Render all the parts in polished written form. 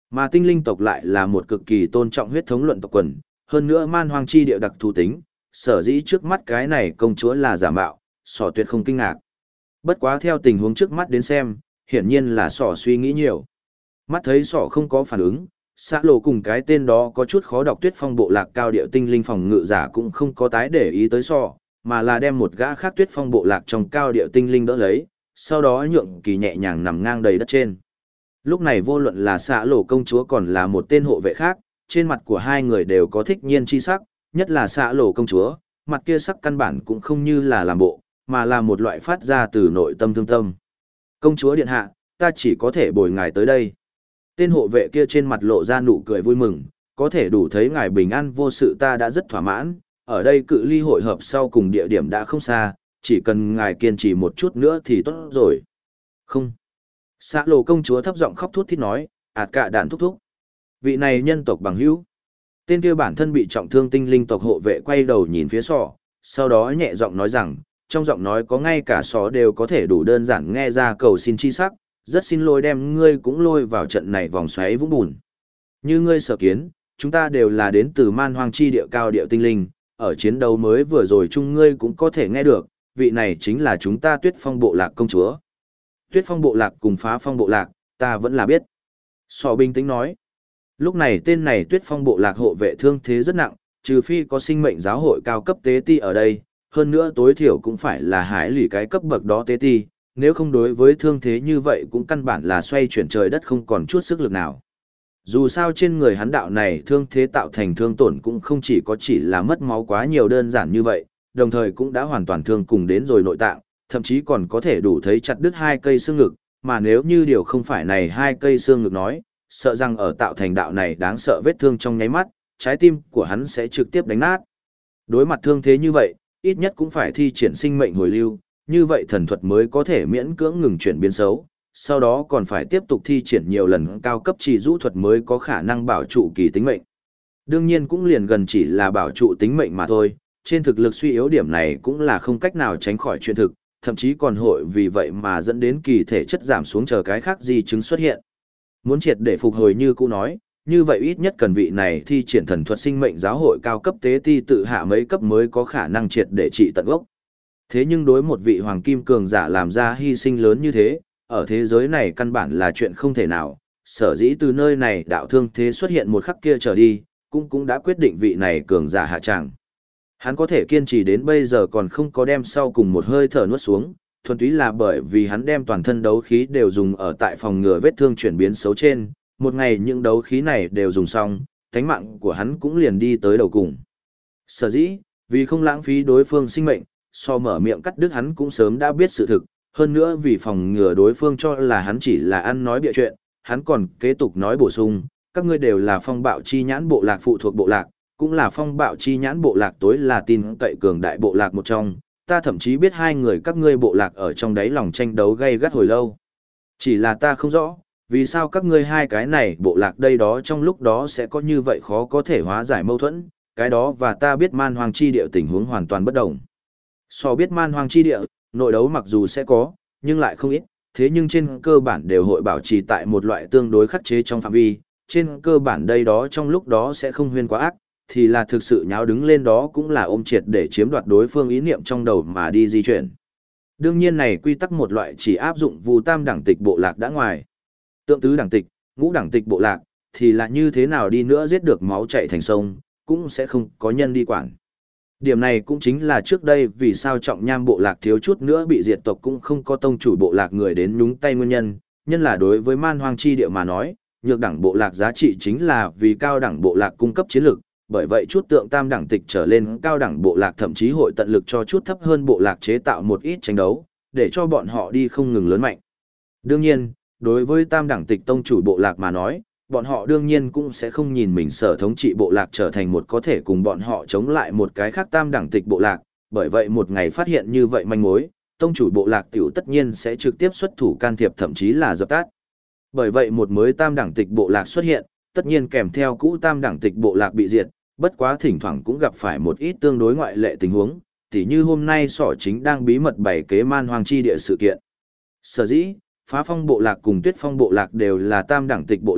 Mà tinh linh tộc lại là một cực kỳ tôn trọng huyết thống luận tộc quần, hơn nữa man hoang chi địa đặc thù tính, sở dĩ trước mắt cái này công chúa là giả mạo, sỏ tuyệt không kinh ngạc. Bất quá theo tình huống trước mắt đến xem, hiển nhiên là sỏ suy nghĩ nhiều. Mắt thấy sỏ không có phản ứng, xã lộ cùng cái tên đó có chút khó đọc tuyết phong bộ lạc cao điệu tinh linh phòng ngự giả cũng không có tái để ý tới sỏ, mà là đem một gã khác tuyết phong bộ lạc trong cao điệu tinh linh đỡ lấy, sau đó nhượng kỳ nhẹ nhàng nằm ngang đầy đất trên. Lúc này vô luận là xã lộ công chúa còn là một tên hộ vệ khác, trên mặt của hai người đều có thích nhiên chi sắc, nhất là xã lộ công chúa, mặt kia sắc căn bản cũng không như là làm bộ, mà là một loại phát ra từ nội tâm thương tâm. Công chúa điện hạ, ta chỉ có thể bồi ngài tới đây. Tên hộ vệ kia trên mặt lộ ra nụ cười vui mừng, có thể đủ thấy ngài bình an vô sự ta đã rất thỏa mãn, ở đây cự ly hội hợp sau cùng địa điểm đã không xa, chỉ cần ngài kiên trì một chút nữa thì tốt rồi. Không. Xã lộ công chúa thấp giọng khóc thút thít nói, ạt cả đạn thúc thúc. Vị này nhân tộc bằng hữu. Tên kia bản thân bị trọng thương tinh linh tộc hộ vệ quay đầu nhìn phía sọ, sau đó nhẹ giọng nói rằng, trong giọng nói có ngay cả sọ đều có thể đủ đơn giản nghe ra cầu xin chi sắc, rất xin lỗi đem ngươi cũng lôi vào trận này vòng xoáy vũng bùn. Như ngươi sở kiến, chúng ta đều là đến từ man hoang chi địa cao địa tinh linh, ở chiến đấu mới vừa rồi chung ngươi cũng có thể nghe được, vị này chính là chúng ta tuyết phong bộ lạc công chúa. Tuyết phong bộ lạc cùng phá phong bộ lạc, ta vẫn là biết. Sọ bình tĩnh nói. Lúc này tên này tuyết phong bộ lạc hộ vệ thương thế rất nặng, trừ phi có sinh mệnh giáo hội cao cấp tế ti ở đây, hơn nữa tối thiểu cũng phải là hải lì cái cấp bậc đó tế ti, nếu không đối với thương thế như vậy cũng căn bản là xoay chuyển trời đất không còn chút sức lực nào. Dù sao trên người hắn đạo này thương thế tạo thành thương tổn cũng không chỉ là mất máu quá nhiều đơn giản như vậy, đồng thời cũng đã hoàn toàn thương cùng đến rồi nội tạng, thậm chí còn có thể đủ thấy chặt đứt hai cây xương ngực, mà nếu như điều không phải này hai cây xương ngực nói, sợ rằng ở tạo thành đạo này đáng sợ vết thương trong nháy mắt, trái tim của hắn sẽ trực tiếp đánh nát. Đối mặt thương thế như vậy, ít nhất cũng phải thi triển sinh mệnh hồi lưu, như vậy thần thuật mới có thể miễn cưỡng ngừng chuyển biến xấu, sau đó còn phải tiếp tục thi triển nhiều lần cao cấp trì rũ thuật mới có khả năng bảo trụ kỳ tính mệnh. Đương nhiên cũng liền gần chỉ là bảo trụ tính mệnh mà thôi, trên thực lực suy yếu điểm này cũng là không cách nào tránh khỏi chuyện thực, thậm chí còn hội vì vậy mà dẫn đến kỳ thể chất giảm xuống chờ cái khác di chứng xuất hiện. Muốn triệt để phục hồi như cũ nói, như vậy ít nhất cần vị này thi triển thần thuật sinh mệnh giáo hội cao cấp tế ti tự hạ mấy cấp mới có khả năng triệt để trị tận gốc. Thế nhưng đối một vị hoàng kim cường giả làm ra hy sinh lớn như thế, ở thế giới này căn bản là chuyện không thể nào, sở dĩ từ nơi này đạo thương thế xuất hiện một khắc kia trở đi, cũng đã quyết định vị này cường giả hạ tràng. Hắn có thể kiên trì đến bây giờ còn không có đem sau cùng một hơi thở nuốt xuống, thuần túy là bởi vì hắn đem toàn thân đấu khí đều dùng ở tại phòng ngừa vết thương chuyển biến xấu trên, một ngày những đấu khí này đều dùng xong, thánh mạng của hắn cũng liền đi tới đầu cùng. Sở dĩ, vì không lãng phí đối phương sinh mệnh, so mở miệng cắt đứt hắn cũng sớm đã biết sự thực, hơn nữa vì phòng ngừa đối phương cho là hắn chỉ là ăn nói bịa chuyện, hắn còn kế tục nói bổ sung, các ngươi đều là phong bạo chi nhãn bộ lạc phụ thuộc bộ lạc, cũng là phong bạo chi nhãn bộ lạc tối là tin cậy cường đại bộ lạc một trong, ta thậm chí biết hai người các ngươi bộ lạc ở trong đáy lòng tranh đấu gay gắt hồi lâu. Chỉ là ta không rõ, vì sao các ngươi hai cái này bộ lạc đây đó trong lúc đó sẽ có như vậy khó có thể hóa giải mâu thuẫn, cái đó và ta biết man hoang chi địa tình huống hoàn toàn bất đồng. So biết man hoang chi địa, nội đấu mặc dù sẽ có, nhưng lại không ít, thế nhưng trên cơ bản đều hội bảo trì tại một loại tương đối khắc chế trong phạm vi, trên cơ bản đây đó trong lúc đó sẽ không huyên quá ác, thì là thực sự nháo đứng lên đó cũng là ôm triệt để chiếm đoạt đối phương ý niệm trong đầu mà đi di chuyển. Đương nhiên này quy tắc một loại chỉ áp dụng vu tam đẳng tịch bộ lạc đã ngoài. Tượng tứ đẳng tịch, ngũ đẳng tịch bộ lạc, thì là như thế nào đi nữa giết được máu chạy thành sông, cũng sẽ không có nhân đi quản. Điểm này cũng chính là trước đây vì sao trọng nham bộ lạc thiếu chút nữa bị diệt tộc cũng không có tông chủ bộ lạc người đến nhúng tay nguyên nhân, nhân là đối với man hoang chi địa mà nói, nhược đẳng bộ lạc giá trị chính là vì cao đẳng bộ lạc cung cấp chiến lược, bởi vậy chút tượng tam đẳng tịch trở lên cao đẳng bộ lạc thậm chí hội tận lực cho chút thấp hơn bộ lạc chế tạo một ít tranh đấu, để cho bọn họ đi không ngừng lớn mạnh. Đương nhiên, đối với tam đẳng tịch tông chủ bộ lạc mà nói, bọn họ đương nhiên cũng sẽ không nhìn mình sở thống trị bộ lạc trở thành một có thể cùng bọn họ chống lại một cái khác tam đẳng tịch bộ lạc, bởi vậy một ngày phát hiện như vậy manh mối, tông chủ bộ lạc tiểu tất nhiên sẽ trực tiếp xuất thủ can thiệp thậm chí là dập tắt. Bởi vậy một mới tam đẳng tịch bộ lạc xuất hiện, tất nhiên kèm theo cũ tam đẳng tịch bộ lạc bị diệt, bất quá thỉnh thoảng cũng gặp phải một ít tương đối ngoại lệ tình huống, tỉ như hôm nay Sỏ Chính đang bí mật bày kế man hoang chi địa sự kiện. Sở dĩ, Phá Phong bộ lạc cùng Tuyết Phong bộ lạc đều là tam đẳng tịch bộ lạc,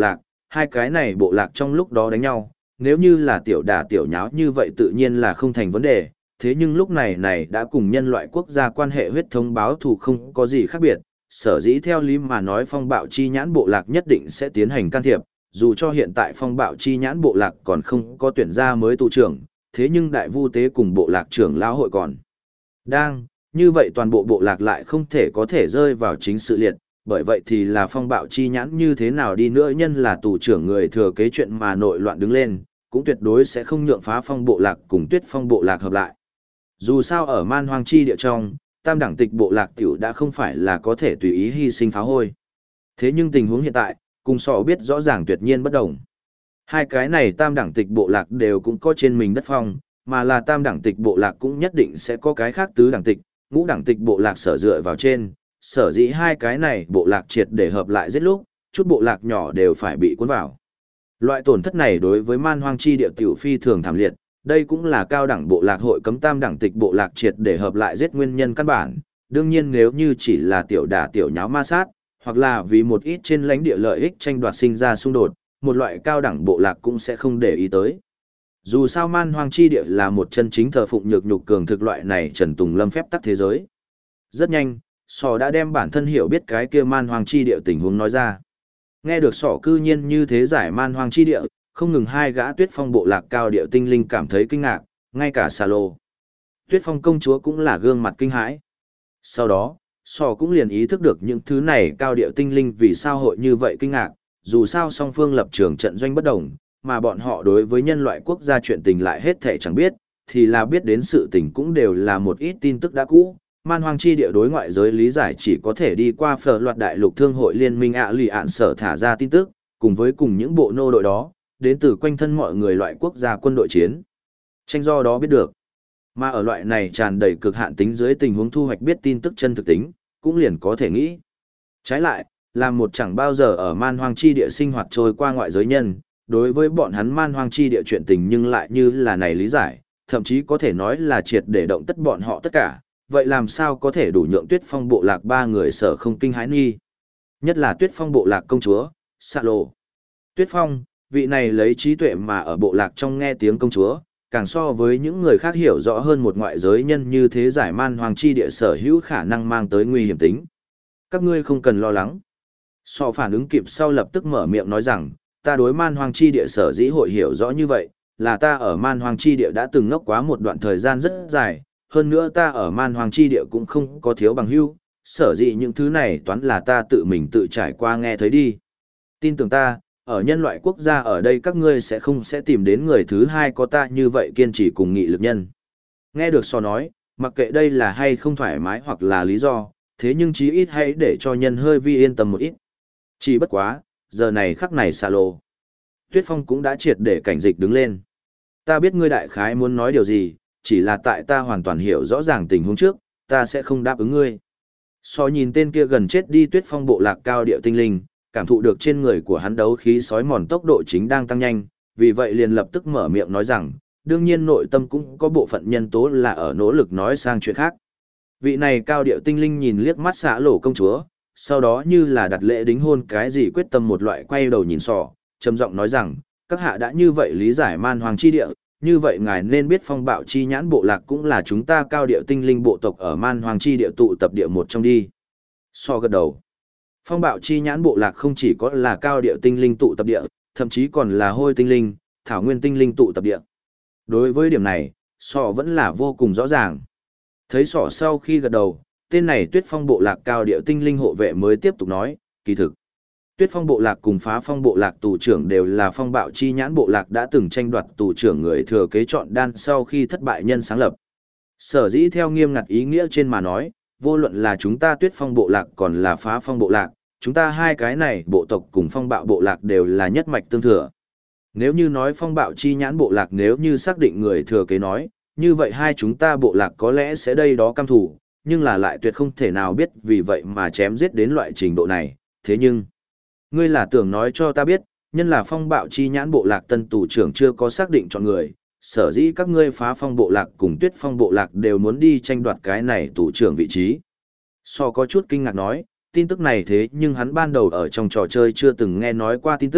hai cái này bộ lạc trong lúc đó đánh nhau, nếu như là tiểu đả tiểu nháo như vậy tự nhiên là không thành vấn đề, thế nhưng lúc này đã cùng nhân loại quốc gia quan hệ huyết thống báo thù không có gì khác biệt, sở dĩ theo lý mà nói phong bạo chi nhãn bộ lạc nhất định sẽ tiến hành can thiệp, dù cho hiện tại phong bạo chi nhãn bộ lạc còn không có tuyển ra mới tù trưởng, thế nhưng đại vu tế cùng bộ lạc trưởng lão hội còn đang, như vậy toàn bộ bộ lạc lại không thể có thể rơi vào chính sự liệt, bởi vậy thì là phong bạo chi nhãn như thế nào đi nữa nhân là tù trưởng người thừa kế chuyện mà nội loạn đứng lên, cũng tuyệt đối sẽ không nhượng phá phong bộ lạc cùng tuyết phong bộ lạc hợp lại. Dù sao ở man hoang chi địa trong, tam đẳng tịch bộ lạc tiểu đã không phải là có thể tùy ý hy sinh phá hôi. Thế nhưng tình huống hiện tại, cùng sọ biết rõ ràng tuyệt nhiên bất đồng. Hai cái này tam đẳng tịch bộ lạc đều cũng có trên mình đất phong, mà là tam đẳng tịch bộ lạc cũng nhất định sẽ có cái khác tứ đẳng tịch, ngũ đẳng tịch bộ lạc sở dựa vào trên, sở dĩ hai cái này bộ lạc triệt để hợp lại giết lúc, chút bộ lạc nhỏ đều phải bị cuốn vào. Loại tổn thất này đối với man hoang chi địa tiểu phi thường thảm liệt, đây cũng là cao đẳng bộ lạc hội cấm tam đẳng tịch bộ lạc triệt để hợp lại giết nguyên nhân căn bản. Đương nhiên nếu như chỉ là tiểu đả tiểu nháo ma sát, hoặc là vì một ít trên lãnh địa lợi ích tranh đoạt sinh ra xung đột, một loại cao đẳng bộ lạc cũng sẽ không để ý tới. Dù sao man hoang chi địa là một chân chính thờ phụng nhược nhục cường thực loại này Trần Tùng Lâm phép tắc thế giới. Rất nhanh, Sỏ đã đem bản thân hiểu biết cái kia man hoang chi địa tình huống nói ra. Nghe được Sỏ cư nhiên như thế giải man hoang chi địa, không ngừng hai gã tuyết phong bộ lạc cao địa tinh linh cảm thấy kinh ngạc, ngay cả xà lô. Tuyết phong công chúa cũng là gương mặt kinh hãi. Sau đó, Sỏ cũng liền ý thức được những thứ này cao địa tinh linh vì sao hội như vậy kinh ngạc, dù sao song phương lập trường trận doanh bất đồng, mà bọn họ đối với nhân loại quốc gia chuyện tình lại hết thể chẳng biết, thì là biết đến sự tình cũng đều là một ít tin tức đã cũ. Man hoang chi địa đối ngoại giới lý giải chỉ có thể đi qua phở loạt đại lục thương hội liên minh lì ạn sở thả ra tin tức, cùng với cùng những bộ nô đội đó, đến từ quanh thân mọi người loại quốc gia quân đội chiến. Tranh do đó biết được. Mà ở loại này tràn đầy cực hạn tính dưới tình huống thu hoạch biết tin tức chân thực tính, cũng liền có thể nghĩ. Trái lại, là một chẳng bao giờ ở man hoang chi địa sinh hoạt trôi qua ngoại giới nhân, đối với bọn hắn man hoang chi địa chuyện tình nhưng lại như là này lý giải, thậm chí có thể nói là triệt để động tất bọn họ tất cả, vậy làm sao có thể đủ nhượng tuyết phong bộ lạc ba người sở không kinh hãi nghi. Nhất là tuyết phong bộ lạc công chúa, Sạ Lộ. Tuyết phong, vị này lấy trí tuệ mà ở bộ lạc trong nghe tiếng công chúa, càng so với những người khác hiểu rõ hơn một ngoại giới nhân như thế giải man hoang chi địa sở hữu khả năng mang tới nguy hiểm tính. Các ngươi không cần lo lắng. Sọ phản ứng kịp sau lập tức mở miệng nói rằng, ta đối man hoang chi địa sở dĩ hội hiểu rõ như vậy, là ta ở man hoang chi địa đã từng ngốc quá một đoạn thời gian rất dài, hơn nữa ta ở man hoang chi địa cũng không có thiếu bằng hữu, sở dĩ những thứ này toán là ta tự mình tự trải qua nghe thấy đi. Tin tưởng ta, ở nhân loại quốc gia ở đây các ngươi sẽ không tìm đến người thứ hai có ta như vậy kiên trì cùng nghị lực nhân. Nghe được Sọ nói, mặc kệ đây là hay không thoải mái hoặc là lý do, thế nhưng chí ít hãy để cho nhân hơi vi yên tâm một ít. Chỉ bất quá, giờ này khắc này Sạ Lộ. Tuyết Phong cũng đã triệt để cảnh dịch đứng lên. Ta biết ngươi đại khái muốn nói điều gì, chỉ là tại ta hoàn toàn hiểu rõ ràng tình huống trước, ta sẽ không đáp ứng ngươi. Sọ nhìn tên kia gần chết đi Tuyết Phong bộ lạc cao điệu tinh linh, cảm thụ được trên người của hắn đấu khí sói mòn tốc độ chính đang tăng nhanh, vì vậy liền lập tức mở miệng nói rằng, đương nhiên nội tâm cũng có bộ phận nhân tố là ở nỗ lực nói sang chuyện khác. Vị này cao điệu tinh linh nhìn liếc mắt Sạ Lộ công chúa, sau đó như là đặt lễ đính hôn cái gì quyết tâm một loại quay đầu nhìn Sọ, trầm giọng nói rằng, các hạ đã như vậy lý giải man hoàng chi địa, như vậy ngài nên biết phong bạo chi nhãn bộ lạc cũng là chúng ta cao điệu tinh linh bộ tộc ở man hoàng chi địa tụ tập địa một trong đi. Sọ gật đầu. Phong bạo chi nhãn bộ lạc không chỉ có là cao điệu tinh linh tụ tập địa, thậm chí còn là hôi tinh linh, thảo nguyên tinh linh tụ tập địa. Đối với điểm này, Sọ vẫn là vô cùng rõ ràng. Thấy Sọ sau khi gật đầu, tên này Tuyết Phong bộ lạc cao điệu tinh linh hộ vệ mới tiếp tục nói, kỳ thực. Tuyết Phong bộ lạc cùng Phá Phong bộ lạc tù trưởng đều là phong bạo chi nhãn bộ lạc đã từng tranh đoạt tù trưởng người thừa kế chọn đan sau khi thất bại nhân sáng lập. Sở dĩ theo nghiêm ngặt ý nghĩa trên mà nói, vô luận là chúng ta Tuyết Phong bộ lạc còn là Phá Phong bộ lạc, chúng ta hai cái này bộ tộc cùng phong bạo bộ lạc đều là nhất mạch tương thừa. Nếu như nói phong bạo chi nhãn bộ lạc nếu như xác định người thừa kế nói, như vậy hai chúng ta bộ lạc có lẽ sẽ đây đó căm thủ, nhưng là lại tuyệt không thể nào biết vì vậy mà chém giết đến loại trình độ này, thế nhưng, ngươi là tưởng nói cho ta biết, nhân là phong bạo chi nhãn bộ lạc tân tù trưởng chưa có xác định chọn người, sở dĩ các ngươi Phá Phong bộ lạc cùng Tuyết Phong bộ lạc đều muốn đi tranh đoạt cái này tù trưởng vị trí. So có chút kinh ngạc nói, tin tức này thế nhưng hắn ban đầu ở trong trò chơi chưa từng nghe nói qua tin tức,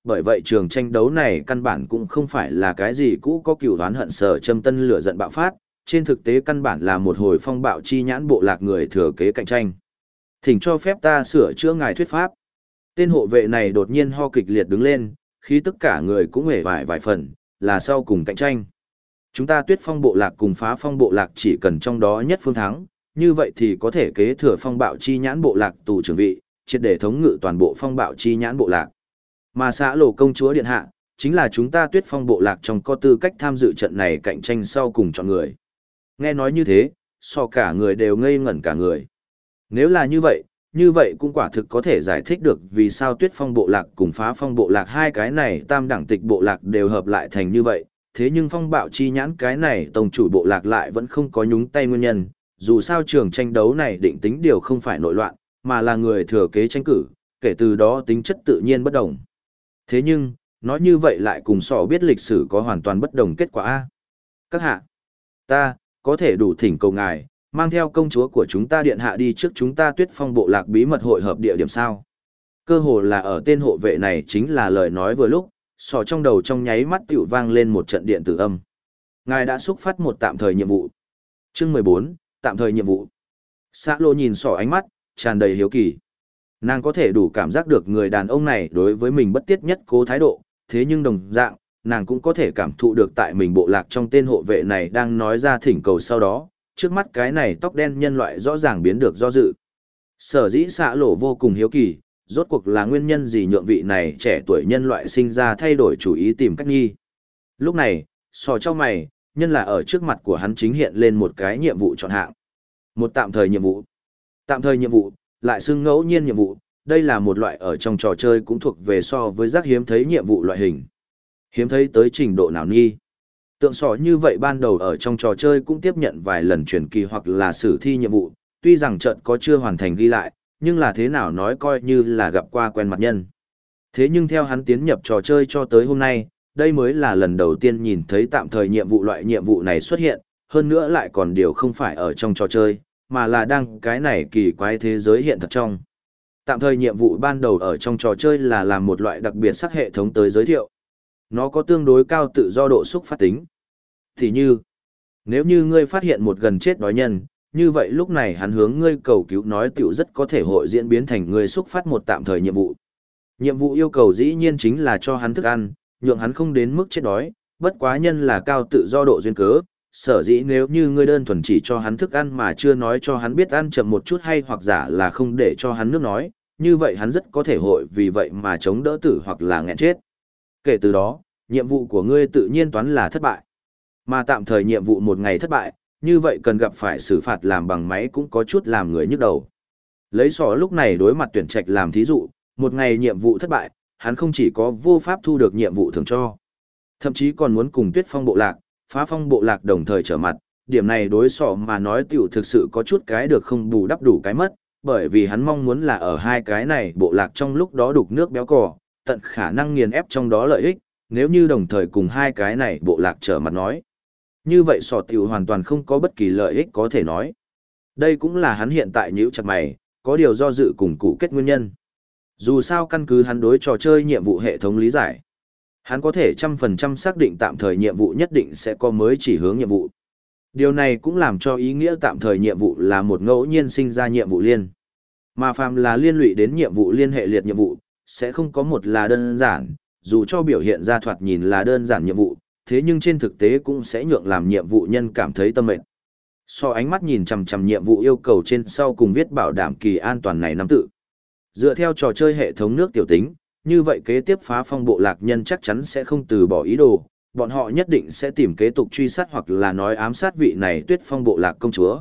bởi vậy trường tranh đấu này căn bản cũng không phải là cái gì cũ có cửu oán hận sở châm tân lửa giận bạo phát, trên thực tế căn bản là một hồi phong bạo chi nhãn bộ lạc người thừa kế cạnh tranh. Thỉnh cho phép ta sửa chữa ngài thuyết pháp. Tên hộ vệ này đột nhiên ho kịch liệt đứng lên, khi tất cả người cũng hề vài phần, là sau cùng cạnh tranh. Chúng ta Tuyết Phong bộ lạc cùng Phá Phong bộ lạc chỉ cần trong đó nhất phương thắng, như vậy thì có thể kế thừa phong bạo chi nhãn bộ lạc tù trưởng vị, triệt để thống ngự toàn bộ phong bạo chi nhãn bộ lạc. Mà xã Lộ công chúa điện hạ, chính là chúng ta Tuyết Phong bộ lạc trong có tư cách tham dự trận này cạnh tranh sau cùng chọn người. Nghe nói như thế, so cả người đều ngây ngẩn cả người. Nếu là như vậy cũng quả thực có thể giải thích được vì sao Tuyết Phong bộ lạc cùng Phá Phong bộ lạc hai cái này tam đẳng tịch bộ lạc đều hợp lại thành như vậy, thế nhưng phong bạo chi nhãn cái này tổng chủ bộ lạc lại vẫn không có nhúng tay nguyên nhân, dù sao trường tranh đấu này định tính điều không phải nội loạn, mà là người thừa kế tranh cử, kể từ đó tính chất tự nhiên bất đồng. Thế nhưng, nói như vậy lại cùng sỏ biết lịch sử có hoàn toàn bất đồng kết quả A. Các hạ, ta, có thể đủ thỉnh cầu ngài, mang theo công chúa của chúng ta điện hạ đi trước chúng ta Tuyết Phong bộ lạc bí mật hội hợp địa điểm sao. Cơ hồ là ở tên hộ vệ này chính là lời nói vừa lúc, sỏ trong đầu trong nháy mắt tiểu vang lên một trận điện tử âm. Ngài đã xúc phát một tạm thời nhiệm vụ. Chương 14, tạm thời nhiệm vụ. Xã Lô nhìn sỏ ánh mắt, tràn đầy hiếu kỳ. Nàng có thể đủ cảm giác được người đàn ông này đối với mình bất tiết nhất cố thái độ, thế nhưng đồng dạng, nàng cũng có thể cảm thụ được tại mình bộ lạc trong tên hộ vệ này đang nói ra thỉnh cầu sau đó, trước mắt cái này tóc đen nhân loại rõ ràng biến được do dự. Sở dĩ Xã Lô vô cùng hiếu kỳ, rốt cuộc là nguyên nhân gì nhượng vị này trẻ tuổi nhân loại sinh ra thay đổi chủ ý tìm cách nghi. Lúc này, sò cho mày, nhân là ở trước mặt của hắn chính hiện lên một cái nhiệm vụ chọn hạng. Một tạm thời nhiệm vụ. Tạm thời nhiệm vụ, lại xưng ngẫu nhiên nhiệm vụ, đây là một loại ở trong trò chơi cũng thuộc về so với rác hiếm thấy nhiệm vụ loại hình. Hiếm thấy tới trình độ nào nghi. Tượng sò như vậy ban đầu ở trong trò chơi cũng tiếp nhận vài lần chuyển kỳ hoặc là sử thi nhiệm vụ, tuy rằng trận có chưa hoàn thành ghi lại, nhưng là thế nào nói coi như là gặp qua quen mặt nhân. Thế nhưng theo hắn tiến nhập trò chơi cho tới hôm nay, đây mới là lần đầu tiên nhìn thấy tạm thời nhiệm vụ loại nhiệm vụ này xuất hiện, hơn nữa lại còn điều không phải ở trong trò chơi, mà là đang cái này kỳ quái thế giới hiện thật trong. Tạm thời nhiệm vụ ban đầu ở trong trò chơi là làm một loại đặc biệt sắc hệ thống tới giới thiệu. Nó có tương đối cao tự do độ xúc phát tính. Thì như, nếu như ngươi phát hiện một gần chết đói nhân, như vậy lúc này hắn hướng ngươi cầu cứu nói tiểu rất có thể hội diễn biến thành ngươi xúc phát một tạm thời nhiệm vụ. Nhiệm vụ yêu cầu dĩ nhiên chính là cho hắn thức ăn, nhượng hắn không đến mức chết đói, bất quá nhân là cao tự do độ duyên cớ, sở dĩ nếu như ngươi đơn thuần chỉ cho hắn thức ăn mà chưa nói cho hắn biết ăn chậm một chút hay hoặc giả là không để cho hắn nước nói, như vậy hắn rất có thể hội vì vậy mà chống đỡ tử hoặc là nghẹn chết. Kể từ đó, nhiệm vụ của ngươi tự nhiên toán là thất bại. Mà tạm thời nhiệm vụ một ngày thất bại, như vậy cần gặp phải xử phạt làm bằng máy cũng có chút làm người nhức đầu. Lấy sỏ lúc này đối mặt tuyển trạch làm thí dụ, một ngày nhiệm vụ thất bại, hắn không chỉ có vô pháp thu được nhiệm vụ thường cho, thậm chí còn muốn cùng Tuyết Phong bộ lạc, Phá Phong bộ lạc đồng thời trở mặt, điểm này đối sỏ mà nói tiểu thực sự có chút cái được không bù đắp đủ cái mất, bởi vì hắn mong muốn là ở hai cái này bộ lạc trong lúc đó đục nước béo cò, tận khả năng nghiền ép trong đó lợi ích, nếu như đồng thời cùng hai cái này bộ lạc trở mặt nói. Như vậy sỏ tiểu hoàn toàn không có bất kỳ lợi ích có thể nói. Đây cũng là hắn hiện tại nhíu chặt mày, có điều do dự cùng cụ kết nguyên nhân. Dù sao căn cứ hắn đối trò chơi nhiệm vụ hệ thống lý giải, hắn có thể 100% xác định tạm thời nhiệm vụ nhất định sẽ có mới chỉ hướng nhiệm vụ. Điều này cũng làm cho ý nghĩa tạm thời nhiệm vụ là một ngẫu nhiên sinh ra nhiệm vụ liên. Mà phàm là liên lụy đến nhiệm vụ liên hệ liệt nhiệm vụ, sẽ không có một là đơn giản, dù cho biểu hiện ra thoạt nhìn là đơn giản nhiệm vụ, thế nhưng trên thực tế cũng sẽ nhượng làm nhiệm vụ nhân cảm thấy tâm mệt. So ánh mắt nhìn chằm chằm nhiệm vụ yêu cầu trên sau cùng viết bảo đảm kỳ an toàn này năm tự. Dựa theo trò chơi hệ thống nước tiểu tính, như vậy kế tiếp Phá Phong bộ lạc nhân chắc chắn sẽ không từ bỏ ý đồ, bọn họ nhất định sẽ tìm kế tục truy sát hoặc là nói ám sát vị này Tuyết Phong bộ lạc công chúa.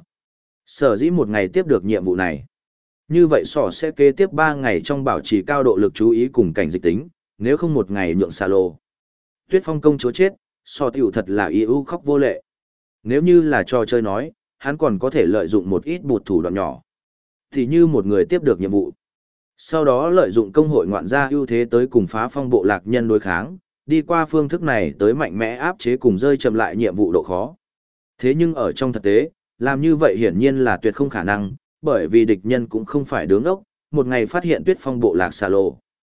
Sở dĩ một ngày tiếp được nhiệm vụ này. Như vậy sỏ sẽ kế tiếp 3 ngày trong bảo trì cao độ lực chú ý cùng cảnh dịch tính, nếu không một ngày nhượng xà lô. Tuyết Phong công chúa chết, sỏ tiểu thật là y ưu khóc vô lệ. Nếu như là trò chơi nói, hắn còn có thể lợi dụng một ít bụt thủ đoạn nhỏ. Thì như một người tiếp được nhiệm vụ. Sau đó lợi dụng công hội ngoạn gia ưu thế tới cùng Phá Phong bộ lạc nhân đối kháng, đi qua phương thức này tới mạnh mẽ áp chế cùng rơi chậm lại nhiệm vụ độ khó. Thế nhưng ở trong thực tế, làm như vậy hiển nhiên là tuyệt không khả năng, bởi vì địch nhân cũng không phải đứng ốc, một ngày phát hiện Tuyết Phong bộ lạc xà lô.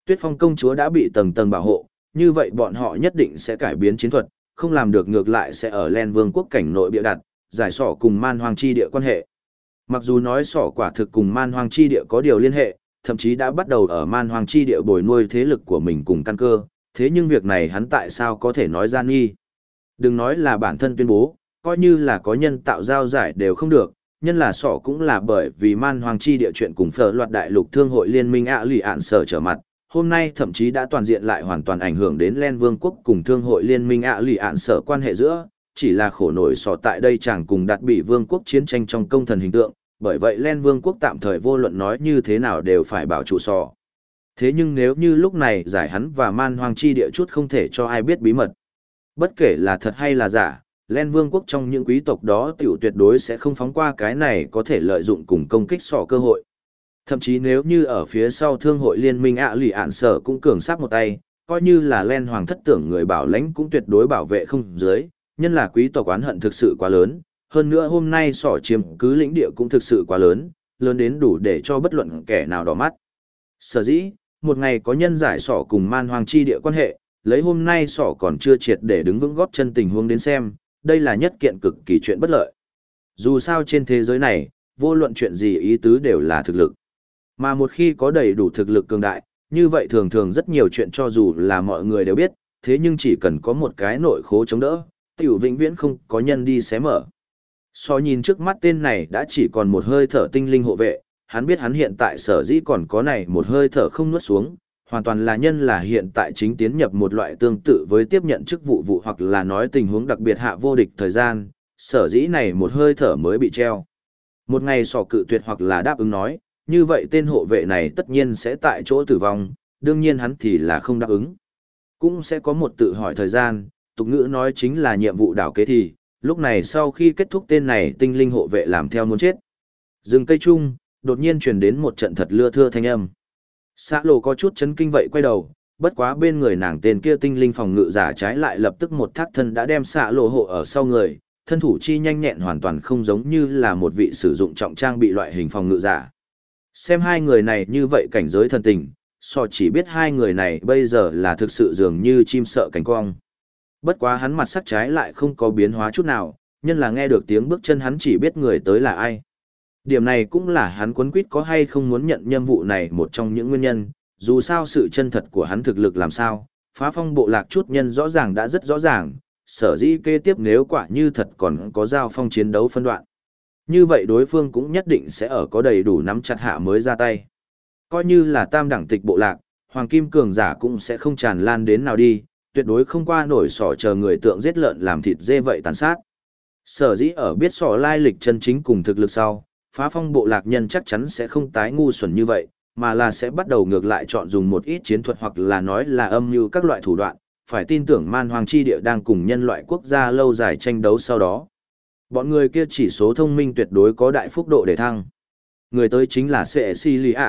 Tuyết Phong công chúa đã bị tầng tầng bảo hộ, như vậy bọn họ nhất định sẽ cải biến chiến thuật, không làm được ngược lại sẽ ở Len Vương quốc cảnh nội bịa đặt, giải sỏ cùng man hoang chi địa quan hệ. Mặc dù nói sỏ quả thực cùng man hoang chi địa có điều liên hệ, thậm chí đã bắt đầu ở man hoang chi địa bồi nuôi thế lực của mình cùng căn cơ, thế nhưng việc này hắn tại sao có thể nói gian nghi. Đừng nói là bản thân tuyên bố, coi như là có nhân tạo giao giải đều không được, nhân là sỏ cũng là bởi vì man hoang chi địa chuyện cùng phở loạt đại lục thương hội liên minh ạ lì ạn sở trở mặt, hôm nay thậm chí đã toàn diện lại hoàn toàn ảnh hưởng đến Len Vương quốc cùng thương hội liên minh ạ lì ạn sở quan hệ giữa, chỉ là khổ nổi sỏ tại đây chẳng cùng đặt bị vương quốc chiến tranh trong công thần hình tượng, bởi vậy Len Vương quốc tạm thời vô luận nói như thế nào đều phải bảo trụ sỏ. Thế nhưng nếu như lúc này giải hắn và man hoang chi địa chút không thể cho ai biết bí mật. Bất kể là thật hay là giả, Len Vương quốc trong những quý tộc đó tiểu tuyệt đối sẽ không phóng qua cái này có thể lợi dụng cùng công kích sỏ cơ hội. Thậm chí nếu như ở phía sau thương hội liên minh ạ lì ạn sở cũng cường sát một tay, coi như là Len Hoàng thất tưởng người bảo lãnh cũng tuyệt đối bảo vệ không dưới, nhân là quý tộc oán hận thực sự quá lớn, hơn nữa hôm nay sỏ chiếm cứ lĩnh địa cũng thực sự quá lớn, lớn đến đủ để cho bất luận kẻ nào đỏ mắt. Sở dĩ, một ngày có nhân giải sỏ cùng man hoang chi địa quan hệ, lấy hôm nay sỏ còn chưa triệt để đứng vững góp chân tình huống đến xem, đây là nhất kiện cực kỳ chuyện bất lợi. Dù sao trên thế giới này, vô luận chuyện gì ý tứ đều là thực lực. Mà một khi có đầy đủ thực lực cường đại, như vậy thường thường rất nhiều chuyện cho dù là mọi người đều biết, thế nhưng chỉ cần có một cái nội khố chống đỡ, tiểu vĩnh viễn không có nhân đi xé mở. So nhìn trước mắt tên này đã chỉ còn một hơi thở tinh linh hộ vệ, hắn biết hắn hiện tại sở dĩ còn có này một hơi thở không nuốt xuống, hoàn toàn là nhân là hiện tại chính tiến nhập một loại tương tự với tiếp nhận chức vụ hoặc là nói tình huống đặc biệt hạ vô địch thời gian, sở dĩ này một hơi thở mới bị treo. Một ngày sỏ cự tuyệt hoặc là đáp ứng nói, như vậy tên hộ vệ này tất nhiên sẽ tại chỗ tử vong, đương nhiên hắn thì là không đáp ứng. Cũng sẽ có một tự hỏi thời gian, tục ngữ nói chính là nhiệm vụ đảo kế thì, lúc này sau khi kết thúc tên này tinh linh hộ vệ làm theo muốn chết. Rừng cây chung, đột nhiên truyền đến một trận thật lưa thưa thanh âm. Xã lộ có chút chấn kinh vậy quay đầu, bất quá bên người nàng tên kia tinh linh phòng ngự giả trái lại lập tức một thác thân đã đem xã lộ hộ ở sau người, thân thủ chi nhanh nhẹn hoàn toàn không giống như là một vị sử dụng trọng trang bị loại hình phòng ngự giả. Xem hai người này như vậy cảnh giới thần tình, so chỉ biết hai người này bây giờ là thực sự dường như chim sợ cánh cong. Bất quá hắn mặt sắc trái lại không có biến hóa chút nào, nhân là nghe được tiếng bước chân hắn chỉ biết người tới là ai. Điểm này cũng là hắn quấn quýt có hay không muốn nhận nhiệm vụ này một trong những nguyên nhân, dù sao sự chân thật của hắn thực lực làm sao, phá phong bộ lạc chút nhân rõ ràng đã rất rõ ràng, sở dĩ kế tiếp nếu quả như thật còn có giao phong chiến đấu phân đoạn. Như vậy đối phương cũng nhất định sẽ ở có đầy đủ nắm chặt hạ mới ra tay. Coi như là tam đẳng tịch bộ lạc, Hoàng Kim Cường giả cũng sẽ không tràn lan đến nào đi, tuyệt đối không qua nổi sỏ chờ người tượng giết lợn làm thịt dê vậy tàn sát. Sở dĩ ở biết sỏ lai lịch chân chính cùng thực lực sau, phá phong bộ lạc nhân chắc chắn sẽ không tái ngu xuẩn như vậy, mà là sẽ bắt đầu ngược lại chọn dùng một ít chiến thuật hoặc là nói là âm mưu các loại thủ đoạn, phải tin tưởng man hoàng chi địa đang cùng nhân loại quốc gia lâu dài tranh đấu sau đó. Bọn người kia chỉ số thông minh tuyệt đối có đại phúc độ để thăng. Người tới chính là Cecilia.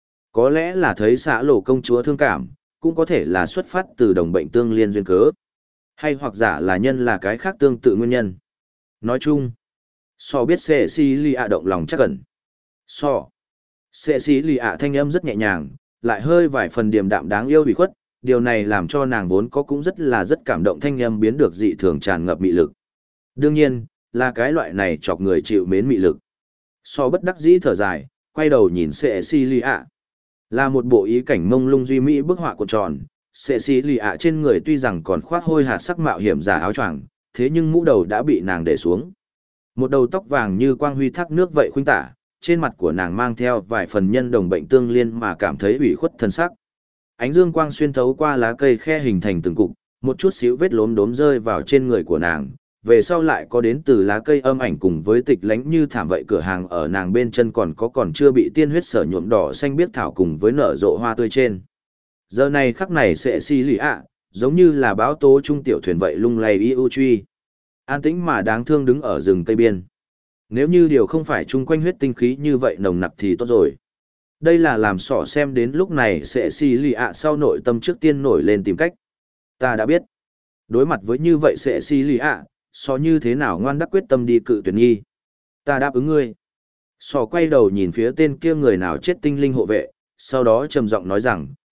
Có lẽ là thấy xã lộ công chúa thương cảm, cũng có thể là xuất phát từ đồng bệnh tương liên duyên cớ. Hay hoặc giả là nhân là cái khác tương tự nguyên nhân. Nói chung, so biết Cecilia động lòng chắc ẩn. Cecilia thanh âm rất nhẹ nhàng, lại hơi vài phần điềm đạm đáng yêu ủy khuất, điều này làm cho nàng vốn có cũng rất cảm động thanh âm biến được dị thường tràn ngập mị lực. Đương nhiên, là cái loại này chọc người chịu mến mị lực. So bất đắc dĩ thở dài, quay đầu nhìn Cecilia. Là một bộ ý cảnh mông lung duy mỹ bức họa cuộn tròn, Cecilia trên người tuy rằng còn khoác hôi hạt sắc mạo hiểm giả áo choàng, thế nhưng mũ đầu đã bị nàng để xuống. Một đầu tóc vàng như quang huy thác nước vậy khuynh tả, trên mặt của nàng mang theo vài phần nhân đồng bệnh tương liên mà cảm thấy ủy khuất thân sắc. Ánh dương quang xuyên thấu qua lá cây khe hình thành từng cục, một chút xíu vết lốm đốm rơi vào trên người của nàng, về sau lại có đến từ lá cây âm ảnh cùng với tịch lánh như thảm vậy cửa hàng ở nàng bên chân còn chưa bị tiên huyết sở nhuộm đỏ xanh biếc thảo cùng với nở rộ hoa tươi trên. Giờ này khắc này sẽ xì lì ạ, giống như là báo tố trung tiểu thuyền vậy lung lay yêu truy. An tĩnh mà đáng thương đứng ở rừng cây biên. Nếu như điều không phải chung quanh huyết tinh khí như vậy nồng nặc thì tốt rồi. Đây là làm sỏ xem đến lúc này sẽ xì lì ạ sau nội tâm trước tiên nổi lên tìm cách. Ta đã biết. Đối mặt với như vậy sẽ xì lì ạ, so như thế nào ngoan đắc quyết tâm đi cự tuyển nghi. Ta đáp ứng ngươi. Sò quay đầu nhìn phía tên kia người nào chết tinh linh hộ vệ, sau đó trầm giọng nói rằng,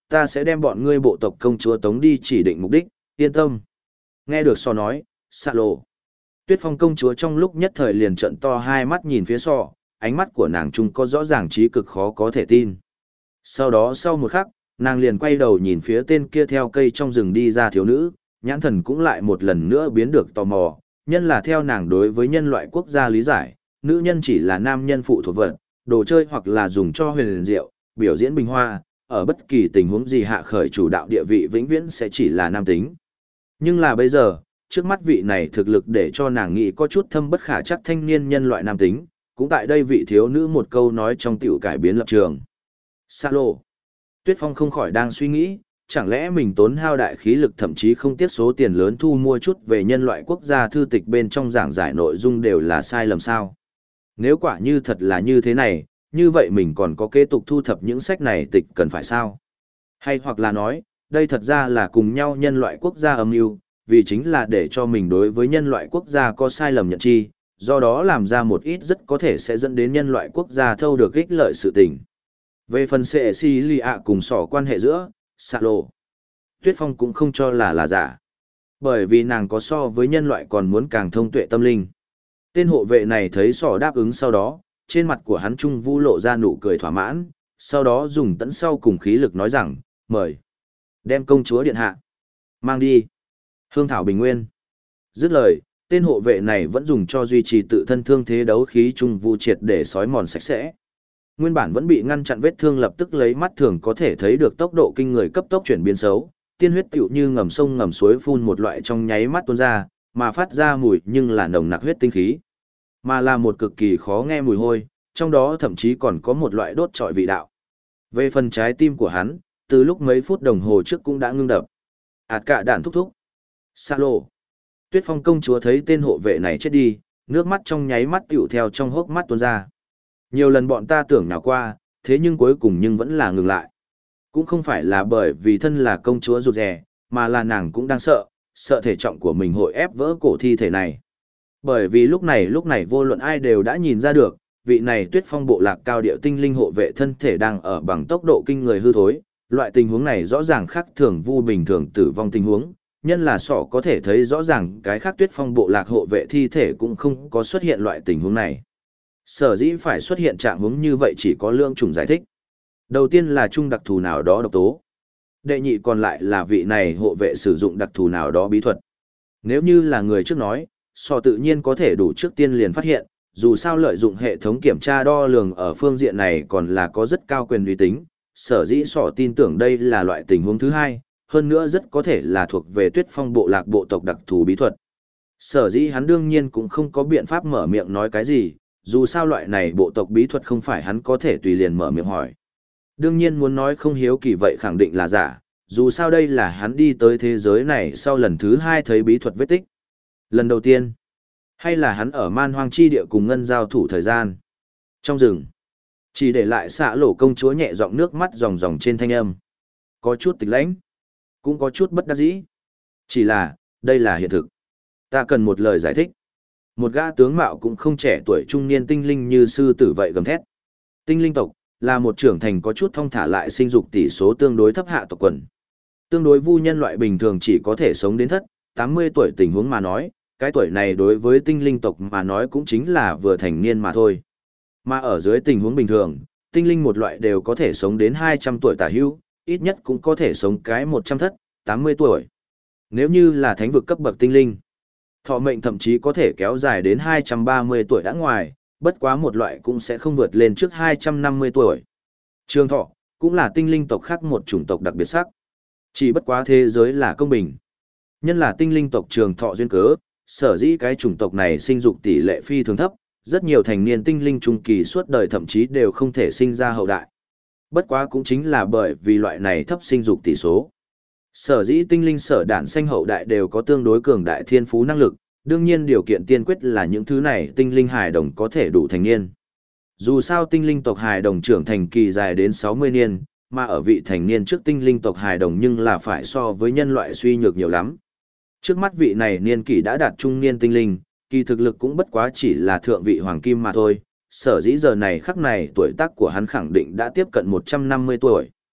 ta sẽ đem bọn ngươi bộ tộc công chúa tống đi chỉ định mục đích, yên tâm. Nghe được sò nói, xạ lộ. Tuyết Phong công chúa trong lúc nhất thời liền trợn to hai mắt nhìn phía sò, ánh mắt của nàng trung có rõ ràng trí cực khó có thể tin. Sau đó sau một khắc, nàng liền quay đầu nhìn phía tên kia theo cây trong rừng đi ra thiếu nữ, nhãn thần cũng lại một lần nữa biến được tò mò, nhân là theo nàng đối với nhân loại quốc gia lý giải, nữ nhân chỉ là nam nhân phụ thuộc vật, đồ chơi hoặc là dùng cho huyền diệu, biểu diễn bình hoa, ở bất kỳ tình huống gì hạ khởi chủ đạo địa vị vĩnh viễn sẽ chỉ là nam tính. Nhưng là bây giờ, trước mắt vị này thực lực để cho nàng nghĩ có chút thâm bất khả chắc thanh niên nhân loại nam tính, cũng tại đây vị thiếu nữ một câu nói trong tiểu cải biến lập trường. Sa lô. Tuyết Phong không khỏi đang suy nghĩ, chẳng lẽ mình tốn hao đại khí lực thậm chí không tiếc số tiền lớn thu mua chút về nhân loại quốc gia thư tịch bên trong giảng giải nội dung đều là sai lầm sao? Nếu quả như thật là như thế này, như vậy mình còn có kế tục thu thập những sách này tịch cần phải sao? Hay hoặc là nói, đây thật ra là cùng nhau nhân loại quốc gia âm mưu, vì chính là để cho mình đối với nhân loại quốc gia có sai lầm nhận chi, do đó làm ra một ít rất có thể sẽ dẫn đến nhân loại quốc gia thâu được ích lợi sự tình. Về phần sệ si lì ạ cùng sỏ quan hệ giữa, xạ lộ. Tuyết Phong cũng không cho là giả. Bởi vì nàng có so với nhân loại còn muốn càng thông tuệ tâm linh. Tên hộ vệ này thấy sỏ đáp ứng sau đó, trên mặt của hắn trung vu lộ ra nụ cười thỏa mãn, sau đó dùng tẫn sau cùng khí lực nói rằng, mời. Đem công chúa điện hạ. Mang đi. Hương thảo bình nguyên. Dứt lời, tên hộ vệ này vẫn dùng cho duy trì tự thân thương thế đấu khí trung vu triệt để sói mòn sạch sẽ. Nguyên bản vẫn bị ngăn chặn vết thương lập tức lấy mắt thường có thể thấy được tốc độ kinh người cấp tốc chuyển biến xấu, tiên huyết tựu như ngầm sông ngầm suối phun một loại trong nháy mắt tuôn ra, mà phát ra mùi nhưng là nồng nặc huyết tinh khí, mà là một cực kỳ khó nghe mùi hôi, trong đó thậm chí còn có một loại đốt trọi vị đạo. Về phần trái tim của hắn, từ lúc mấy phút đồng hồ trước cũng đã ngưng đập. Ảt cả đạn thúc thúc. Sa lô. Tuyết Phong công chúa thấy tên hộ vệ này chết đi, nước mắt trong nháy mắt tựu theo trong hốc mắt tuôn ra. Nhiều lần bọn ta tưởng nào qua, thế nhưng cuối cùng nhưng vẫn là ngừng lại. Cũng không phải là bởi vì thân là công chúa rụt rè, mà là nàng cũng đang sợ thể trọng của mình hội ép vỡ cổ thi thể này. Bởi vì lúc này vô luận ai đều đã nhìn ra được, vị này Tuyết Phong bộ lạc cao điệu tinh linh hộ vệ thân thể đang ở bằng tốc độ kinh người hư thối, loại tình huống này rõ ràng khác thường vu bình thường tử vong tình huống, nhân là sọ có thể thấy rõ ràng cái khác Tuyết Phong bộ lạc hộ vệ thi thể cũng không có xuất hiện loại tình huống này. Sở dĩ phải xuất hiện trạng huống như vậy chỉ có lượng chủng giải thích. Đầu tiên là chung đặc thù nào đó độc tố. Đệ nhị còn lại là vị này hộ vệ sử dụng đặc thù nào đó bí thuật. Nếu như là người trước nói, sọ tự nhiên có thể đủ trước tiên liền phát hiện, dù sao lợi dụng hệ thống kiểm tra đo lường ở phương diện này còn là có rất cao quyền uy tín, sở dĩ sọ tin tưởng đây là loại tình huống thứ hai, hơn nữa rất có thể là thuộc về Tuyết Phong bộ lạc bộ tộc đặc thù bí thuật. Sở dĩ hắn đương nhiên cũng không có biện pháp mở miệng nói cái gì, dù sao loại này bộ tộc bí thuật không phải hắn có thể tùy liền mở miệng hỏi. Đương nhiên muốn nói không hiếu kỳ vậy khẳng định là giả, dù sao đây là hắn đi tới thế giới này sau lần thứ hai thấy bí thuật vết tích. Lần đầu tiên, hay là hắn ở man hoang chi địa cùng ngân giao thủ thời gian. Trong rừng, chỉ để lại xạ lỗ công chúa nhẹ giọng nước mắt ròng ròng trên thanh âm. Có chút tịch lãnh, cũng có chút bất đắc dĩ. Chỉ là, đây là hiện thực. Ta cần một lời giải thích. Một gã tướng mạo cũng không trẻ tuổi trung niên tinh linh như sư tử vậy gầm thét. Tinh linh tộc là một trưởng thành có chút thong thả lại sinh dục tỷ số tương đối thấp hạ tộc quần. Tương đối vu nhân loại bình thường chỉ có thể sống đến 80 tuổi tình huống mà nói, cái tuổi này đối với tinh linh tộc mà nói cũng chính là vừa thành niên mà thôi. Mà ở dưới tình huống bình thường, tinh linh một loại đều có thể sống đến 200 tuổi tả hữu, ít nhất cũng có thể sống cái 180 tuổi. Nếu như là thánh vực cấp bậc tinh linh, thọ mệnh thậm chí có thể kéo dài đến 230 tuổi đã ngoài, bất quá một loại cũng sẽ không vượt lên trước 250 tuổi. Trường thọ, cũng là tinh linh tộc khác một chủng tộc đặc biệt sắc. Chỉ bất quá thế giới là công bình. Nhân là tinh linh tộc trường thọ duyên cớ, sở dĩ cái chủng tộc này sinh dục tỷ lệ phi thường thấp, rất nhiều thành niên tinh linh trung kỳ suốt đời thậm chí đều không thể sinh ra hậu đại. Bất quá cũng chính là bởi vì loại này thấp sinh dục tỷ số. Sở dĩ tinh linh sở đản sanh hậu đại đều có tương đối cường đại thiên phú năng lực, đương nhiên điều kiện tiên quyết là những thứ này tinh linh hài đồng có thể đủ thành niên. Dù sao tinh linh tộc hài đồng trưởng thành kỳ dài đến 60 niên, mà ở vị thành niên trước tinh linh tộc hài đồng nhưng là phải so với nhân loại suy nhược nhiều lắm. Trước mắt vị này niên kỷ đã đạt trung niên tinh linh, kỳ thực lực cũng bất quá chỉ là thượng vị hoàng kim mà thôi, sở dĩ giờ này khắc này tuổi tác của hắn khẳng định đã tiếp cận 150 tuổi.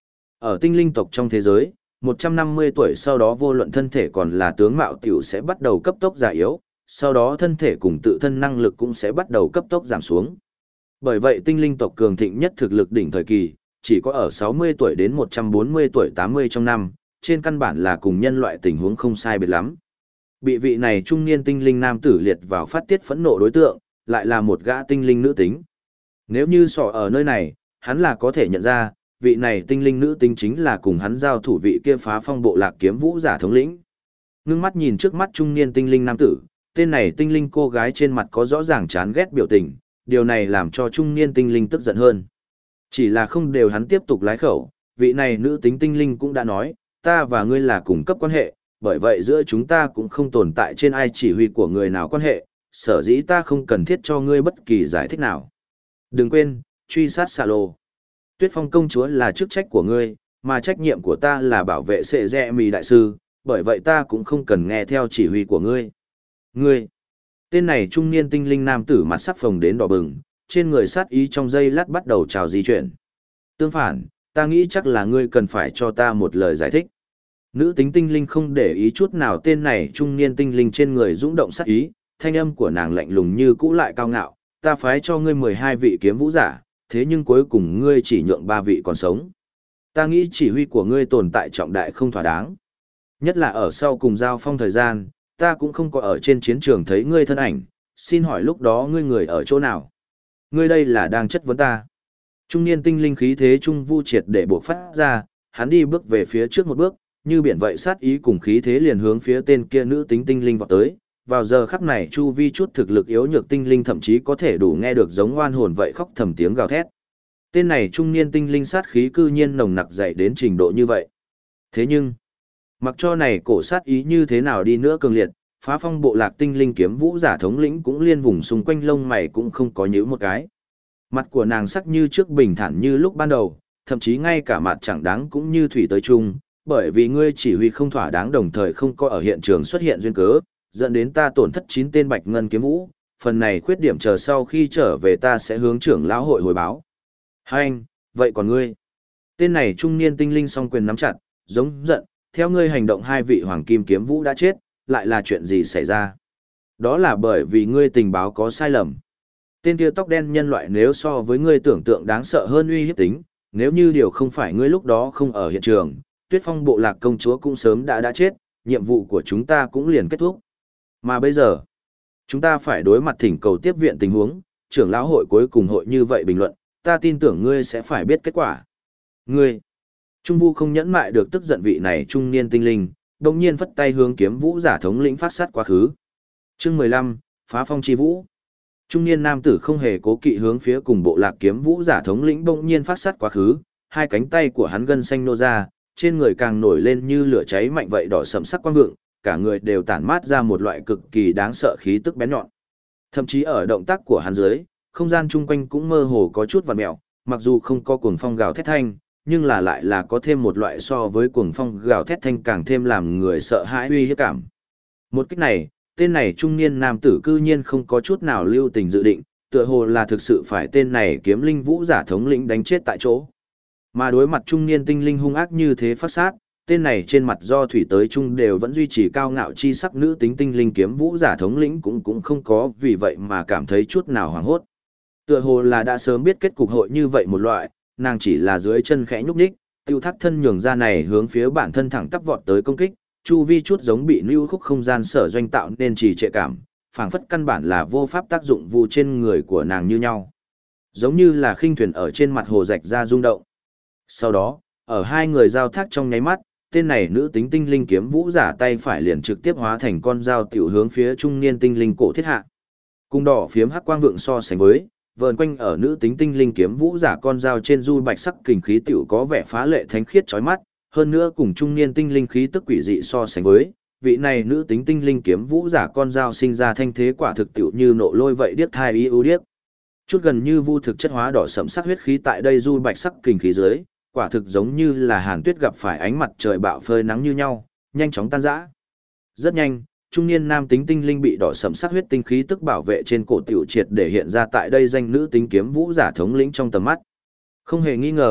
Ở tinh linh tộc trong thế giới, 150 tuổi sau đó vô luận thân thể còn là tướng mạo tiểu sẽ bắt đầu cấp tốc già yếu, sau đó thân thể cùng tự thân năng lực cũng sẽ bắt đầu cấp tốc giảm xuống. Bởi vậy tinh linh tộc cường thịnh nhất thực lực đỉnh thời kỳ, chỉ có ở 60 tuổi đến 140 tuổi 80 trong năm, trên căn bản là cùng nhân loại tình huống không sai biệt lắm. Bị vị này trung niên tinh linh nam tử liệt vào phát tiết phẫn nộ đối tượng, lại là một gã tinh linh nữ tính. Nếu như sọ ở nơi này, hắn là có thể nhận ra, vị này tinh linh nữ tính chính là cùng hắn giao thủ vị kia phá phong bộ lạc kiếm vũ giả thống lĩnh. Ngưng mắt nhìn trước mắt trung niên tinh linh nam tử, tên này tinh linh cô gái trên mặt có rõ ràng chán ghét biểu tình, điều này làm cho trung niên tinh linh tức giận hơn. Chỉ là không đều hắn tiếp tục lái khẩu, vị này nữ tính tinh linh cũng đã nói, ta và ngươi là cùng cấp quan hệ, bởi vậy giữa chúng ta cũng không tồn tại trên ai chỉ huy của người nào quan hệ, sở dĩ ta không cần thiết cho ngươi bất kỳ giải thích nào. Đừng quên, truy sát xà lô. Tuyết Phong công chúa là chức trách của ngươi, mà trách nhiệm của ta là bảo vệ sệ rẽ mì đại sư, bởi vậy ta cũng không cần nghe theo chỉ huy của ngươi. Ngươi, tên này trung niên tinh linh nam tử mặt sắc phồng đến đỏ bừng, trên người sát ý trong giây lát bắt đầu trào di chuyển. Tương phản, ta nghĩ chắc là ngươi cần phải cho ta một lời giải thích. Nữ tính tinh linh không để ý chút nào tên này trung niên tinh linh trên người dũng động sát ý, thanh âm của nàng lạnh lùng như cũ lại cao ngạo, ta phái cho ngươi 12 vị kiếm vũ giả, thế nhưng cuối cùng ngươi chỉ nhượng 3 vị còn sống. Ta nghĩ chỉ huy của ngươi tồn tại trọng đại không thỏa đáng. Nhất là ở sau cùng giao phong thời gian, ta cũng không có ở trên chiến trường thấy ngươi thân ảnh, xin hỏi lúc đó ngươi người ở chỗ nào? Ngươi đây là đang chất vấn ta. Trung niên tinh linh khí thế trung vu triệt để buộc phát ra, hắn đi bước về phía trước một bước, như biển vậy sát ý cùng khí thế liền hướng phía tên kia nữ tính tinh linh vọt tới. Vào giờ khắc này chu vi chút thực lực yếu nhược tinh linh thậm chí có thể đủ nghe được giống oan hồn vậy khóc thầm tiếng gào thét. Tên này trung niên tinh linh sát khí cư nhiên nồng nặc dậy đến trình độ như vậy. Thế nhưng, mặc cho này cổ sát ý như thế nào đi nữa cường liệt, phá phong bộ lạc tinh linh kiếm vũ giả thống lĩnh cũng liên vùng xung quanh lông mày cũng không có nhíu một cái. Mặt của nàng sắc như trước bình thản như lúc ban đầu, thậm chí ngay cả mặt chẳng đáng cũng như thủy tới chung, bởi vì ngươi chỉ huy không thỏa đáng đồng thời không có ở hiện trường xuất hiện duyên cớ, dẫn đến ta tổn thất 9 tên bạch ngân kiếm vũ, phần này khuyết điểm chờ sau khi trở về ta sẽ hướng trưởng lão hội hồi báo. Hành, vậy còn ngươi? Tên này trung niên tinh linh song quyền nắm chặt, giống giận, theo ngươi hành động 2 vị hoàng kim kiếm vũ đã chết, lại là chuyện gì xảy ra? Đó là bởi vì ngươi tình báo có sai lầm. Tên kia tóc đen nhân loại nếu so với ngươi tưởng tượng đáng sợ hơn uy hiếp tính, nếu như điều không phải ngươi lúc đó không ở hiện trường, Tuyết Phong bộ lạc công chúa cũng sớm đã chết, nhiệm vụ của chúng ta cũng liền kết thúc. Mà bây giờ, chúng ta phải đối mặt thỉnh cầu tiếp viện tình huống, trưởng lão hội cuối cùng hội như vậy bình luận, ta tin tưởng ngươi sẽ phải biết kết quả. Ngươi, Trung Vu không nhẫn mại được tức giận vị này trung niên tinh linh, đồng nhiên phất tay hướng kiếm vũ giả thống lĩnh phát sát quá khứ. Chương 15, Phá phong chi vũ. Trung niên nam tử không hề cố kỵ hướng phía cùng bộ lạc kiếm vũ giả thống lĩnh bỗng nhiên phát sát quá khứ, hai cánh tay của hắn gân xanh nô ra, trên người càng nổi lên như lửa cháy mạnh vậy đỏ sẫm sắc quang vượng, cả người đều tản mát ra một loại cực kỳ đáng sợ khí tức bén nhọn. Thậm chí ở động tác của hắn dưới, không gian chung quanh cũng mơ hồ có chút vặn mèo, mặc dù không có cuồng phong gào thét thanh, nhưng là lại là có thêm một loại so với cuồng phong gào thét thanh càng thêm làm người sợ hãi uy hiếp cảm. Một cách này, tên này trung niên nam tử cư nhiên không có chút nào lưu tình dự định, tựa hồ là thực sự phải tên này kiếm linh vũ giả thống lĩnh đánh chết tại chỗ. Mà đối mặt trung niên tinh linh hung ác như thế phát sát, tên này trên mặt do thủy tới trung đều vẫn duy trì cao ngạo chi sắc nữ tính tinh linh kiếm vũ giả thống lĩnh cũng không có vì vậy mà cảm thấy chút nào hoảng hốt. Tựa hồ là đã sớm biết kết cục hội như vậy một loại, nàng chỉ là dưới chân khẽ nhúc nhích, tiêu thác thân nhường ra này hướng phía bản thân thẳng tắp vọt tới công kích, chu vi chút giống bị lưu khúc không gian sở doanh tạo nên trì trệ cảm, phảng phất căn bản là vô pháp tác dụng vụ trên người của nàng như nhau. Giống như là khinh thuyền ở trên mặt hồ rạch ra rung động. Sau đó, ở hai người giao thác trong nháy mắt, tên này nữ tính tinh linh kiếm vũ giả tay phải liền trực tiếp hóa thành con dao tiểu hướng phía trung niên tinh linh cổ thiết hạ. Cung đỏ phiếm hắc quang vượng so sánh với, vờn quanh ở nữ tính tinh linh kiếm vũ giả con dao trên du bạch sắc kình khí tiểu có vẻ phá lệ thánh khiết chói mắt, hơn nữa cùng trung niên tinh linh khí tức quỷ dị so sánh với, vị này nữ tính tinh linh kiếm vũ giả con dao sinh ra thanh thế quả thực tiểu như nộ lôi vậy điếc thai y ưu điếc. Chút gần như vu thực chất hóa đỏ sẫm sắc huyết khí tại đây du bạch sắc kình khí dưới, quả thực giống như là hàn tuyết gặp phải ánh mặt trời bạo phơi nắng như nhau, nhanh chóng tan rã. Rất nhanh, trung niên nam tính tinh linh bị đỏ sẫm sắc huyết tinh khí tức bảo vệ trên cổ tiểu triệt để hiện ra tại đây danh nữ tính kiếm vũ giả thống lĩnh trong tầm mắt. Không hề nghi ngờ,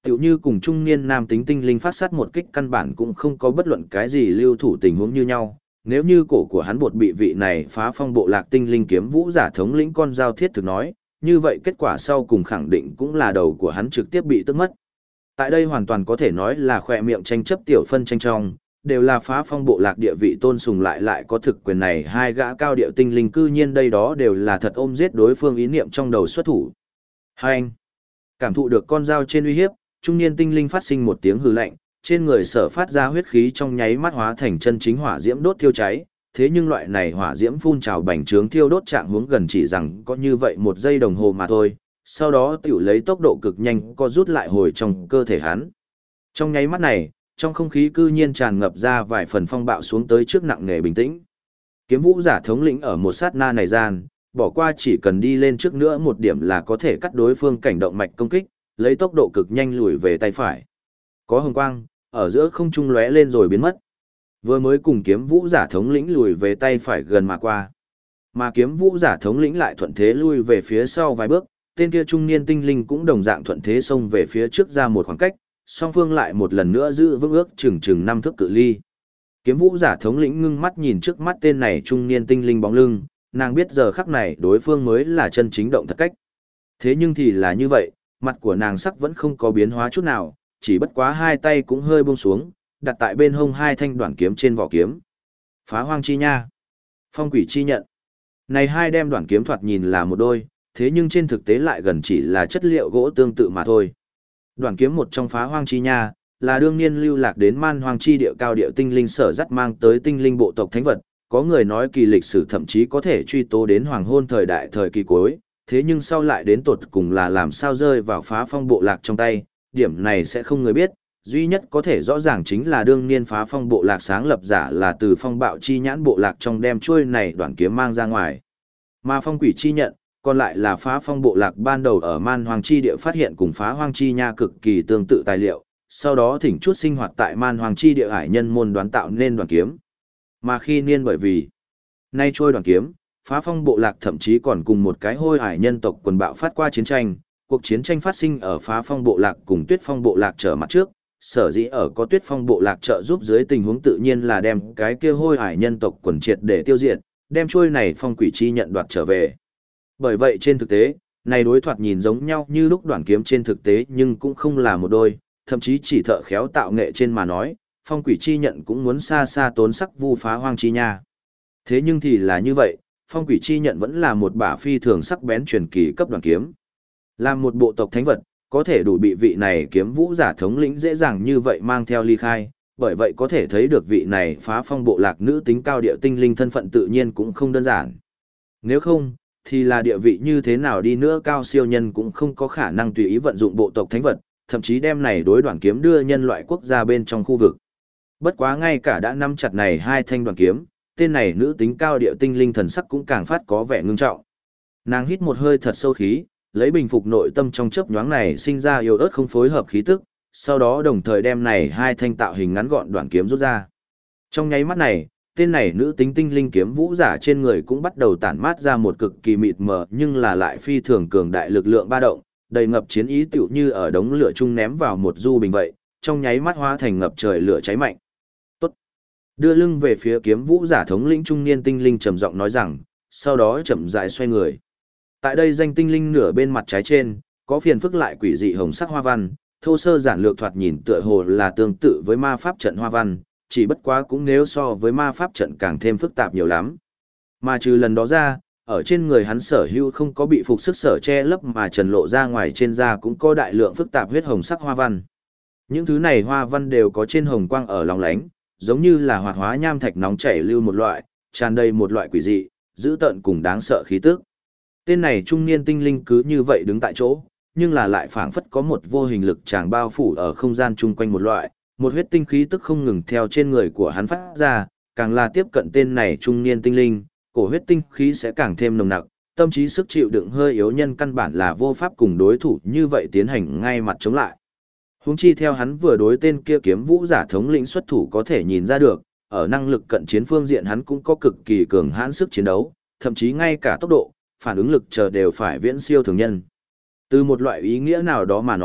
Tiểu như cùng trung niên nam tính tinh linh phát sát một kích căn bản cũng không có bất luận cái gì lưu thủ tình huống như nhau. Nếu như cổ của hắn bột bị vị này phá phong bộ lạc tinh linh kiếm vũ giả thống lĩnh con dao thiết thực nói, như vậy kết quả sau cùng khẳng định cũng là đầu của hắn trực tiếp bị tức mất. Tại đây hoàn toàn có thể nói là khỏe miệng tranh chấp tiểu phân tranh trong, đều là phá phong bộ lạc địa vị tôn sùng lại có thực quyền này hai gã cao điệu tinh linh cư nhiên đây đó đều là thật ôm giết đối phương ý niệm trong đầu xuất thủ. Hai anh, cảm thụ được con dao trên uy hiếp, trung niên tinh linh phát sinh một tiếng hừ lạnh, trên người sở phát ra huyết khí trong nháy mắt hóa thành chân chính hỏa diễm đốt thiêu cháy, thế nhưng loại này hỏa diễm phun trào bành trướng thiêu đốt trạng hướng gần chỉ rằng có như vậy một giây đồng hồ mà thôi, sau đó tiểu lấy tốc độ cực nhanh co rút lại hồi trong cơ thể hắn. Trong nháy mắt này, trong không khí cư nhiên tràn ngập ra vài phần phong bạo xuống tới trước nặng nề bình tĩnh. Kiếm vũ giả thống lĩnh ở một sát na này gian, bỏ qua chỉ cần đi lên trước nữa một điểm là có thể cắt đối phương cảnh động mạch công kích, lấy tốc độ cực nhanh lùi về tay phải. Có hồng quang, ở giữa không trung lóe lên rồi biến mất. Vừa mới cùng kiếm vũ giả thống lĩnh lùi về tay phải gần mà qua. Mà kiếm vũ giả thống lĩnh lại thuận thế lui về phía sau vài bước, tên kia trung niên tinh linh cũng đồng dạng thuận thế xông về phía trước ra một khoảng cách, song phương lại một lần nữa giữ vững ước chừng 5 thước cự ly. Kiếm vũ giả thống lĩnh ngưng mắt nhìn trước mắt tên này trung niên tinh linh bóng lưng, nàng biết giờ khắc này đối phương mới là chân chính động thật cách. Thế nhưng thì là như vậy, mặt của nàng sắc vẫn không có biến hóa chút nào, chỉ bất quá hai tay cũng hơi buông xuống, đặt tại bên hông hai thanh đoạn kiếm trên vỏ kiếm. Phá hoang chi nha, phong quỷ chi nhận. Này hai đem đoạn kiếm thoạt nhìn là một đôi, thế nhưng trên thực tế lại gần chỉ là chất liệu gỗ tương tự mà thôi. Đoạn kiếm một trong phá hoang chi nha, là đương nhiên lưu lạc đến man hoang chi địa cao địa tinh linh sở dắt mang tới tinh linh bộ tộc thánh vật, có người nói kỳ lịch sử thậm chí có thể truy tố đến hoàng hôn thời đại thời kỳ cuối, thế nhưng sau lại đến tột cùng là làm sao rơi vào phá phong bộ lạc trong tay, điểm này sẽ không người biết, duy nhất có thể rõ ràng chính là đương niên phá phong bộ lạc sáng lập giả là từ phong bạo chi nhãn bộ lạc trong đem chuôi này đoạn kiếm mang ra ngoài. Mà phong quỷ chi nhận, còn lại là phá phong bộ lạc ban đầu ở man hoang chi địa phát hiện cùng phá hoang chi nha cực kỳ tương tự tài liệu, sau đó thỉnh chút sinh hoạt tại man hoang chi địa hải nhân môn đoán tạo nên đoạn kiếm. Mà khi niên bởi vì nay trôi đoạn kiếm, phá phong bộ lạc thậm chí còn cùng một cái hôi hải nhân tộc quần bạo phát qua chiến tranh, cuộc chiến tranh phát sinh ở phá phong bộ lạc cùng tuyết phong bộ lạc trở mặt trước, sở dĩ ở có tuyết phong bộ lạc trợ giúp dưới tình huống tự nhiên là đem cái kia hôi hải nhân tộc quần triệt để tiêu diệt, đem trôi này phong quỷ chi nhận đoạt trở về. Bởi vậy trên thực tế, này đối thoạt nhìn giống nhau như lúc đoạn kiếm trên thực tế nhưng cũng không là một đôi, thậm chí chỉ thợ khéo tạo nghệ trên mà nói, phong quỷ chi nhận cũng muốn xa xa tốn sắc vu phá hoang chi nha. Thế nhưng thì là như vậy, phong quỷ chi nhận vẫn là một bả phi thường sắc bén truyền kỳ cấp đoạn kiếm. Làm một bộ tộc thánh vật, có thể đủ bị vị này kiếm vũ giả thống lĩnh dễ dàng như vậy mang theo ly khai, bởi vậy có thể thấy được vị này phá phong bộ lạc nữ tính cao địa tinh linh thân phận tự nhiên cũng không đơn giản. Nếu không, thì là địa vị như thế nào đi nữa cao siêu nhân cũng không có khả năng tùy ý vận dụng bộ tộc thánh vật, thậm chí đem này đối đoạn kiếm đưa nhân loại quốc gia bên trong khu vực. Bất quá ngay cả đã nắm chặt này hai thanh đoạn kiếm, tên này nữ tính cao địa tinh linh thần sắc cũng càng phát có vẻ ngưng trọng. Nàng hít một hơi thật sâu khí, lấy bình phục nội tâm trong chớp nhoáng này sinh ra yếu ớt không phối hợp khí tức, sau đó đồng thời đem này hai thanh tạo hình ngắn gọn đoạn kiếm rút ra. Trong nháy mắt này, tên này nữ tính tinh linh kiếm vũ giả trên người cũng bắt đầu tản mát ra một cực kỳ mịt mờ nhưng là lại phi thường cường đại lực lượng ba động, đầy ngập chiến ý tựu như ở đống lửa chung ném vào một du bình vậy, trong nháy mắt hóa thành ngập trời lửa cháy mạnh. Tốt. Đưa lưng về phía kiếm vũ giả thống lĩnh trung niên tinh linh trầm giọng nói rằng, sau đó chậm rãi xoay người. Tại đây danh tinh linh nửa bên mặt trái trên, có phiền phức lại quỷ dị hồng sắc hoa văn, thô sơ giản lược thoạt nhìn tựa hồ là tương tự với ma pháp trận hoa văn, chỉ bất quá cũng nếu so với ma pháp trận càng thêm phức tạp nhiều lắm. Mà trừ lần đó ra, ở trên người hắn sở hữu không có bị phục sức sở che lấp mà trần lộ ra ngoài trên da cũng có đại lượng phức tạp huyết hồng sắc hoa văn. Những thứ này hoa văn đều có trên hồng quang ở lòng lánh, giống như là hoạt hóa nham thạch nóng chảy lưu một loại, tràn đầy một loại quỷ dị, dữ tợn cùng đáng sợ khí tức. Tên này trung niên tinh linh cứ như vậy đứng tại chỗ, nhưng là lại phảng phất có một vô hình lực tràng bao phủ ở không gian chung quanh một loại, một huyết tinh khí tức không ngừng theo trên người của hắn phát ra, càng là tiếp cận tên này trung niên tinh linh, cổ huyết tinh khí sẽ càng thêm nồng nặc, tâm trí sức chịu đựng hơi yếu nhân căn bản là vô pháp cùng đối thủ như vậy tiến hành ngay mặt chống lại. Huống chi theo hắn vừa đối tên kia kiếm vũ giả thống lĩnh xuất thủ có thể nhìn ra được, ở năng lực cận chiến phương diện hắn cũng có cực kỳ cường hãn sức chiến đấu, thậm chí ngay cả tốc độ, phản ứng lực chờ đều phải viễn siêu thường nhân. Từ một loại ý nghĩa nào đó mà nói,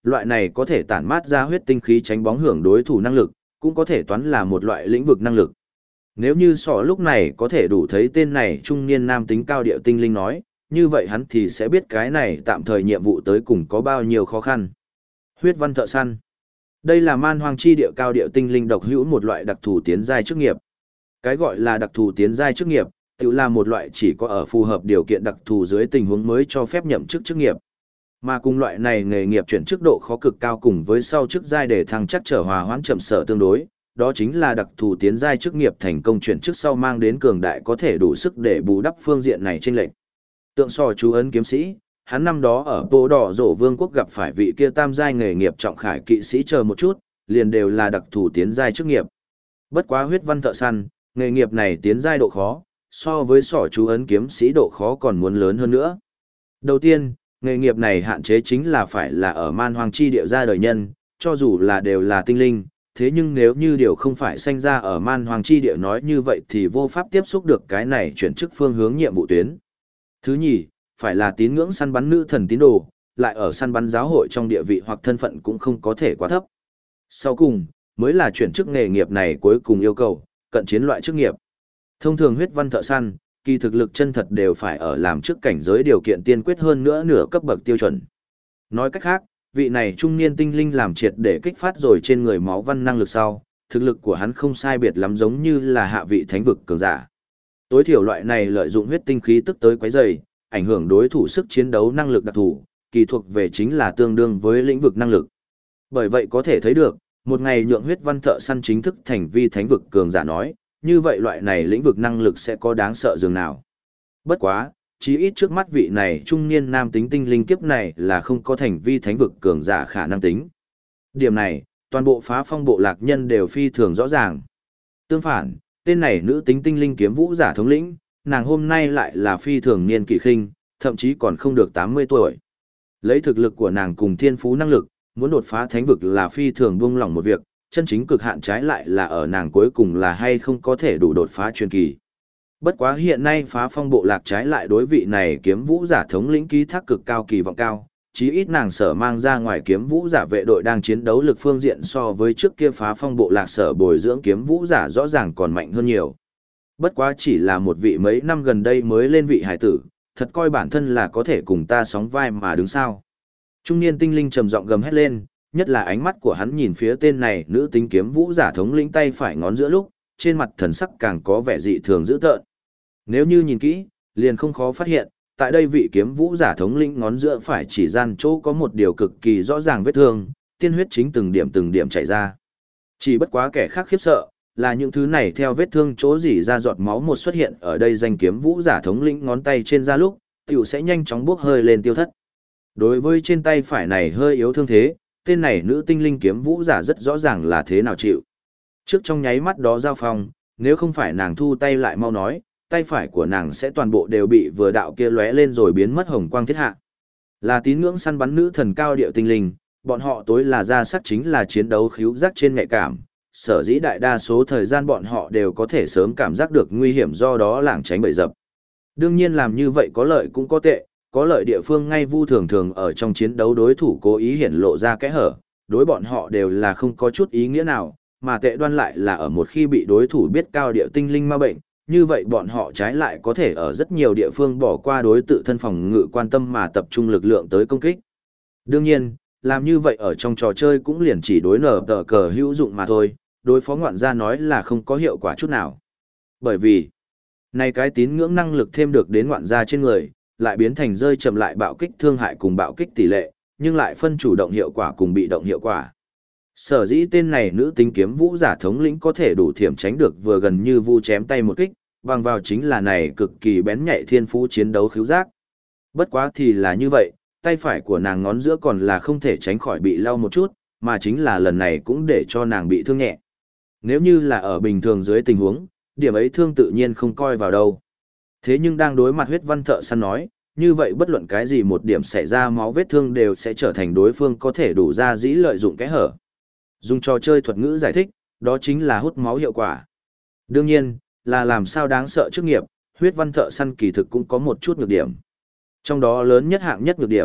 loại này có thể tản mát ra huyết tinh khí tránh bóng hưởng đối thủ năng lực, cũng có thể toán là một loại lĩnh vực năng lực. Nếu như sọ lúc này có thể đủ thấy tên này trung niên nam tính cao điệu tinh linh nói, như vậy hắn thì sẽ biết cái này tạm thời nhiệm vụ tới cùng có bao nhiêu khó khăn. Huyết văn thợ săn. Đây là man hoang chi địa cao điệu tinh linh độc hữu một loại đặc thù tiến giai chức nghiệp. Cái gọi là đặc thù tiến giai chức nghiệp, tự là một loại chỉ có ở phù hợp điều kiện đặc thù dưới tình huống mới cho phép nhậm chức chức nghiệp. Mà cùng loại này nghề nghiệp chuyển chức độ khó cực cao cùng với sau chức giai để thăng chắc trở hòa hoãn chậm sở tương đối, đó chính là đặc thù tiến giai chức nghiệp thành công chuyển chức sau mang đến cường đại có thể đủ sức để bù đắp phương diện này chênh lệch. Tượng sò chú ấn kiếm sĩ, hắn năm đó ở Bộ Đỏ Rổ Vương quốc gặp phải vị kia tam giai nghề nghiệp trọng khải kỵ sĩ chờ một chút, liền đều là đặc thù tiến giai chức nghiệp. Bất quá huyết văn thợ săn, nghề nghiệp này tiến giai độ khó, so với sỏ chú ấn kiếm sĩ độ khó còn muốn lớn hơn nữa. Đầu tiên, nghề nghiệp này hạn chế chính là phải là ở man hoang chi địa ra đời nhân, cho dù là đều là tinh linh, thế nhưng nếu như điều không phải sanh ra ở man hoang chi địa nói như vậy thì vô pháp tiếp xúc được cái này chuyển chức phương hướng nhiệm vụ tuyến. Thứ nhì, phải là tín ngưỡng săn bắn nữ thần tín đồ, lại ở săn bắn giáo hội trong địa vị hoặc thân phận cũng không có thể quá thấp. Sau cùng, mới là chuyển chức nghề nghiệp này cuối cùng yêu cầu, cận chiến loại chức nghiệp. Thông thường huyết văn thợ săn, kỳ thực lực chân thật đều phải ở làm trước cảnh giới điều kiện tiên quyết hơn nữa nửa cấp bậc tiêu chuẩn. Nói cách khác, vị này trung niên tinh linh làm triệt để kích phát rồi trên người máu văn năng lực sau, thực lực của hắn không sai biệt lắm giống như là hạ vị thánh vực cường giả. Tối thiểu loại này lợi dụng huyết tinh khí tức tới quấy rầy, ảnh hưởng đối thủ sức chiến đấu năng lực đặc thù, kỳ thuộc về chính là tương đương với lĩnh vực năng lực. Bởi vậy có thể thấy được, một ngày nhượng huyết văn thợ săn chính thức thành vi thánh vực cường giả nói, như vậy loại này lĩnh vực năng lực sẽ có đáng sợ dường nào. Bất quá, chí ít trước mắt vị này trung niên nam tính tinh linh kiếp này là không có thành vi thánh vực cường giả khả năng tính. Điểm này, toàn bộ phá phong bộ lạc nhân đều phi thường rõ ràng. Tương phản, tên này nữ tính tinh linh kiếm vũ giả thống lĩnh, nàng hôm nay lại là phi thường niên kỷ khinh, thậm chí còn không được 80 tuổi. Lấy thực lực của nàng cùng thiên phú năng lực, muốn đột phá thánh vực là phi thường buông lỏng một việc, chân chính cực hạn trái lại là ở nàng cuối cùng là hay không có thể đủ đột phá truyền kỳ. Bất quá hiện nay phá phong bộ lạc trái lại đối vị này kiếm vũ giả thống lĩnh ký thác cực cao kỳ vọng cao, chí ít nàng sở mang ra ngoài kiếm vũ giả vệ đội đang chiến đấu lực phương diện so với trước kia phá phong bộ lạc sở bồi dưỡng kiếm vũ giả rõ ràng còn mạnh hơn nhiều. Bất quá chỉ là một vị mấy năm gần đây mới lên vị hải tử, thật coi bản thân là có thể cùng ta sóng vai mà đứng sao. Trung niên tinh linh trầm giọng gầm hét lên, nhất là ánh mắt của hắn nhìn phía tên này nữ tính kiếm vũ giả thống lĩnh tay phải ngón giữa lúc, trên mặt thần sắc càng có vẻ dị thường dữ tợn. Nếu như nhìn kỹ, liền không khó phát hiện, tại đây vị kiếm vũ giả thống lĩnh ngón giữa phải chỉ gian chỗ có một điều cực kỳ rõ ràng vết thương, tiên huyết chính từng điểm chảy ra. Chỉ bất quá kẻ khác khiếp sợ, là những thứ này theo vết thương chỗ rỉ ra giọt máu một xuất hiện ở đây danh kiếm vũ giả thống lĩnh ngón tay trên da lúc, tiểu sẽ nhanh chóng bốc hơi lên tiêu thất. Đối với trên tay phải này hơi yếu thương thế, tên này nữ tinh linh kiếm vũ giả rất rõ ràng là thế nào chịu. Trước trong nháy mắt đó giao phong, nếu không phải nàng thu tay lại mau nói, tay phải của nàng sẽ toàn bộ đều bị vừa đạo kia lóe lên rồi biến mất hồng quang thiết hạ. Là tín ngưỡng săn bắn nữ thần cao điệu tinh linh, bọn họ tối là ra sắc chính là chiến đấu khíu giác trên nhạy cảm, sở dĩ đại đa số thời gian bọn họ đều có thể sớm cảm giác được nguy hiểm do đó lảng tránh bẫy dập. Đương nhiên làm như vậy có lợi cũng có tệ, có lợi địa phương ngay vu thường thường ở trong chiến đấu đối thủ cố ý hiển lộ ra kẽ hở, đối bọn họ đều là không có chút ý nghĩa nào, mà tệ đoan lại là ở một khi bị đối thủ biết cao điệu tinh linh ma bệnh, như vậy bọn họ trái lại có thể ở rất nhiều địa phương bỏ qua đối tự thân phòng ngự quan tâm mà tập trung lực lượng tới công kích. Đương nhiên, làm như vậy ở trong trò chơi cũng liền chỉ đối nở tờ cờ hữu dụng mà thôi, đối phó ngoạn gia nói là không có hiệu quả chút nào. Bởi vì, này cái tín ngưỡng năng lực thêm được đến ngoạn gia trên người, lại biến thành rơi chậm lại bạo kích thương hại cùng bạo kích tỷ lệ, nhưng lại phân chủ động hiệu quả cùng bị động hiệu quả. Sở dĩ tên này nữ tính kiếm vũ giả thống lĩnh có thể đủ thiểm tránh được vừa gần như vu chém tay một kích, bằng vào chính là này cực kỳ bén nhạy thiên phú chiến đấu khứu giác. Bất quá thì là như vậy, tay phải của nàng ngón giữa còn là không thể tránh khỏi bị lau một chút, mà chính là lần này cũng để cho nàng bị thương nhẹ. Nếu như là ở bình thường dưới tình huống, điểm ấy thương tự nhiên không coi vào đâu. Thế nhưng đang đối mặt huyết văn thợ săn nói, như vậy bất luận cái gì một điểm xảy ra máu vết thương đều sẽ trở thành đối phương có thể đủ ra dĩ lợi dụng kẽ hở. Dùng trò chơi thuật ngữ giải thích, đó chính là hút máu hiệu quả. Đương nhiên, là làm sao đáng sợ chức nghiệp, huyết văn thợ săn kỳ thực cũng có một chút nhược điểm. Trong đó lớn nhất hạng nhất nhược điểm,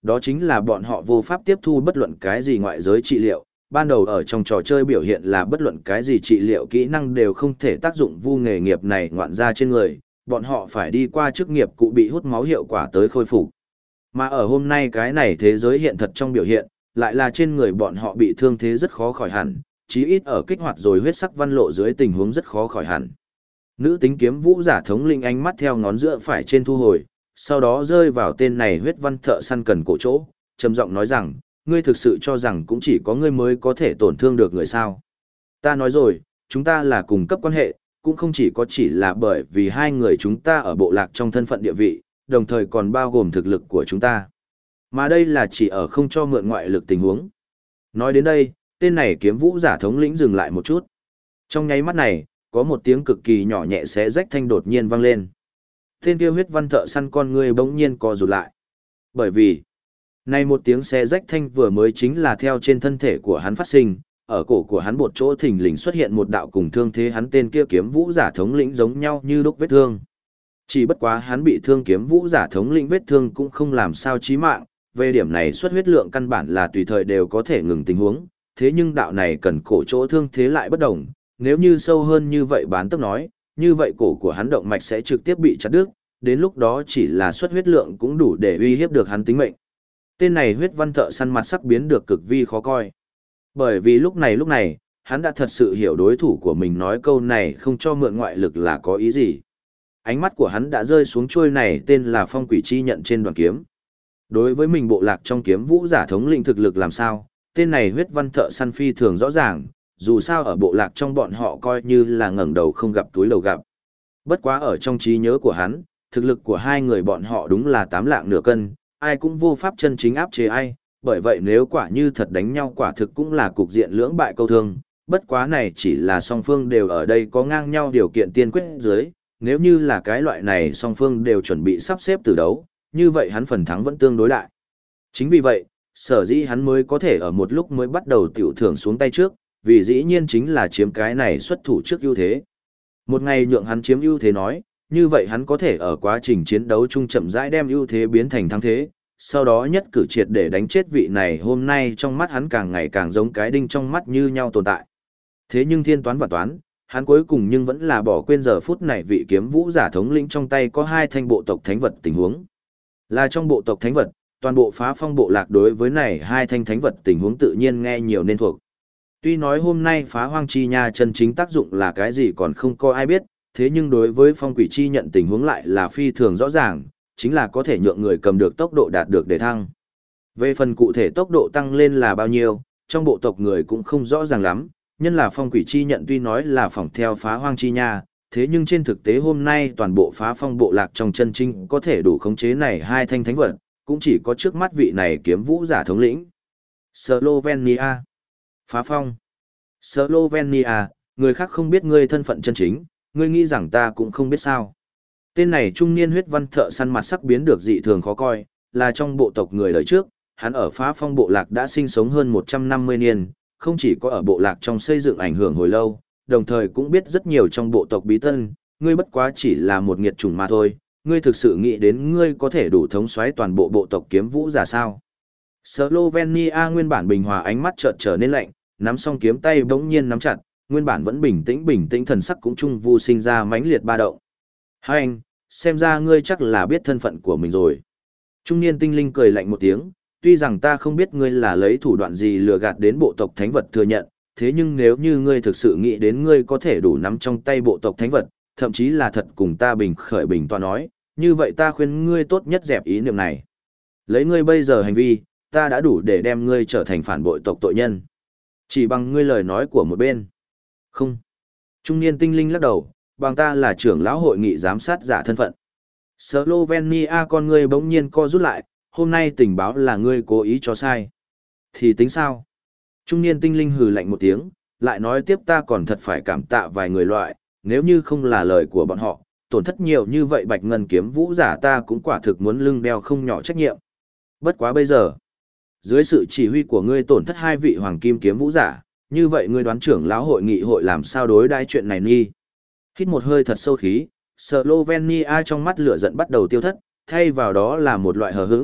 Đó chính là bọn họ vô pháp tiếp thu bất luận cái gì ngoại giới trị liệu, ban đầu ở trong trò chơi biểu hiện là bất luận cái gì trị liệu kỹ năng đều không thể tác dụng vu nghề nghiệp này ngoạn ra trên người, bọn họ phải đi qua chức nghiệp cụ bị hút máu hiệu quả tới khôi phục. Mà ở hôm nay cái này thế giới hiện thật trong biểu hiện, lại là trên người bọn họ bị thương thế rất khó khỏi hẳn, chí ít ở kích hoạt rồi huyết sắc văn lộ dưới tình huống rất khó khỏi hẳn. Nữ tính kiếm vũ giả thống linh ánh mắt theo ngón giữa phải trên thu hồi, sau đó rơi vào tên này huyết văn thợ săn cần cổ chỗ, trầm giọng nói rằng, ngươi thực sự cho rằng cũng chỉ có ngươi mới có thể tổn thương được người sao. Ta nói rồi, chúng ta là cùng cấp quan hệ, cũng không chỉ là bởi vì hai người chúng ta ở bộ lạc trong thân phận địa vị, đồng thời còn bao gồm thực lực của chúng ta. Mà đây là chỉ ở không cho mượn ngoại lực tình huống. Nói đến đây, tên này kiếm vũ giả thống lĩnh dừng lại một chút. Trong nháy mắt này, có một tiếng cực kỳ nhỏ nhẹ xé rách thanh đột nhiên vang lên. Tên kia huyết văn thợ săn con người bỗng nhiên co rụt lại. Bởi vì, này một tiếng xé rách thanh vừa mới chính là theo trên thân thể của hắn phát sinh, ở cổ của hắn một chỗ thình lình xuất hiện một đạo cùng thương thế hắn tên kia kiếm vũ giả thống lĩnh giống nhau như lúc vết thương. Chỉ bất quá hắn bị thương kiếm vũ giả thống lĩnh vết thương cũng không làm sao chí mạng, về điểm này xuất huyết lượng căn bản là tùy thời đều có thể ngừng tình huống, thế nhưng đạo này cần cổ chỗ thương thế lại bất đồng, nếu như sâu hơn như vậy bán tốc nói, như vậy cổ của hắn động mạch sẽ trực tiếp bị chặt đứt, đến lúc đó chỉ là xuất huyết lượng cũng đủ để uy hiếp được hắn tính mệnh. Tên này huyết văn thợ săn mặt sắc biến được cực vi khó coi. Bởi vì lúc này, hắn đã thật sự hiểu đối thủ của mình nói câu này không cho mượn ngoại lực là có ý gì. Ánh mắt của hắn đã rơi xuống chuôi này tên là phong quỷ chi nhận trên đoàn kiếm. Đối với mình bộ lạc trong kiếm vũ giả thống lĩnh thực lực làm sao, tên này huyết văn thợ săn phi thường rõ ràng, dù sao ở bộ lạc trong bọn họ coi như là ngẩng đầu không gặp túi đầu gặp. Bất quá ở trong trí nhớ của hắn, thực lực của hai người bọn họ đúng là 8 lạng nửa cân, ai cũng vô pháp chân chính áp chế ai, bởi vậy nếu quả như thật đánh nhau quả thực cũng là cục diện lưỡng bại câu thương, bất quá này chỉ là song phương đều ở đây có ngang nhau điều kiện tiên quyết dưới, nếu như là cái loại này song phương đều chuẩn bị sắp xếp từ đấu, như vậy hắn phần thắng vẫn tương đối đại. Chính vì vậy, sở dĩ hắn mới có thể ở một lúc mới bắt đầu tiểu thưởng xuống tay trước, vì dĩ nhiên chính là chiếm cái này xuất thủ trước ưu thế. Một ngày nhượng hắn chiếm ưu thế nói, như vậy hắn có thể ở quá trình chiến đấu chung chậm rãi đem ưu thế biến thành thắng thế, sau đó nhất cử triệt để đánh chết vị này hôm nay trong mắt hắn càng ngày càng giống cái đinh trong mắt như nhau tồn tại. Thế nhưng thiên toán và toán, hắn cuối cùng nhưng vẫn là bỏ quên giờ phút này vị kiếm vũ giả thống lĩnh trong tay có 2 thanh bộ tộc thánh vật tình huống. Là trong bộ tộc thánh vật, toàn bộ phá phong bộ lạc đối với này 2 thanh thánh vật tình huống tự nhiên nghe nhiều nên thuộc. Tuy nói hôm nay phá hoang chi nha chân chính tác dụng là cái gì còn không có ai biết, thế nhưng đối với phong quỷ chi nhận tình huống lại là phi thường rõ ràng, chính là có thể nhượng người cầm được tốc độ đạt được để thăng. Về phần cụ thể tốc độ tăng lên là bao nhiêu, trong bộ tộc người cũng không rõ ràng lắm, nhân là phong quỷ chi nhận tuy nói là phỏng theo phá hoang chi nha, thế nhưng trên thực tế hôm nay toàn bộ phá phong bộ lạc trong chân chính có thể đủ khống chế này 2 thanh thánh vật, cũng chỉ có trước mắt vị này kiếm vũ giả thống lĩnh. Slovenia. Phá phong. Slovenia, người khác không biết ngươi thân phận chân chính, ngươi nghĩ rằng ta cũng không biết sao. Tên này trung niên huyết văn thợ săn mặt sắc biến được dị thường khó coi, là trong bộ tộc người đời trước, hắn ở phá phong bộ lạc đã sinh sống hơn 150 niên, không chỉ có ở bộ lạc trong xây dựng ảnh hưởng hồi lâu, đồng thời cũng biết rất nhiều trong bộ tộc bí tân, ngươi bất quá chỉ là một nghiệt chủng mà thôi, ngươi thực sự nghĩ đến ngươi có thể đủ thống soái toàn bộ bộ tộc kiếm vũ giả sao. Slovenia nguyên bản bình hòa ánh mắt chợt trở nên lạnh, nắm song kiếm tay bỗng nhiên nắm chặt, nguyên bản vẫn bình tĩnh thần sắc cũng trung vu sinh ra mãnh liệt ba động. Hai anh, xem ra ngươi chắc là biết thân phận của mình rồi. Trung niên tinh linh cười lạnh một tiếng, tuy rằng ta không biết ngươi là lấy thủ đoạn gì lừa gạt đến bộ tộc thánh vật thừa nhận, thế nhưng nếu như ngươi thực sự nghĩ đến ngươi có thể đủ nắm trong tay bộ tộc thánh vật, thậm chí là thật cùng ta bình tọa nói, như vậy ta khuyên ngươi tốt nhất dẹp ý niệm này. Lấy ngươi bây giờ hành vi, ta đã đủ để đem ngươi trở thành phản bội tộc tội nhân. Chỉ bằng ngươi lời nói của một bên. Không. Trung niên tinh linh lắc đầu, bằng ta là trưởng lão hội nghị giám sát giả thân phận. Slovenia con ngươi bỗng nhiên co rút lại, hôm nay tình báo là ngươi cố ý cho sai. Thì tính sao? Trung niên tinh linh hừ lạnh một tiếng, lại nói tiếp ta còn thật phải cảm tạ vài người loại, nếu như không là lời của bọn họ, tổn thất nhiều như vậy bạch ngân kiếm vũ giả ta cũng quả thực muốn lưng đeo không nhỏ trách nhiệm. Bất quá bây giờ, dưới sự chỉ huy của ngươi tổn thất 2 vị hoàng kim kiếm vũ giả, như vậy ngươi đoán trưởng lão hội nghị hội làm sao đối đãi chuyện này nghi? Hít một hơi thật sâu khí, Slovenia trong mắt lửa giận bắt đầu tiêu thất, thay vào đó là một loại hờ hững,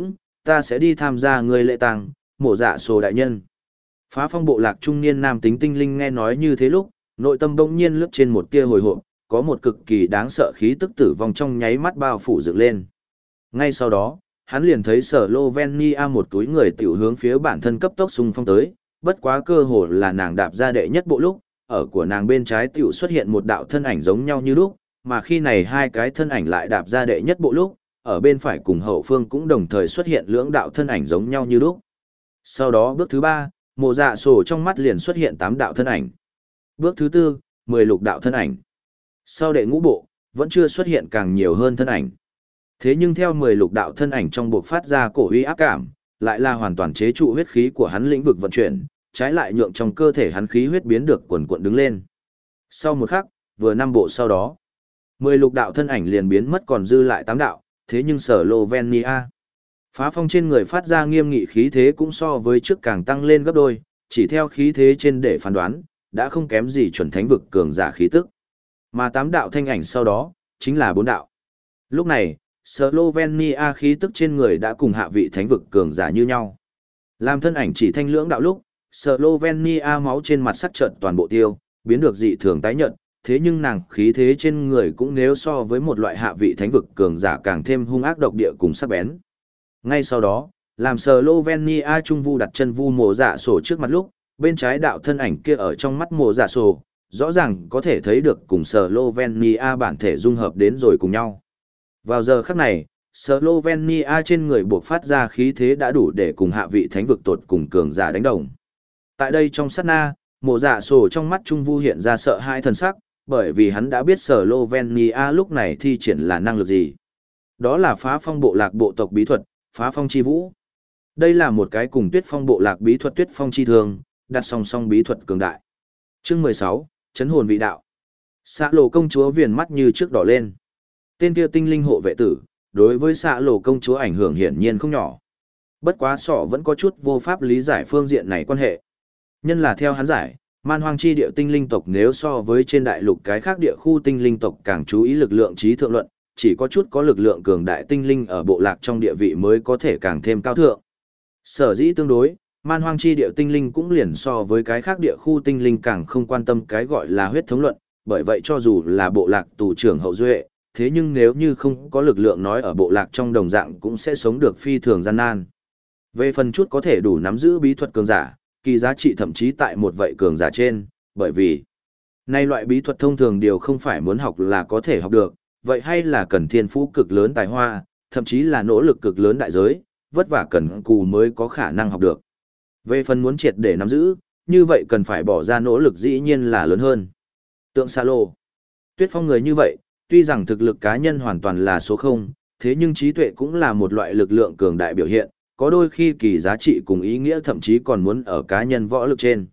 ta sẽ đi tham gia ngươi lễ tang, mộ dạ sổ đại nhân. Phá phong bộ lạc trung niên nam tính tinh linh nghe nói như thế lúc, nội tâm bỗng nhiên lướt trên một tia hồi hộp, có một cực kỳ đáng sợ khí tức tử vong trong nháy mắt bao phủ dựng lên. Ngay sau đó, hắn liền thấy Sở Lovenia một túi người tiểu hướng phía bản thân cấp tốc xung phong tới, bất quá cơ hồ là nàng đạp ra đệ nhất bộ lúc, ở của nàng bên trái tiểu xuất hiện một đạo thân ảnh giống nhau như lúc, mà khi này hai cái thân ảnh lại đạp ra đệ nhất bộ lúc, ở bên phải cùng hậu phương cũng đồng thời xuất hiện lưỡng đạo thân ảnh giống nhau như lúc. Sau đó bước thứ 3, mộ dạ sổ trong mắt liền xuất hiện 8 đạo thân ảnh. Bước thứ 4, 10 lục đạo thân ảnh. Sau đệ ngũ bộ, vẫn chưa xuất hiện càng nhiều hơn thân ảnh. Thế nhưng theo 10 lục đạo thân ảnh trong buộc phát ra cổ uy áp cảm, lại là hoàn toàn chế trụ huyết khí của hắn lĩnh vực vận chuyển, trái lại nhượng trong cơ thể hắn khí huyết biến được quần cuộn đứng lên. Sau một khắc, vừa 5 bộ sau đó, 10 lục đạo thân ảnh liền biến mất còn dư lại 8 đạo, thế nhưng Sở Lovenia phá phong trên người phát ra nghiêm nghị khí thế cũng so với trước càng tăng lên gấp đôi, chỉ theo khí thế trên để phán đoán, đã không kém gì chuẩn thánh vực cường giả khí tức. Mà 8 đạo thanh ảnh sau đó, chính là 4 đạo. Lúc này, Slovenia khí tức trên người đã cùng hạ vị thánh vực cường giả như nhau. Làm thân ảnh chỉ thanh lưỡng đạo lúc, Slovenia máu trên mặt sắc chợt toàn bộ tiêu, biến được dị thường tái nhợt, thế nhưng nàng khí thế trên người cũng nếu so với một loại hạ vị thánh vực cường giả càng thêm hung ác độc địa cùng sắc bén. Ngay sau đó, làm Slovenia trung vu đặt chân vu mộ dạ sổ trước mặt lúc, bên trái đạo thân ảnh kia ở trong mắt mộ dạ sổ, rõ ràng có thể thấy được cùng Slovenia bản thể dung hợp đến rồi cùng nhau. Vào giờ khắc này, Slovenia trên người buộc phát ra khí thế đã đủ để cùng hạ vị thánh vực tột cùng cường giả đánh đồng. Tại đây trong sát na, mộ dạ sổ trong mắt trung vu hiện ra sợ hãi thần sắc, bởi vì hắn đã biết Slovenia lúc này thi triển là năng lực gì. Đó là phá phong bộ lạc bộ tộc bí thuật, phá phong chi vũ. Đây là một cái cùng tuyết phong bộ lạc bí thuật tuyết phong chi thường, đặt song song bí thuật cường đại. Chương 16, chấn hồn vị đạo. Xạ lộ công chúa viền mắt như trước đỏ lên. Tên kia tinh linh hộ vệ tử, đối với xạ lộ công chúa ảnh hưởng hiển nhiên không nhỏ. Bất quá sọ vẫn có chút vô pháp lý giải phương diện này quan hệ. Nhân là theo hắn giải, man hoang chi địa tinh linh tộc nếu so với trên đại lục cái khác địa khu tinh linh tộc càng chú ý lực lượng trí thượng luận, chỉ có chút có lực lượng cường đại tinh linh ở bộ lạc trong địa vị mới có thể càng thêm cao thượng. Sở dĩ tương đối, man hoang chi địa tinh linh cũng liền so với cái khác địa khu tinh linh càng không quan tâm cái gọi là huyết thống luận, bởi vậy cho dù là bộ lạc tù trưởng hậu duệ, thế nhưng nếu như không có lực lượng nói ở bộ lạc trong đồng dạng cũng sẽ sống được phi thường gian nan. Về phần chút có thể đủ nắm giữ bí thuật cường giả, kỳ giá trị thậm chí tại một vậy cường giả trên, bởi vì nay loại bí thuật thông thường điều không phải muốn học là có thể học được, vậy hay là cần thiên phú cực lớn tài hoa, thậm chí là nỗ lực cực lớn đại giới, vất vả cần cù mới có khả năng học được. Về phần muốn triệt để nắm giữ, như vậy cần phải bỏ ra nỗ lực dĩ nhiên là lớn hơn. Tượng Sa Lô, Tuyết Phong người như vậy, tuy rằng thực lực cá nhân hoàn toàn là số 0, thế nhưng trí tuệ cũng là một loại lực lượng cường đại biểu hiện, có đôi khi kỳ giá trị cùng ý nghĩa thậm chí còn muốn ở cá nhân võ lực trên.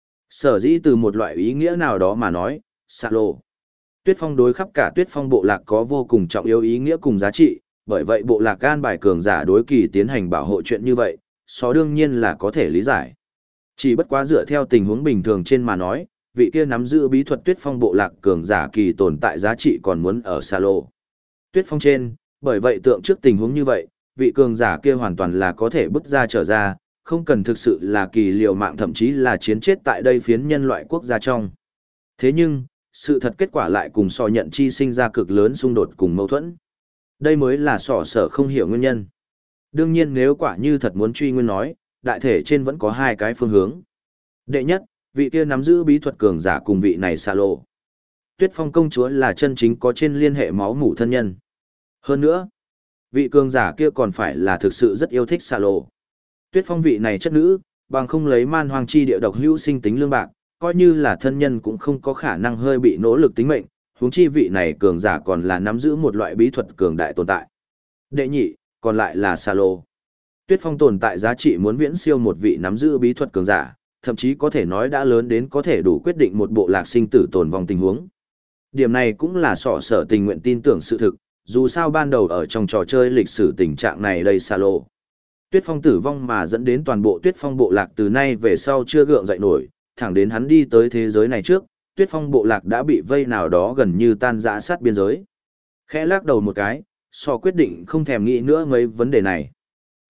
Sở dĩ từ một loại ý nghĩa nào đó mà nói, Sa Lô, Tuyết Phong đối khắp cả Tuyết Phong bộ lạc có vô cùng trọng yếu ý nghĩa cùng giá trị, bởi vậy bộ lạc an bài cường giả đối kỳ tiến hành bảo hộ chuyện như vậy, so đương nhiên là có thể lý giải. Chỉ bất quá dựa theo tình huống bình thường trên mà nói, vị kia nắm giữ bí thuật Tuyết Phong bộ lạc cường giả kỳ tồn tại giá trị còn muốn ở Sa Lô, Tuyết Phong trên, bởi vậy tượng trước tình huống như vậy, vị cường giả kia hoàn toàn là có thể bứt ra trở ra, không cần thực sự là kỳ liều mạng thậm chí là chiến chết tại đây phiến nhân loại quốc gia trong. Thế nhưng, sự thật kết quả lại cùng sò nhận chi sinh ra cực lớn xung đột cùng mâu thuẫn. Đây mới là sò sở không hiểu nguyên nhân. Đương nhiên nếu quả như thật muốn truy nguyên nói, đại thể trên vẫn có hai cái phương hướng. Đệ nhất, vị kia nắm giữ bí thuật cường giả cùng vị này Sa Lô, Tuyết Phong công chúa là chân chính có trên liên hệ máu mủ thân nhân. Hơn nữa, vị cường giả kia còn phải là thực sự rất yêu thích Sa Lô, Tuyết Phong vị này chất nữ, bằng không lấy man hoang chi địa độc hữu sinh tính lương bạc, coi như là thân nhân cũng không có khả năng hơi bị nỗ lực tính mệnh, huống chi vị này cường giả còn là nắm giữ một loại bí thuật cường đại tồn tại. Đệ nhị, còn lại là Sa Lô, Tuyết Phong tồn tại giá trị muốn viễn siêu một vị nắm giữ bí thuật cường giả, thậm chí có thể nói đã lớn đến có thể đủ quyết định một bộ lạc sinh tử tồn vong tình huống. Điểm này cũng là sọ sở tình nguyện tin tưởng sự thực, dù sao ban đầu ở trong trò chơi lịch sử tình trạng này đây Sa Lô, Tuyết Phong tử vong mà dẫn đến toàn bộ Tuyết Phong bộ lạc từ nay về sau chưa gượng dậy nổi, thẳng đến hắn đi tới thế giới này trước, Tuyết Phong bộ lạc đã bị vây nào đó gần như tan rã sát biên giới. Khẽ lắc đầu một cái, sọ quyết định không thèm nghĩ nữa mấy vấn đề này.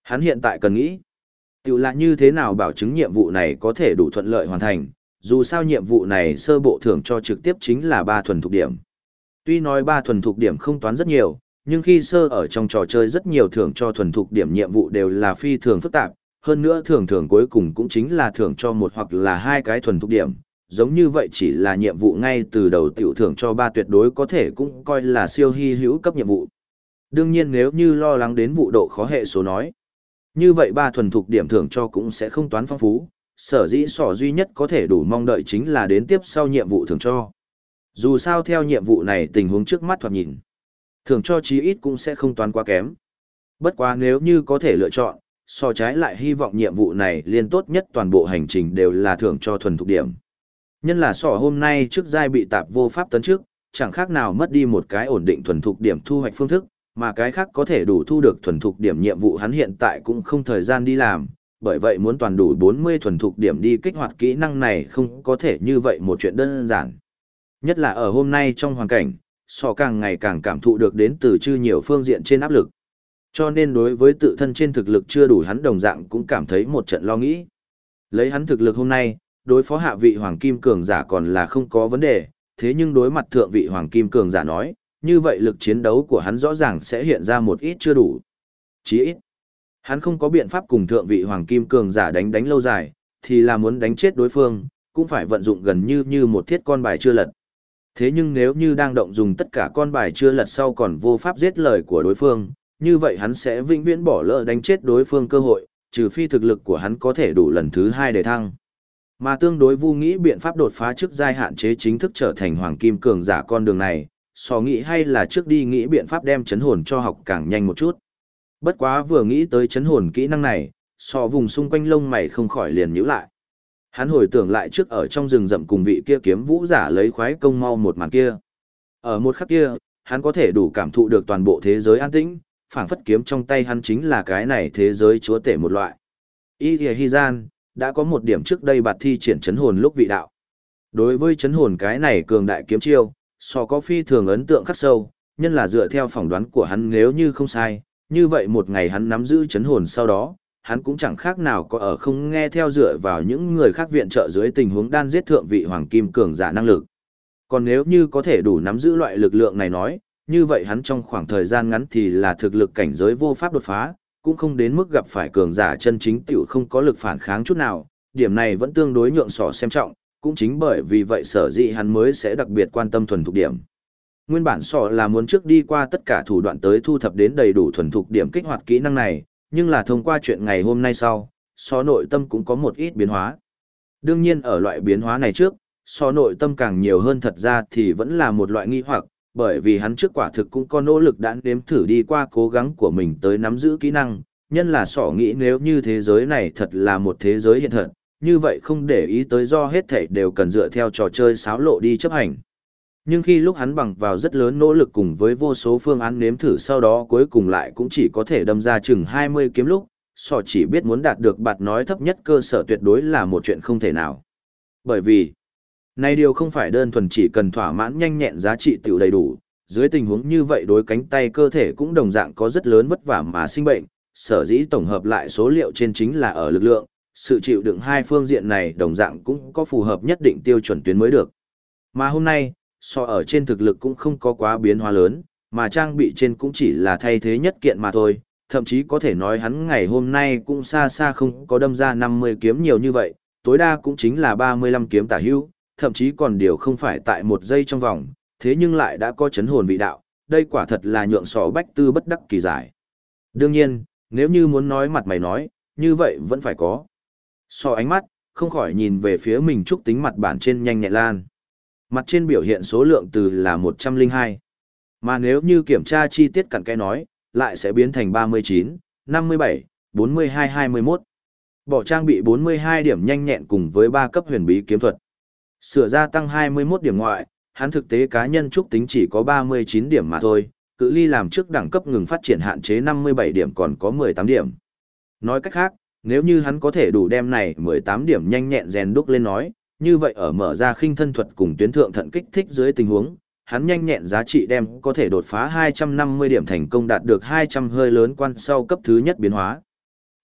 Hắn hiện tại cần nghĩ, tự là như thế nào bảo chứng nhiệm vụ này có thể đủ thuận lợi hoàn thành, dù sao nhiệm vụ này sơ bộ thưởng cho trực tiếp chính là 3 thuần thục điểm. Tuy nói 3 thuần thục điểm không toán rất nhiều, nhưng khi sơ ở trong trò chơi rất nhiều thưởng cho thuần thục điểm nhiệm vụ đều là phi thường phức tạp, hơn nữa thường thường cuối cùng cũng chính là thưởng cho một hoặc là 2 cái thuần thục điểm. Giống như vậy chỉ là nhiệm vụ ngay từ đầu tiểu thưởng cho 3 tuyệt đối có thể cũng coi là siêu hy hữu cấp nhiệm vụ. Đương nhiên nếu như lo lắng đến vụ độ khó hệ số nói, như vậy 3 thuần thục điểm thưởng cho cũng sẽ không toán phong phú, sở dĩ sỏ duy nhất có thể đủ mong đợi chính là đến tiếp sau nhiệm vụ thưởng cho. Dù sao theo nhiệm vụ này tình huống trước mắt thoạt nhìn, thưởng cho chí ít cũng sẽ không toán quá kém. Bất quá nếu như có thể lựa chọn, so trái lại hy vọng nhiệm vụ này liên tốt nhất toàn bộ hành trình đều là thưởng cho thuần thục điểm. Nhân là sỏ hôm nay trước giai bị tạp vô pháp tấn trước, chẳng khác nào mất đi một cái ổn định thuần thục điểm thu hoạch phương thức, mà cái khác có thể đủ thu được thuần thục điểm nhiệm vụ hắn hiện tại cũng không thời gian đi làm, bởi vậy muốn toàn đủ 40 thuần thục điểm đi kích hoạt kỹ năng này không có thể như vậy một chuyện đơn giản. Nhất là ở hôm nay trong hoàn cảnh, sỏ càng ngày càng cảm thụ được đến từ chư nhiều phương diện trên áp lực. Cho nên đối với tự thân trên thực lực chưa đủ hắn đồng dạng cũng cảm thấy một trận lo nghĩ. Lấy hắn thực lực hôm nay, đối phó hạ vị hoàng kim cường giả còn là không có vấn đề, thế nhưng đối mặt thượng vị hoàng kim cường giả nói, như vậy lực chiến đấu của hắn rõ ràng sẽ hiện ra một ít chưa đủ. Chí ít, hắn không có biện pháp cùng thượng vị hoàng kim cường giả đánh lâu dài, thì là muốn đánh chết đối phương, cũng phải vận dụng gần như một thiết con bài chưa lật. Thế nhưng nếu như đang động dùng tất cả con bài chưa lật sau còn vô pháp giết lời của đối phương, như vậy hắn sẽ vĩnh viễn bỏ lỡ đánh chết đối phương cơ hội, trừ phi thực lực của hắn có thể đủ lần thứ 2 để thăng. Mà tương đối Vu nghĩ biện pháp đột phá trước giai hạn chế chính thức trở thành hoàng kim cường giả con đường này, so nghĩ hay là trước đi nghĩ biện pháp đem chấn hồn cho học càng nhanh một chút. Bất quá vừa nghĩ tới chấn hồn kỹ năng này, so vùng xung quanh lông mày không khỏi liền nhíu lại. Hắn hồi tưởng lại trước ở trong rừng rậm cùng vị kia kiếm vũ giả lấy khoái công mau một màn kia. Ở một khắc kia, hắn có thể đủ cảm thụ được toàn bộ thế giới an tĩnh, phảng phất kiếm trong tay hắn chính là cái này thế giới chúa tể một loại. Y Thìa Hy Gian, đã có một điểm trước đây bạt thi triển chấn hồn lúc vị đạo. Đối với chấn hồn cái này cường đại kiếm chiêu, so có phi thường ấn tượng khắc sâu, nhân là dựa theo phỏng đoán của hắn nếu như không sai, như vậy một ngày hắn nắm giữ chấn hồn sau đó, hắn cũng chẳng khác nào có ở không nghe theo dựa vào những người khác viện trợ dưới tình huống đan giết thượng vị hoàng kim cường giả năng lực. Còn nếu như có thể đủ nắm giữ loại lực lượng này nói, như vậy hắn trong khoảng thời gian ngắn thì là thực lực cảnh giới vô pháp đột phá, cũng không đến mức gặp phải cường giả chân chính tiểu không có lực phản kháng chút nào, điểm này vẫn tương đối nhượng sỏ xem trọng, cũng chính bởi vì vậy sở dĩ hắn mới sẽ đặc biệt quan tâm thuần thục điểm. Nguyên bản sỏ là muốn trước đi qua tất cả thủ đoạn tới thu thập đến đầy đủ thuần thục điểm kích hoạt kỹ năng này, nhưng là thông qua chuyện ngày hôm nay sau, sỏ nội tâm cũng có một ít biến hóa. Đương nhiên ở loại biến hóa này trước, sỏ nội tâm càng nhiều hơn thật ra thì vẫn là một loại nghi hoặc, bởi vì hắn trước quả thực cũng có nỗ lực đã nếm thử đi qua cố gắng của mình tới nắm giữ kỹ năng, nhân là sỏ nghĩ nếu như thế giới này thật là một thế giới hiện thật, như vậy không để ý tới do hết thảy đều cần dựa theo trò chơi xáo lộ đi chấp hành. Nhưng khi lúc hắn bằng vào rất lớn nỗ lực cùng với vô số phương án nếm thử sau đó cuối cùng lại cũng chỉ có thể đâm ra chừng 20 kiếm lúc, sỏ chỉ biết muốn đạt được bạt nói thấp nhất cơ sở tuyệt đối là một chuyện không thể nào. Bởi vì, này điều không phải đơn thuần chỉ cần thỏa mãn nhanh nhẹn giá trị tiểu đầy đủ, dưới tình huống như vậy đối cánh tay cơ thể cũng đồng dạng có rất lớn vất vả mà sinh bệnh, sở dĩ tổng hợp lại số liệu trên chính là ở lực lượng, sự chịu đựng hai phương diện này đồng dạng cũng có phù hợp nhất định tiêu chuẩn tuyến mới được. Mà hôm nay, so ở trên thực lực cũng không có quá biến hóa lớn, mà trang bị trên cũng chỉ là thay thế nhất kiện mà thôi, thậm chí có thể nói hắn ngày hôm nay cũng xa xa không có đâm ra 50 kiếm nhiều như vậy, tối đa cũng chính là 35 kiếm tả hữu, thậm chí còn điều không phải tại một giây trong vòng, thế nhưng lại đã có chấn hồn vị đạo, đây quả thật là nhượng sọ bách tư bất đắc kỳ giải. Đương nhiên, nếu như muốn nói mặt mày nói, như vậy vẫn phải có. So ánh mắt, không khỏi nhìn về phía mình trúc tính mặt bản trên nhanh nhẹn lan. Mặt trên biểu hiện số lượng từ là 102. Mà nếu như kiểm tra chi tiết cặn kẽ nói, lại sẽ biến thành 39, 57, 42, 21. Bỏ trang bị 42 điểm nhanh nhẹn cùng với 3 cấp huyền bí kiếm thuật. Sửa ra tăng 21 điểm ngoại, hắn thực tế cá nhân trúc tính chỉ có 39 điểm mà thôi, cự ly làm trước đẳng cấp ngừng phát triển hạn chế 57 điểm còn có 18 điểm. Nói cách khác, nếu như hắn có thể đủ đem này 18 điểm nhanh nhẹn rèn đúc lên nói, như vậy ở mở ra khinh thân thuật cùng tuyến thượng thận kích thích dưới tình huống, hắn nhanh nhẹn giá trị đem có thể đột phá 250 điểm thành công đạt được 200 hơi lớn quan sau cấp thứ nhất biến hóa.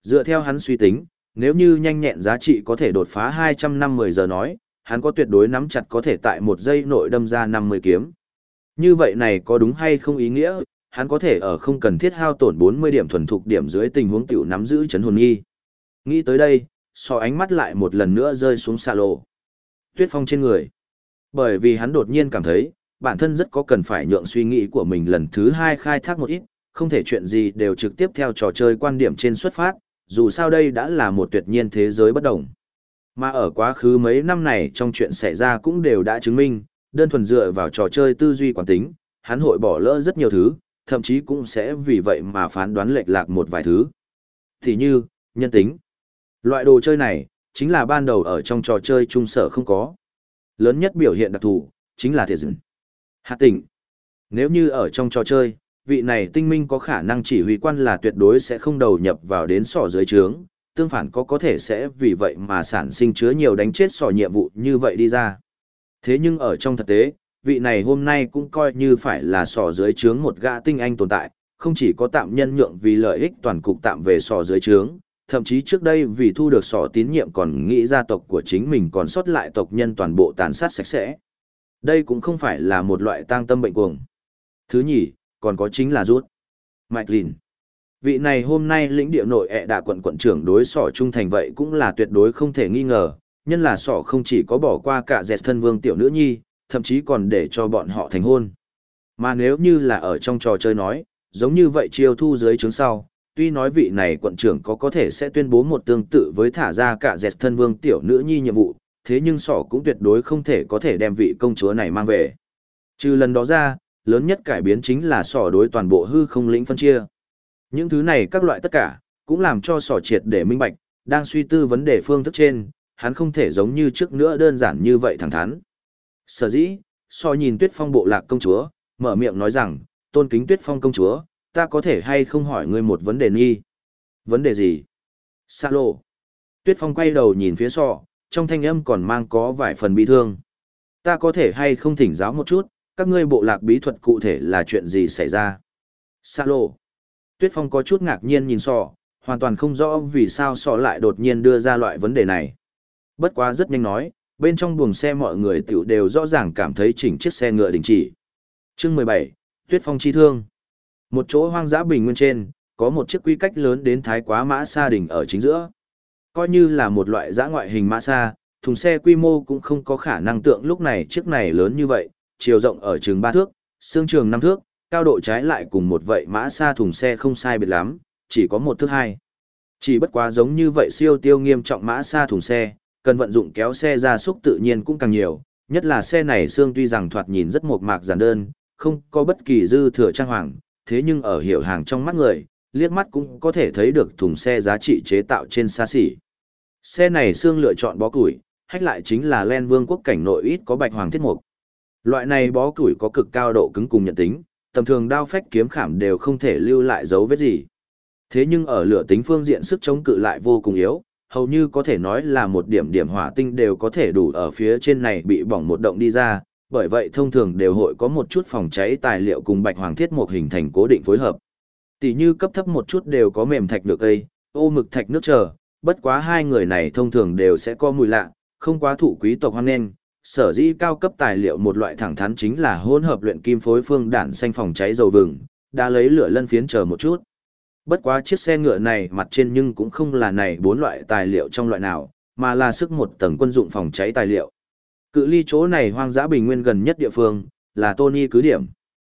Dựa theo hắn suy tính, nếu như nhanh nhẹn giá trị có thể đột phá 250 giờ nói, hắn có tuyệt đối nắm chặt có thể tại 1 giây nội đâm ra 50 kiếm. Như vậy này có đúng hay không ý nghĩa, hắn có thể ở không cần thiết hao tổn 40 điểm thuần thục điểm dưới tình huống tiểu nắm giữ chấn hồn nghi. Nghĩ tới đây, so ánh mắt lại một lần nữa rơi xuống xạ lộ. Tuyết Phong trên người. Bởi vì hắn đột nhiên cảm thấy, bản thân rất có cần phải nhượng suy nghĩ của mình lần thứ 2 khai thác một ít, không thể chuyện gì đều trực tiếp theo trò chơi quan điểm trên xuất phát, dù sao đây đã là một tuyệt nhiên thế giới bất đồng. Mà ở quá khứ mấy năm này trong chuyện xảy ra cũng đều đã chứng minh, đơn thuần dựa vào trò chơi tư duy quán tính, hắn hội bỏ lỡ rất nhiều thứ, thậm chí cũng sẽ vì vậy mà phán đoán lệch lạc một vài thứ. Thì như, nhân tính. Loại đồ chơi này, chính là ban đầu ở trong trò chơi trung sở không có. Lớn nhất biểu hiện đặc thù, chính là thể dựng. Hạt tỉnh. Nếu như ở trong trò chơi, vị này tinh minh có khả năng chỉ huy quan là tuyệt đối sẽ không đầu nhập vào đến sỏ dưới trướng, tương phản có thể sẽ vì vậy mà sản sinh chứa nhiều đánh chết sỏ nhiệm vụ như vậy đi ra. Thế nhưng ở trong thực tế, vị này hôm nay cũng coi như phải là sỏ dưới trướng một gã tinh anh tồn tại, không chỉ có tạm nhân nhượng vì lợi ích toàn cục tạm về sỏ dưới trướng, thậm chí trước đây vì thu được sỏ tín nhiệm còn nghĩ gia tộc của chính mình còn sót lại tộc nhân toàn bộ tàn sát sạch sẽ. Đây cũng không phải là một loại tang tâm bệnh cuồng. Thứ nhì, còn có chính là rút. Mike Lin. Vị này hôm nay lĩnh địa nội đạ quận quận trưởng đối sỏ trung thành vậy cũng là tuyệt đối không thể nghi ngờ, nhân là sỏ không chỉ có bỏ qua cả dẹt thân vương tiểu nữ nhi, thậm chí còn để cho bọn họ thành hôn. Mà nếu như là ở trong trò chơi nói, giống như vậy chiêu thu dưới trướng sau, tuy nói vị này quận trưởng có thể sẽ tuyên bố một tương tự với thả ra cả dẹt thân vương tiểu nữ nhi nhiệm vụ, thế nhưng sỏ cũng tuyệt đối không thể có thể đem vị công chúa này mang về. Trừ lần đó ra, lớn nhất cải biến chính là sỏ đối toàn bộ hư không lĩnh phân chia. Những thứ này các loại tất cả, cũng làm cho sỏ triệt để minh bạch, đang suy tư vấn đề phương thức trên, hắn không thể giống như trước nữa đơn giản như vậy thẳng thắn. Sở dĩ, sỏ nhìn Tuyết Phong bộ lạc công chúa, mở miệng nói rằng, tôn kính Tuyết Phong công chúa, ta có thể hay không hỏi ngươi một vấn đề nghi? Vấn đề gì? Sa lô. Tuyết Phong quay đầu nhìn phía sỏ, trong thanh âm còn mang có vài phần bi thương. Ta có thể hay không thỉnh giáo một chút, các ngươi bộ lạc bí thuật cụ thể là chuyện gì xảy ra? Sa lô. Tuyết Phong có chút ngạc nhiên nhìn sỏ, hoàn toàn không rõ vì sao sỏ lại đột nhiên đưa ra loại vấn đề này. Bất quá rất nhanh nói, bên trong buồng xe mọi người tiểu đều rõ ràng cảm thấy chỉnh chiếc xe ngựa đình chỉ. Chương 17, Tuyết Phong chi thương. Một chỗ hoang dã bình nguyên trên, có một chiếc quy cách lớn đến thái quá mã xa đỉnh ở chính giữa. Coi như là một loại dã ngoại hình mã xa, thùng xe quy mô cũng không có khả năng tượng lúc này chiếc này lớn như vậy, chiều rộng ở chừng 3 thước, xương trường 5 thước, cao độ trái lại cùng một vậy mã xa thùng xe không sai biệt lắm, chỉ có 1 thước 2. Chỉ bất quá giống như vậy siêu tiêu nghiêm trọng mã xa thùng xe, cần vận dụng kéo xe gia súc tự nhiên cũng càng nhiều, nhất là xe này xương tuy rằng thoạt nhìn rất mộc mạc giản đơn, không có bất kỳ dư thừa trang hoàng, thế nhưng ở hiểu hàng trong mắt người, liếc mắt cũng có thể thấy được thùng xe giá trị chế tạo trên xa xỉ. Xe này xương lựa chọn bó củi, hách lại chính là Len Vương quốc cảnh nội ít có bạch hoàng thiết mục. Loại này bó củi có cực cao độ cứng cùng nhận tính, tầm thường đao phách kiếm khảm đều không thể lưu lại dấu vết gì. Thế nhưng ở lửa tính phương diện sức chống cự lại vô cùng yếu, hầu như có thể nói là một điểm điểm hỏa tinh đều có thể đủ ở phía trên này bị bỏng một động đi ra, bởi vậy thông thường đều hội có một chút phòng cháy tài liệu cùng bạch hoàng thiết mục hình thành cố định phối hợp. Tỷ như cấp thấp một chút đều có mềm thạch được cây, ô mực thạch nước chờ, bất quá hai người này thông thường đều sẽ có mùi lạ, không quá thụ quý tộc hoan nghênh. Sở dĩ cao cấp tài liệu một loại thẳng thắn chính là hỗn hợp luyện kim phối phương đạn xanh phòng cháy dầu vừng, đã lấy lửa lân phiến chờ một chút. Bất quá chiếc xe ngựa này mặt trên nhưng cũng không là này 4 loại tài liệu trong loại nào, mà là sức một tầng quân dụng phòng cháy tài liệu. Cự ly chỗ này hoang dã bình nguyên gần nhất địa phương, là Tony cứ điểm.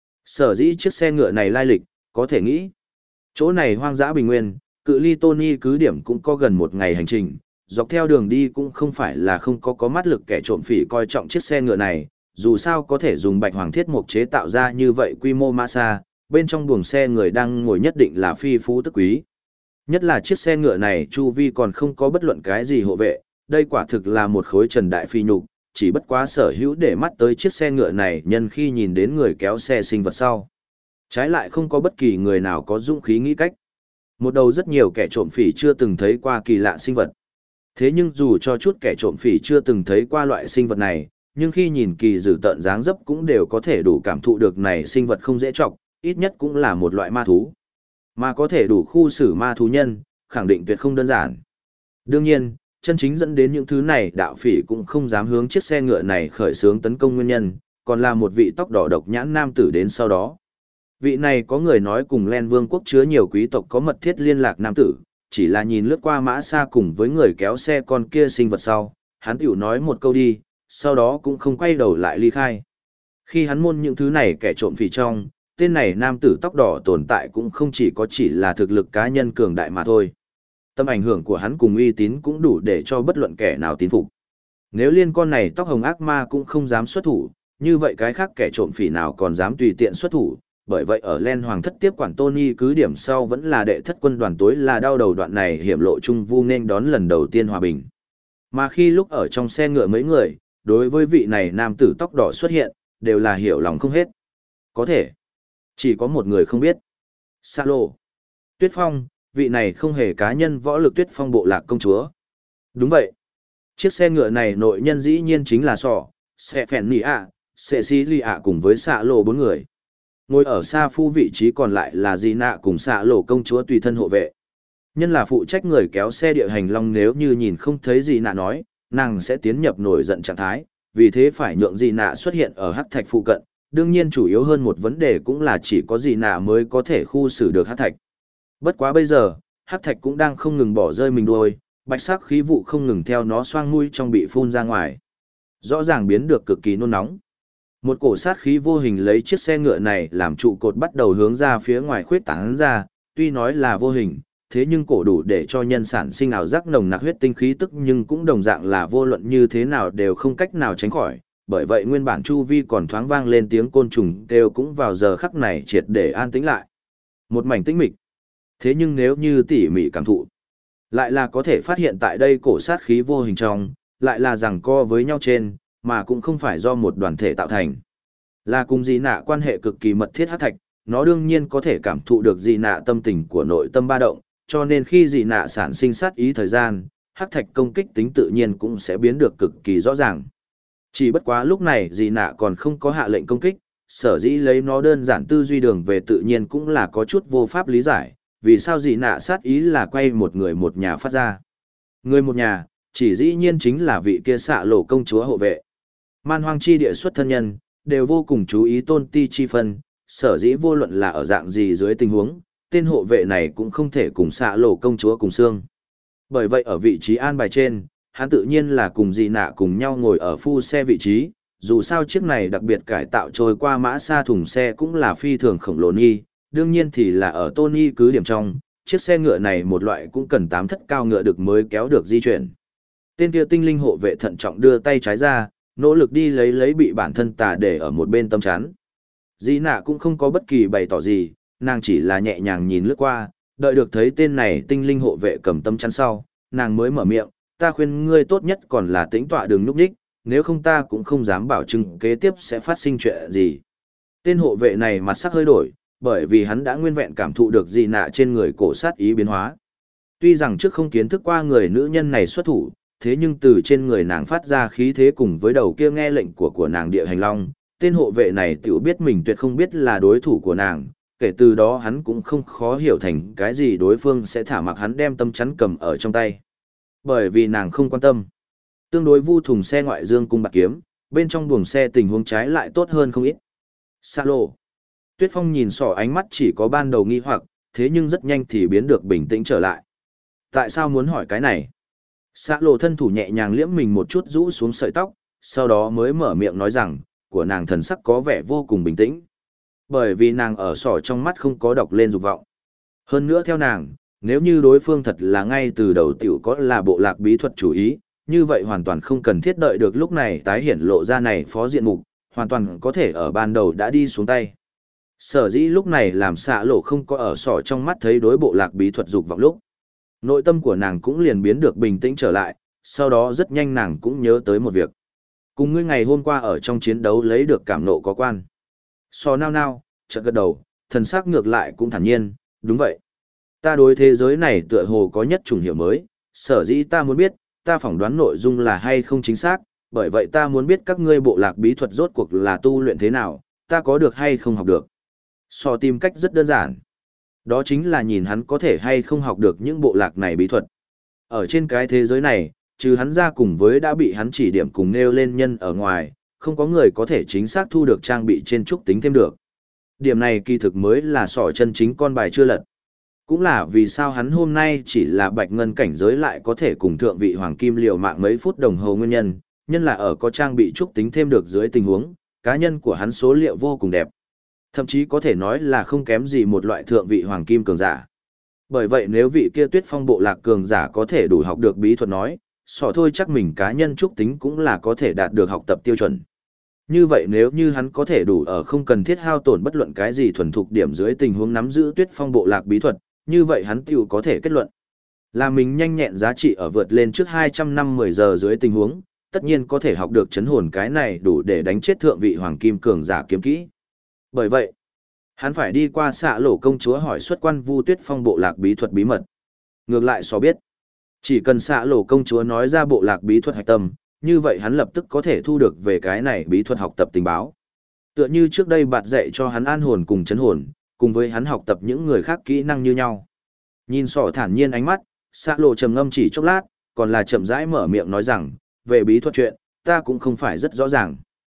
Sở dĩ chiếc xe ngựa này lai lịch, có thể nghĩ. Chỗ này hoang dã bình nguyên, cự ly Tony cứ điểm cũng có gần 1 ngày hành trình, dọc theo đường đi cũng không phải là không có mắt lực kẻ trộm phỉ coi trọng chiếc xe ngựa này, dù sao có thể dùng bạch hoàng thiết mục chế tạo ra như vậy quy mô mã xa, bên trong buồng xe người đang ngồi nhất định là phi phú tức quý. Nhất là chiếc xe ngựa này chu vi còn không có bất luận cái gì hộ vệ, đây quả thực là một khối trần đại phi nhục, chỉ bất quá sở hữu để mắt tới chiếc xe ngựa này nhân khi nhìn đến người kéo xe sinh vật sau. Trái lại không có bất kỳ người nào có dũng khí nghĩ cách. Một đầu rất nhiều kẻ trộm phỉ chưa từng thấy qua kỳ lạ sinh vật. Thế nhưng dù cho chút kẻ trộm phỉ chưa từng thấy qua loại sinh vật này, nhưng khi nhìn kỳ dữ tợn dáng dấp cũng đều có thể đủ cảm thụ được này sinh vật không dễ chọc, ít nhất cũng là một loại ma thú. Mà có thể đủ khu xử ma thú nhân, khẳng định tuyệt không đơn giản. Đương nhiên, chân chính dẫn đến những thứ này đạo phỉ cũng không dám hướng chiếc xe ngựa này khởi xướng tấn công nguyên nhân, còn là một vị tóc đỏ độc nhãn nam tử đến sau đó. Vị này có người nói cùng Len Vương quốc chứa nhiều quý tộc có mật thiết liên lạc nam tử, chỉ là nhìn lướt qua mã xa cùng với người kéo xe con kia sinh vật sau, hắn tiểu nói một câu đi, sau đó cũng không quay đầu lại ly khai. Khi hắn môn những thứ này kẻ trộm phỉ trong, tên này nam tử tóc đỏ tồn tại cũng không chỉ là thực lực cá nhân cường đại mà thôi. Tầm ảnh hưởng của hắn cùng uy tín cũng đủ để cho bất luận kẻ nào tín phục. Nếu liên con này tóc hồng ác ma cũng không dám xuất thủ, như vậy cái khác kẻ trộm phỉ nào còn dám tùy tiện xuất thủ, bởi vậy ở Len Hoàng thất tiếp quản Tony cứ điểm sau vẫn là đệ thất quân đoàn tối là đau đầu đoạn này hiểm lộ trung vu nên đón lần đầu tiên hòa bình. Mà khi lúc ở trong xe ngựa mấy người, đối với vị này nam tử tóc đỏ xuất hiện, đều là hiểu lòng không hết. Có thể, chỉ có một người không biết. Sa Lộ. Tuyết Phong, vị này không hề cá nhân võ lực Tuyết Phong bộ lạc công chúa. Đúng vậy. Chiếc xe ngựa này nội nhân dĩ nhiên chính là Sọ, Xe Phèn Nì ạ, Xe Xí Lì ạ cùng với Sa Lộ 4 người. Ngồi ở xa phu vị trí còn lại là Di Nạ cùng Sa Lộ công chúa tùy thân hộ vệ. Nhân là phụ trách người kéo xe địa hành long nếu như nhìn không thấy Di Nạ nói, nàng sẽ tiến nhập nổi giận trạng thái, vì thế phải nhượng Di Nạ xuất hiện ở hắc thạch phụ cận. Đương nhiên chủ yếu hơn một vấn đề cũng là chỉ có Di Nạ mới có thể khu xử được hắc thạch. Bất quá bây giờ, hắc thạch cũng đang không ngừng bỏ rơi mình đuôi, bạch sắc khí vụ không ngừng theo nó xoang mũi trong bị phun ra ngoài. Rõ ràng biến được cực kỳ nôn nóng. Một cổ sát khí vô hình lấy chiếc xe ngựa này làm trụ cột bắt đầu hướng ra phía ngoài khuyết tán ra, tuy nói là vô hình, thế nhưng cổ đủ để cho nhân sản sinh ảo giác nồng nặc huyết tinh khí tức nhưng cũng đồng dạng là vô luận như thế nào đều không cách nào tránh khỏi, bởi vậy nguyên bản chu vi còn thoáng vang lên tiếng côn trùng đều cũng vào giờ khắc này triệt để an tĩnh lại. Một mảnh tĩnh mịch. Thế nhưng nếu như tỉ mỉ cảm thụ, lại là có thể phát hiện tại đây cổ sát khí vô hình trong, lại là rằng co với nhau trên, mà cũng không phải do một đoàn thể tạo thành. Là cùng Di Nạ quan hệ cực kỳ mật thiết hắc thạch, nó đương nhiên có thể cảm thụ được Di Nạ tâm tình của nội tâm ba động, cho nên khi Di Nạ sản sinh sát ý thời gian, hắc thạch công kích tính tự nhiên cũng sẽ biến được cực kỳ rõ ràng. Chỉ bất quá lúc này Di Nạ còn không có hạ lệnh công kích, sở dĩ lấy nó đơn giản tư duy đường về tự nhiên cũng là có chút vô pháp lý giải, vì sao Di Nạ sát ý là quay một người một nhà phát ra. Người một nhà, chỉ dĩ nhiên chính là vị kia Xạ Lộ công chúa hộ vệ. Man hoang chi địa xuất thân nhân, đều vô cùng chú ý tôn ti chi phân, sở dĩ vô luận là ở dạng gì dưới tình huống, tên hộ vệ này cũng không thể cùng Xạ Lộ công chúa cùng xương. Bởi vậy ở vị trí an bài trên, hắn tự nhiên là cùng Di Nạ cùng nhau ngồi ở phu xe vị trí, dù sao chiếc này đặc biệt cải tạo trôi qua mã xa thùng xe cũng là phi thường khổng lồ nghi, đương nhiên thì là ở Tony cứ điểm trong, chiếc xe ngựa này một loại cũng cần 8 thất cao ngựa được mới kéo được di chuyển. Tên kia tinh linh hộ vệ thận trọng đưa tay trái ra, nỗ lực đi lấy bị bản thân tà để ở một bên tâm chắn. Di Nạ cũng không có bất kỳ bày tỏ gì, nàng chỉ là nhẹ nhàng nhìn lướt qua, đợi được thấy tên này tinh linh hộ vệ cầm tâm chắn sau, nàng mới mở miệng, ta khuyên ngươi tốt nhất còn là tĩnh tọa đừng núp đích, nếu không ta cũng không dám bảo chứng kế tiếp sẽ phát sinh chuyện gì. Tên hộ vệ này mặt sắc hơi đổi, bởi vì hắn đã nguyên vẹn cảm thụ được Di Nạ trên người cổ sát ý biến hóa. Tuy rằng trước không kiến thức qua người nữ nhân này xuất thủ, thế nhưng từ trên người nàng phát ra khí thế cùng với đầu kia nghe lệnh của nàng địa hành long, tên hộ vệ này tiểu biết mình tuyệt không biết là đối thủ của nàng, kể từ đó hắn cũng không khó hiểu thành cái gì đối phương sẽ thả mặc hắn đem tâm chắn cầm ở trong tay. Bởi vì nàng không quan tâm. Tương đối vu thùng xe ngoại dương cung bạc kiếm, bên trong buồng xe tình huống trái lại tốt hơn không ít. Sa Lộ. Tuyết Phong nhìn Sỏ ánh mắt chỉ có ban đầu nghi hoặc, thế nhưng rất nhanh thì biến được bình tĩnh trở lại. Tại sao muốn hỏi cái này? Sa Lộ thân thủ nhẹ nhàng liễm mình một chút rũ xuống sợi tóc, sau đó mới mở miệng nói rằng, của nàng thần sắc có vẻ vô cùng bình tĩnh. Bởi vì nàng ở Sỏ trong mắt không có đọc lên dục vọng. Hơn nữa theo nàng, nếu như đối phương thật là ngay từ đầu tiểu có là bộ lạc bí thuật chủ ý, như vậy hoàn toàn không cần thiết đợi được lúc này tái hiển lộ ra này phó diện mục, hoàn toàn có thể ở ban đầu đã đi xuống tay. Sở dĩ lúc này làm Xạ Lộ không có ở Sỏ trong mắt thấy đối bộ lạc bí thuật dục vọng lúc. Nội tâm của nàng cũng liền biến được bình tĩnh trở lại, sau đó rất nhanh nàng cũng nhớ tới một việc. Cùng ngươi ngày hôm qua ở trong chiến đấu lấy được cảm nộ có quan. Sỏ nao nao, chợt gật đầu, thần sắc ngược lại cũng thản nhiên, đúng vậy. Ta đối thế giới này tựa hồ có nhất chủng hiểu mới, sở dĩ ta muốn biết, ta phỏng đoán nội dung là hay không chính xác, bởi vậy ta muốn biết các ngươi bộ lạc bí thuật rốt cuộc là tu luyện thế nào, ta có được hay không học được. Sỏ tìm cách rất đơn giản. đó chính là nhìn hắn có thể hay không học được những bộ lạc này bí thuật. Ở trên cái thế giới này, trừ hắn ra cùng với đã bị hắn chỉ điểm cùng nêu lên nhân ở ngoài, không có người có thể chính xác thu được trang bị trên trúc tính thêm được. Điểm này kỳ thực mới là sỏ chân chính con bài chưa lật. Cũng là vì sao hắn hôm nay chỉ là bạch ngân cảnh giới lại có thể cùng thượng vị hoàng kim liều mạng mấy phút đồng hồ nguyên nhân, nhân là ở có trang bị trúc tính thêm được dưới tình huống, cá nhân của hắn số liệu vô cùng đẹp. Thậm chí có thể nói là không kém gì một loại thượng vị hoàng kim cường giả. Bởi vậy nếu vị kia Tuyết Phong bộ lạc cường giả có thể đủ học được bí thuật nói, sỏ thôi chắc mình cá nhân trúc tính cũng là có thể đạt được học tập tiêu chuẩn. Như vậy nếu như hắn có thể đủ ở không cần thiết hao tổn bất luận cái gì thuần thục điểm dưới tình huống nắm giữ Tuyết Phong bộ lạc bí thuật, như vậy hắn tiểu có thể kết luận là mình nhanh nhẹn giá trị ở vượt lên trước 200 năm 10 giờ dưới tình huống, tất nhiên có thể học được chấn hồn cái này đủ để đánh chết thượng vị hoàng kim cường giả kiếm kỹ. Bởi vậy, hắn phải đi qua xạ lộ công chúa hỏi xuất quan Vu Tuyết Phong bộ lạc bí thuật bí mật. Ngược lại so biết, chỉ cần xạ lộ công chúa nói ra bộ lạc bí thuật hạch tâm, như vậy hắn lập tức có thể thu được về cái này bí thuật học tập tình báo. Tựa như trước đây bạt dạy cho hắn an hồn cùng chấn hồn, cùng với hắn học tập những người khác kỹ năng như nhau. Nhìn sỏ thản nhiên ánh mắt, xạ lộ trầm ngâm chỉ chốc lát, còn là chậm rãi mở miệng nói rằng, về bí thuật chuyện, ta cũng không phải rất rõ ràng.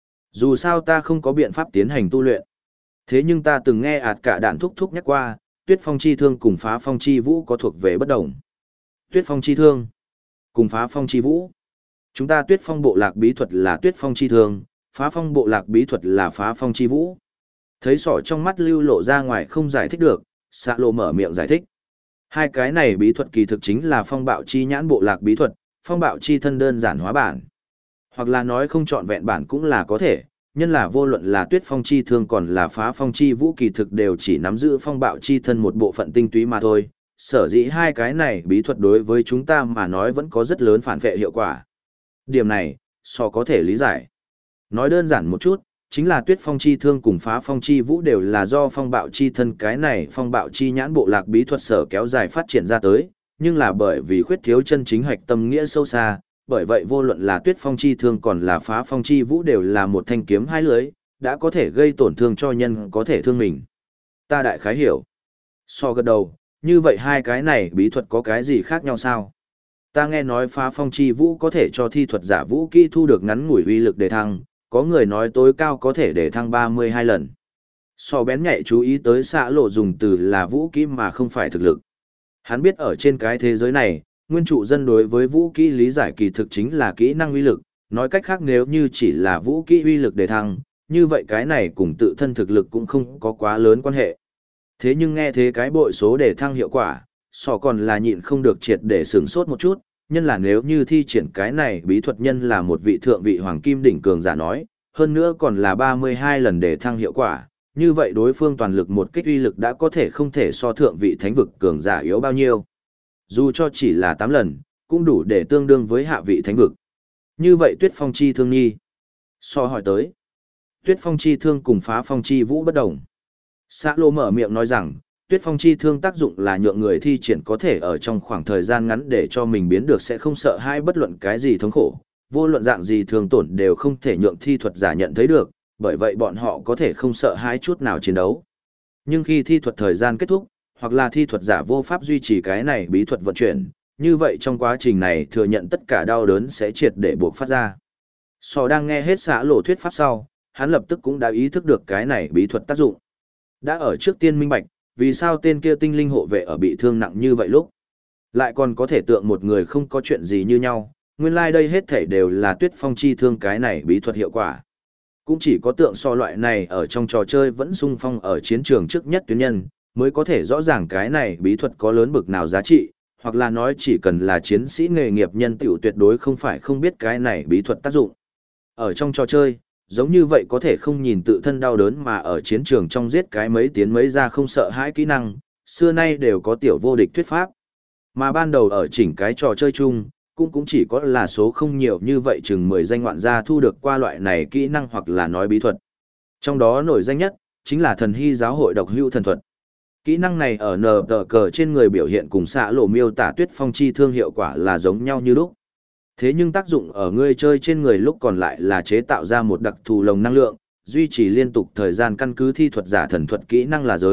Dù sao ta không có biện pháp tiến hành tu luyện. Thế nhưng ta từng nghe ạt cả đạn thúc thúc nhắc qua, Tuyết Phong chi thương cùng phá phong chi vũ có thuộc về bất đồng. Tuyết Phong chi thương cùng phá phong chi vũ. Chúng ta Tuyết Phong bộ lạc bí thuật là Tuyết Phong chi thương, phá phong bộ lạc bí thuật là phá phong chi vũ. Thấy sỏ trong mắt lưu lộ ra ngoài không giải thích được, xạ lộ mở miệng giải thích. Hai cái này bí thuật kỳ thực chính là phong bạo chi nhãn bộ lạc bí thuật, phong bạo chi thân đơn giản hóa bản. Hoặc là nói không trọn vẹn bản cũng là có thể, nhân là vô luận là Tuyết Phong chi thương còn là phá phong chi vũ kỳ thực đều chỉ nắm giữ phong bạo chi thân một bộ phận tinh túy mà thôi. Sở dĩ hai cái này bí thuật đối với chúng ta mà nói vẫn có rất lớn phản vệ hiệu quả. Điểm này, so có thể lý giải. Nói đơn giản một chút, chính là Tuyết Phong chi thương cùng phá phong chi vũ đều là do phong bạo chi thân cái này phong bạo chi nhãn bộ lạc bí thuật sở kéo dài phát triển ra tới, nhưng là bởi vì khuyết thiếu chân chính hạch tâm nghĩa sâu xa, bởi vậy vô luận là Tuyết Phong chi thương còn là phá phong chi vũ đều là một thanh kiếm hai lưới, đã có thể gây tổn thương cho nhân có thể thương mình. Ta đại khái hiểu. So gật đầu, như vậy hai cái này bí thuật có cái gì khác nhau sao? Ta nghe nói phá phong chi vũ có thể cho thi thuật giả vũ kỹ thu được ngắn ngủi uy lực đề thăng, có người nói tối cao có thể đề thăng 32 lần. So bén nhạy chú ý tới xạ lộ dùng từ là vũ kỹ mà không phải thực lực. Hắn biết ở trên cái thế giới này, nguyên trụ dân đối với vũ kỹ lý giải kỳ thực chính là kỹ năng uy lực, nói cách khác nếu như chỉ là vũ kỹ uy lực đề thăng, như vậy cái này cùng tự thân thực lực cũng không có quá lớn quan hệ. Thế nhưng nghe thế cái bội số đề thăng hiệu quả, sò còn là nhịn không được triệt để sửng sốt một chút, nhân là nếu như thi triển cái này bí thuật nhân là một vị thượng vị hoàng kim đỉnh cường giả nói, hơn nữa còn là 32 lần đề thăng hiệu quả, như vậy đối phương toàn lực một kích uy lực đã có thể không thể so thượng vị thánh vực cường giả yếu bao nhiêu. Dù cho chỉ là 8 lần, cũng đủ để tương đương với hạ vị thánh vực. Như vậy Tuyết Phong chi thương nhi. So hỏi tới. Tuyết Phong chi thương cùng phá phong chi vũ bất đồng. Xã Lô mở miệng nói rằng, Tuyết Phong chi thương tác dụng là nhượng người thi triển có thể ở trong khoảng thời gian ngắn để cho mình biến được sẽ không sợ hai bất luận cái gì thống khổ, vô luận dạng gì thương tổn đều không thể nhượng thi thuật giả nhận thấy được, bởi vậy bọn họ có thể không sợ hãi chút nào chiến đấu. Nhưng khi thi thuật thời gian kết thúc, hoặc là thi thuật giả vô pháp duy trì cái này bí thuật vận chuyển, như vậy trong quá trình này thừa nhận tất cả đau đớn sẽ triệt để buộc phát ra. Sò đang nghe hết Xã Lộ thuyết pháp sau, hắn lập tức cũng đã ý thức được cái này bí thuật tác dụng. Đã ở trước tiên minh bạch, vì sao tên kia tinh linh hộ vệ ở bị thương nặng như vậy lúc lại còn có thể tượng một người không có chuyện gì như nhau, nguyên lai đây hết thảy đều là Tuyết Phong chi thương cái này bí thuật hiệu quả. Cũng chỉ có tượng so loại này ở trong trò chơi vẫn sung phong ở chiến trường trước nhất tuyến nhân, mới có thể rõ ràng cái này bí thuật có lớn bực nào giá trị, hoặc là nói chỉ cần là chiến sĩ nghề nghiệp nhân tiểu tuyệt đối không phải không biết cái này bí thuật tác dụng. Ở trong trò chơi, giống như vậy có thể không nhìn tự thân đau đớn mà ở chiến trường trong giết cái mấy tiến mấy ra không sợ hãi kỹ năng, xưa nay đều có tiểu vô địch thuyết pháp. Mà ban đầu ở chỉnh cái trò chơi chung, cũng chỉ có là số không nhiều như vậy chừng 10 danh ngoạn gia thu được qua loại này kỹ năng hoặc là nói bí thuật. Trong đó nổi danh nhất, chính là thần hy giáo hội độc hữu thần thuật. Kỹ năng này ở nờ tờ cờ trên người biểu hiện cùng Xã Lộ miêu tả Tuyết Phong chi thương hiệu quả là giống nhau như lúc. Thế nhưng tác dụng ở người chơi trên người lúc còn lại là chế tạo ra một đặc thù lồng năng lượng, duy trì liên tục thời gian căn cứ thi thuật giả thần thuật kỹ năng là giới,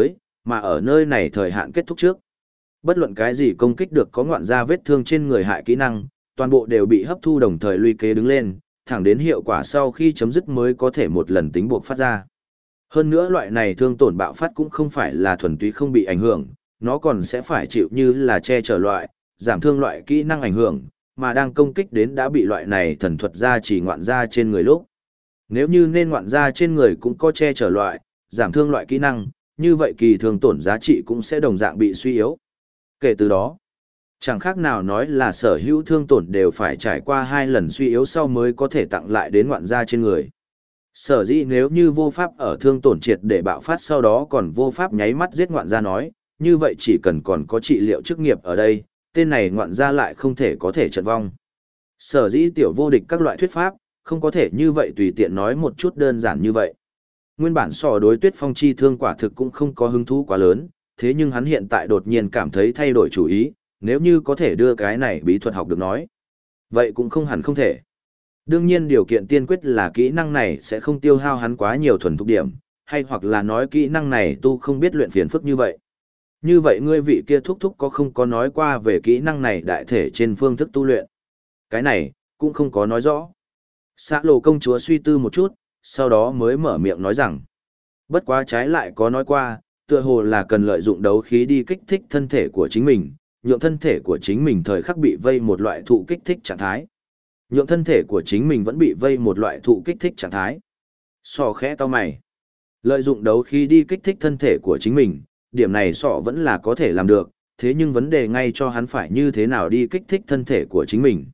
mà ở nơi này thời hạn kết thúc trước. Bất luận cái gì công kích được có ngoạn ra vết thương trên người hại kỹ năng, toàn bộ đều bị hấp thu đồng thời luy kế đứng lên, thẳng đến hiệu quả sau khi chấm dứt mới có thể một lần tính buộc phát ra. Hơn nữa loại này thương tổn bạo phát cũng không phải là thuần túy không bị ảnh hưởng, nó còn sẽ phải chịu như là che chở loại, giảm thương loại kỹ năng ảnh hưởng, mà đang công kích đến đã bị loại này thần thuật ra chỉ ngoạn ra trên người lúc. Nếu như nên ngoạn ra trên người cũng có che chở loại, giảm thương loại kỹ năng, như vậy kỳ thương tổn giá trị cũng sẽ đồng dạng bị suy yếu. Kể từ đó, chẳng khác nào nói là sở hữu thương tổn đều phải trải qua 2 lần suy yếu sau mới có thể tặng lại đến ngoạn gia trên người. Sở dĩ nếu như vô pháp ở thương tổn triệt để bạo phát sau đó còn vô pháp nháy mắt giết ngoạn gia nói, như vậy chỉ cần còn có trị liệu chức nghiệp ở đây, tên này ngoạn gia lại không thể có thể trận vong. Sở dĩ tiểu vô địch các loại thuyết pháp, không có thể như vậy tùy tiện nói một chút đơn giản như vậy. Nguyên bản sò đối Tuyết Phong chi thương quả thực cũng không có hứng thú quá lớn, thế nhưng hắn hiện tại đột nhiên cảm thấy thay đổi chủ ý, nếu như có thể đưa cái này bí thuật học được nói. Vậy cũng không hẳn không thể. Đương nhiên điều kiện tiên quyết là kỹ năng này sẽ không tiêu hao hắn quá nhiều thuần thục điểm, hay hoặc là nói kỹ năng này tu không biết luyện phiền phức như vậy. Như vậy ngươi vị kia thúc thúc có không có nói qua về kỹ năng này đại thể trên phương thức tu luyện? Cái này, cũng không có nói rõ. Xã lộ công chúa suy tư một chút, sau đó mới mở miệng nói rằng. Bất quá trái lại có nói qua, tựa hồ là cần lợi dụng đấu khí đi kích thích thân thể của chính mình, nhượng thân thể của chính mình thời khắc bị vây một loại thụ kích thích trạng thái. Nhượng thân thể của chính mình vẫn bị vây một loại thụ kích thích trạng thái. Sọ khẽ to mày. Lợi dụng đấu khí đi kích thích thân thể của chính mình, điểm này sọ vẫn là có thể làm được, thế nhưng vấn đề ngay cho hắn phải như thế nào đi kích thích thân thể của chính mình.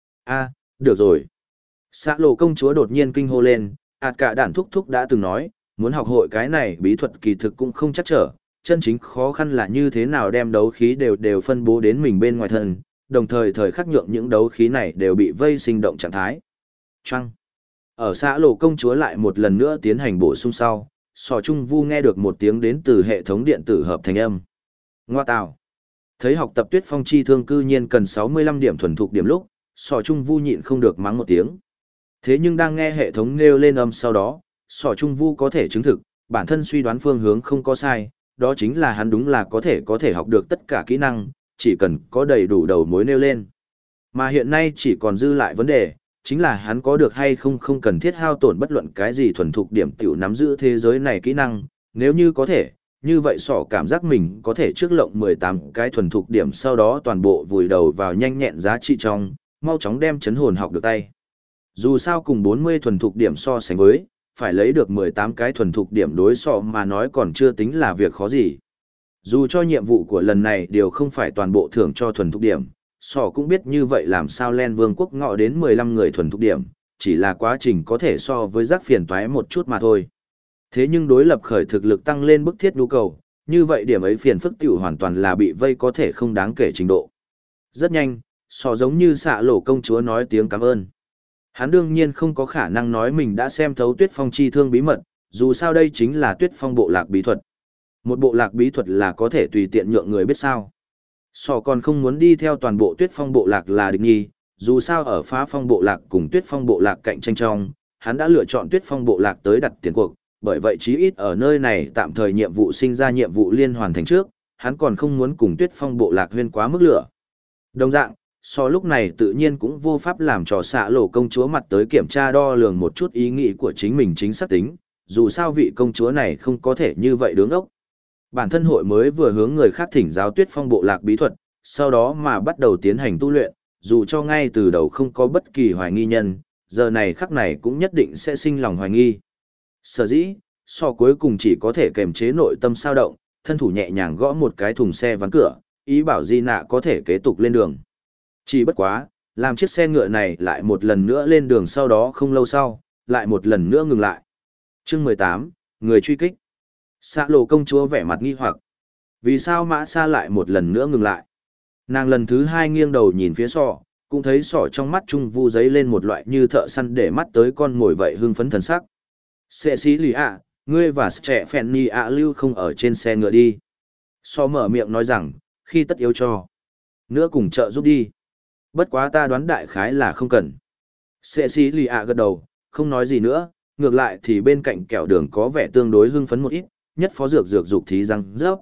Được rồi. Xã lộ công chúa đột nhiên kinh hô lên, cả đản thúc thúc đã từng nói, muốn học hội cái này bí thuật kỳ thực cũng không chắc trở, chân chính khó khăn là như thế nào đem đấu khí đều phân bố đến mình bên ngoài thân, đồng thời thời khắc nhượng những đấu khí này đều bị vây sinh động trạng thái. Trăng. Ở xã lộ công chúa lại một lần nữa tiến hành bổ sung sau, sò trung vu nghe được một tiếng đến từ hệ thống điện tử hợp thành âm. Ngoa tào. Thấy học tập Tuyết Phong chi thương cư nhiên cần 65 điểm thuần thục điểm lúc, sò trung vu nhịn không được mắng một tiếng. Thế nhưng đang nghe hệ thống nêu lên âm sau đó, sò trung vu có thể chứng thực, bản thân suy đoán phương hướng không có sai, đó chính là hắn đúng là có thể học được tất cả kỹ năng, chỉ cần có đầy đủ đầu mối nêu lên. Mà hiện nay chỉ còn dư lại vấn đề, chính là hắn có được hay không cần thiết hao tổn bất luận cái gì thuần thục điểm tiểu nắm giữ thế giới này kỹ năng, nếu như có thể, như vậy sỏ cảm giác mình có thể trước lộng 18 cái thuần thục điểm sau đó toàn bộ vùi đầu vào nhanh nhẹn giá trị trong, mau chóng đem chấn hồn học được tay. Dù sao cùng 40 thuần thục điểm so sánh với, phải lấy được 18 cái thuần thục điểm đối so mà nói còn chưa tính là việc khó gì. Dù cho nhiệm vụ của lần này đều không phải toàn bộ thưởng cho thuần thục điểm, sò cũng biết như vậy làm sao Len Vương quốc ngọ đến 15 người thuần thục điểm, chỉ là quá trình có thể so với rắc phiền toái một chút mà thôi. Thế nhưng đối lập khởi thực lực tăng lên bức thiết nhu cầu, như vậy điểm ấy phiền phức tiểu hoàn toàn là bị vây có thể không đáng kể trình độ. Rất nhanh, sò giống như xạ lộ công chúa nói tiếng cảm ơn. Hắn đương nhiên không có khả năng nói mình đã xem thấu Tuyết Phong chi thương bí mật, dù sao đây chính là Tuyết Phong bộ lạc bí thuật. Một bộ lạc bí thuật là có thể tùy tiện nhượng người biết sao. Sò còn không muốn đi theo toàn bộ Tuyết Phong bộ lạc là địch nhi, dù sao ở Phá Phong bộ lạc cùng Tuyết Phong bộ lạc cạnh tranh trong, hắn đã lựa chọn Tuyết Phong bộ lạc tới đặt tiền cuộc, bởi vậy chí ít ở nơi này tạm thời nhiệm vụ sinh ra nhiệm vụ liên hoàn thành trước, hắn còn không muốn cùng Tuyết Phong bộ lạc huyên quá mức lửa. Đồng dạng, so lúc này tự nhiên cũng vô pháp làm cho xạ lộ công chúa mặt tới kiểm tra đo lường một chút ý nghĩ của chính mình chính xác tính, dù sao vị công chúa này không có thể như vậy đứng ốc. Bản thân hội mới vừa hướng người khác thỉnh giáo Tuyết Phong bộ lạc bí thuật, sau đó mà bắt đầu tiến hành tu luyện, dù cho ngay từ đầu không có bất kỳ hoài nghi nhân, giờ này khắc này cũng nhất định sẽ sinh lòng hoài nghi. Sở dĩ, so cuối cùng chỉ có thể kềm chế nội tâm sao động, thân thủ nhẹ nhàng gõ một cái thùng xe ván cửa, ý bảo Di Nạ có thể kế tục lên đường. Chỉ bất quá, làm chiếc xe ngựa này lại một lần nữa lên đường sau đó không lâu sau, lại một lần nữa ngừng lại. Chương 18, người truy kích. Xạ lộ công chúa vẻ mặt nghi hoặc. Vì sao mã xa lại một lần nữa ngừng lại? Nàng lần thứ hai nghiêng đầu nhìn phía sọ, cũng thấy sọ trong mắt trung vu giấy lên một loại như thợ săn để mắt tới con ngồi vậy hưng phấn thần sắc. Sệ xí lì ạ, ngươi và trẻ phèn ni ạ lưu không ở trên xe ngựa đi. Sọ mở miệng nói rằng, khi tất yếu cho. Nữa cùng trợ giúp đi. Bất quá ta đoán đại khái là không cần. Sệ xí lì ạ gật đầu, không nói gì nữa, ngược lại thì bên cạnh kẹo đường có vẻ tương đối hưng phấn một ít, nhất phó dược dược dục thí răng rớp.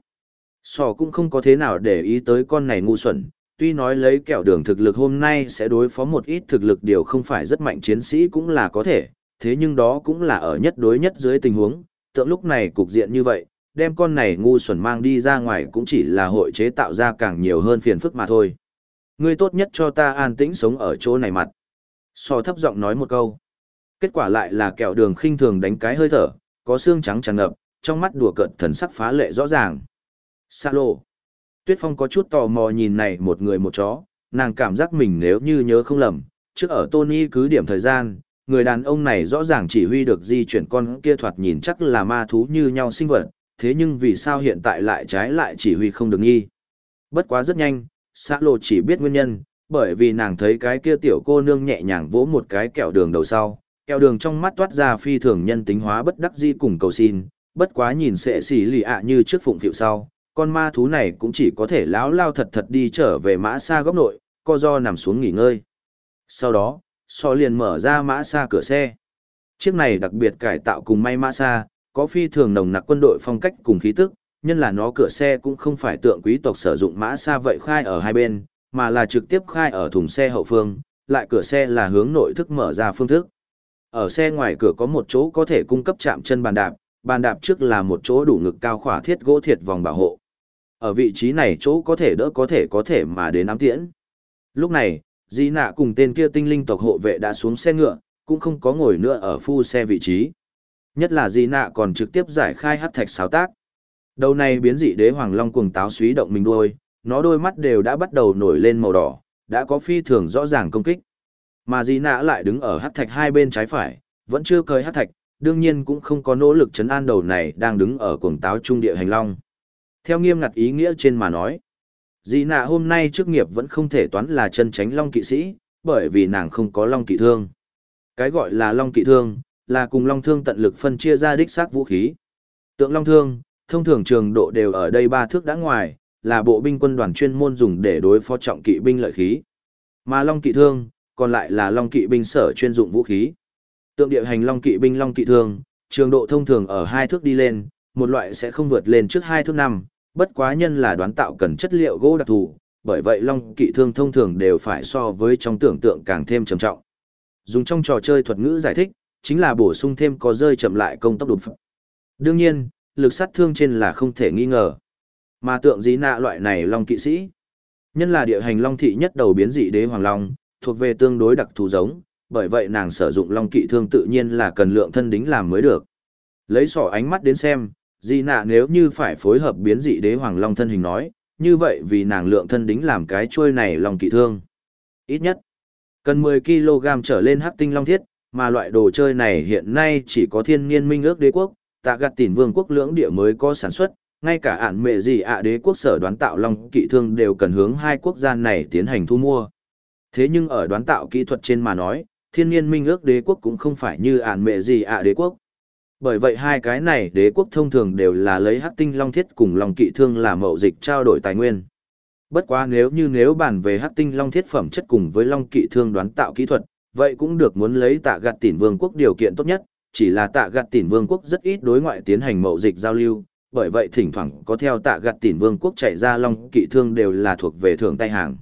Sò cũng không có thế nào để ý tới con này ngu xuẩn, tuy nói lấy kẹo đường thực lực hôm nay sẽ đối phó một ít thực lực điều không phải rất mạnh chiến sĩ cũng là có thể, thế nhưng đó cũng là ở nhất đối nhất dưới tình huống, tượng lúc này cục diện như vậy, đem con này ngu xuẩn mang đi ra ngoài cũng chỉ là hội chế tạo ra càng nhiều hơn phiền phức mà thôi. Ngươi tốt nhất cho ta an tĩnh sống ở chỗ này mặt. Sò thấp giọng nói một câu. Kết quả lại là kẹo đường khinh thường đánh cái hơi thở, có xương trắng tràn ngập, trong mắt đùa cợt thần sắc phá lệ rõ ràng. Sa lô. Tuyết Phong có chút tò mò nhìn này một người một chó, nàng cảm giác mình nếu như nhớ không lầm, trước ở Tony cứ điểm thời gian, người đàn ông này rõ ràng chỉ huy được di chuyển con kia thoạt nhìn chắc là ma thú như nhau sinh vật, thế nhưng vì sao hiện tại lại trái lại chỉ huy không được nghi. Bất quá rất nhanh, Sa lô chỉ biết nguyên nhân, bởi vì nàng thấy cái kia tiểu cô nương nhẹ nhàng vỗ một cái kẹo đường đầu sau, kẹo đường trong mắt toát ra phi thường nhân tính hóa bất đắc dĩ cùng cầu xin, bất quá nhìn sẽ xỉ lì ạ như trước phụng phịu sau, con ma thú này cũng chỉ có thể láo lao thật thật đi trở về mã xa góc nội, co do nằm xuống nghỉ ngơi. Sau đó, So liền mở ra mã xa cửa xe. Chiếc này đặc biệt cải tạo cùng may mã xa, có phi thường nồng nặc quân đội phong cách cùng khí tức, nhân là nó cửa xe cũng không phải tượng quý tộc sử dụng mã xa vậy khai ở hai bên, mà là trực tiếp khai ở thùng xe hậu phương, lại cửa xe là hướng nội thức mở ra phương thức. Ở xe ngoài cửa có một chỗ có thể cung cấp chạm chân bàn đạp trước là một chỗ đủ ngực cao khỏa thiết gỗ thiệt vòng bảo hộ. Ở vị trí này chỗ có thể đỡ có thể mà đến ám tiễn. Lúc này, Di Nạ cùng tên kia tinh linh tộc hộ vệ đã xuống xe ngựa, cũng không có ngồi nữa ở phu xe vị trí. Nhất là Di Nạ còn trực tiếp giải khai hắc thạch xáo tác. Đầu này biến dị đế hoàng long cuồng táo suý động mình đuôi, nó đôi mắt đều đã bắt đầu nổi lên màu đỏ, đã có phi thường rõ ràng công kích. Mà Di Nạ lại đứng ở hắc thạch hai bên trái phải, vẫn chưa cởi hắc thạch, đương nhiên cũng không có nỗ lực trấn an đầu này đang đứng ở cuồng táo trung địa hành long. Theo nghiêm ngặt ý nghĩa trên mà nói, Di Nạ hôm nay chức nghiệp vẫn không thể toán là chân chánh long kỵ sĩ, bởi vì nàng không có long kỵ thương. Cái gọi là long kỵ thương, là cùng long thương tận lực phân chia ra đích xác vũ khí. Tượng long thương, thông thường trường độ đều ở đây 3 thước đã ngoài, là bộ binh quân đoàn chuyên môn dùng để đối phó trọng kỵ binh lợi khí. Mà long kỵ thương, còn lại là long kỵ binh sở chuyên dụng vũ khí. Tượng địa hành long kỵ binh long kỵ thương, trường độ thông thường ở 2 thước đi lên, một loại sẽ không vượt lên trước 2 thước 5, bất quá nhân là đoán tạo cần chất liệu gỗ đặc thù, bởi vậy long kỵ thương thông thường đều phải so với trong tưởng tượng càng thêm trầm trọng. Dùng trong trò chơi thuật ngữ giải thích, chính là bổ sung thêm có rơi chậm lại công tốc đột phá. Đương nhiên, lực sát thương trên là không thể nghi ngờ. Mà tượng Di Nạ loại này long kỵ sĩ, nhân là địa hành long thị nhất đầu biến dị đế hoàng long, thuộc về tương đối đặc thù giống, bởi vậy nàng sử dụng long kỵ thương tự nhiên là cần lượng thân đính làm mới được. Lấy sỏ ánh mắt đến xem, Di Nạ nếu như phải phối hợp biến dị đế hoàng long thân hình nói, như vậy vì nàng lượng thân đính làm cái chuôi này long kỵ thương. Ít nhất, cần 10 kg trở lên hắc tinh long thiết, mà loại đồ chơi này hiện nay chỉ có Thiên Niên Minh Ước Đế quốc, Tạ Gạt Tỉn Vương quốc lưỡng địa mới có sản xuất, ngay cả ản mẹ gì ạ đế quốc sở đoán tạo long kỵ thương đều cần hướng hai quốc gia này tiến hành thu mua. Thế nhưng ở đoán tạo kỹ thuật trên mà nói, Thiên Niên Minh Ước Đế quốc cũng không phải như ản mẹ gì ạ đế quốc. Bởi vậy hai cái này đế quốc thông thường đều là lấy hắc tinh long thiết cùng long kỵ thương làm mậu dịch trao đổi tài nguyên. Bất quá nếu bàn về hắc tinh long thiết phẩm chất cùng với long kỵ thương đoán tạo kỹ thuật, vậy cũng được muốn lấy Tạ Gạt Tỉn Vương quốc điều kiện tốt nhất, chỉ là Tạ Gạt Tỉn Vương quốc rất ít đối ngoại tiến hành mậu dịch giao lưu, bởi vậy thỉnh thoảng có theo Tạ Gạt Tỉn Vương quốc chạy ra long kỵ thương đều là thuộc về thượng tay hàng.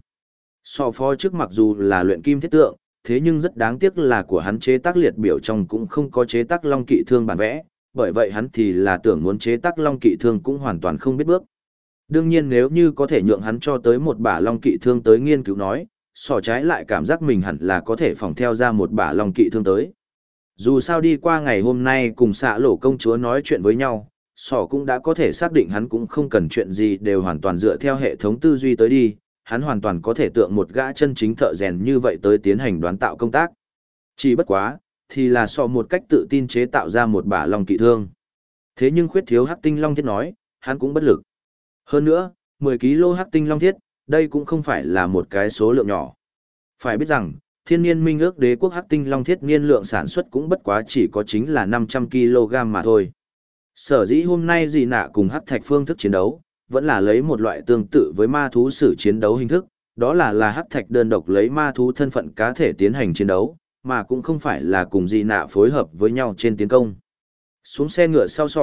So phó trước mặc dù là luyện kim thiết tượng, thế nhưng rất đáng tiếc là của hắn chế tác liệt biểu trong cũng không có chế tác long kỵ thương bản vẽ, bởi vậy hắn thì là tưởng muốn chế tác long kỵ thương cũng hoàn toàn không biết bước. Đương nhiên nếu như có thể nhượng hắn cho tới một bả long kỵ thương tới nghiên cứu nói, sỏ trái lại cảm giác mình hẳn là có thể phòng theo ra một bả long kỵ thương tới. Dù sao đi qua ngày hôm nay cùng xạ lỗ công chúa nói chuyện với nhau, sỏ cũng đã có thể xác định hắn cũng không cần chuyện gì đều hoàn toàn dựa theo hệ thống tư duy tới đi, hắn hoàn toàn có thể tượng một gã chân chính thợ rèn như vậy tới tiến hành đoán tạo công tác. Chỉ bất quá, thì là sỏ một cách tự tin chế tạo ra một bả long kỵ thương. Thế nhưng khuyết thiếu hắc tinh long thiết nói, hắn cũng bất lực. Hơn nữa, 10 kg hắc tinh long thiết, đây cũng không phải là một cái số lượng nhỏ. Phải biết rằng, Thiên Niên Minh Ước Đế quốc hắc tinh long thiết niên lượng sản xuất cũng bất quá chỉ có chính là 500 kg mà thôi. Sở dĩ hôm nay Dị Nạ cùng hắc thạch phương thức chiến đấu, vẫn là lấy một loại tương tự với ma thú sử chiến đấu hình thức, đó là hắc thạch đơn độc lấy ma thú thân phận cá thể tiến hành chiến đấu, mà cũng không phải là cùng Dị Nạ phối hợp với nhau trên tiến công. Xuống xe ngựa sau sỏ,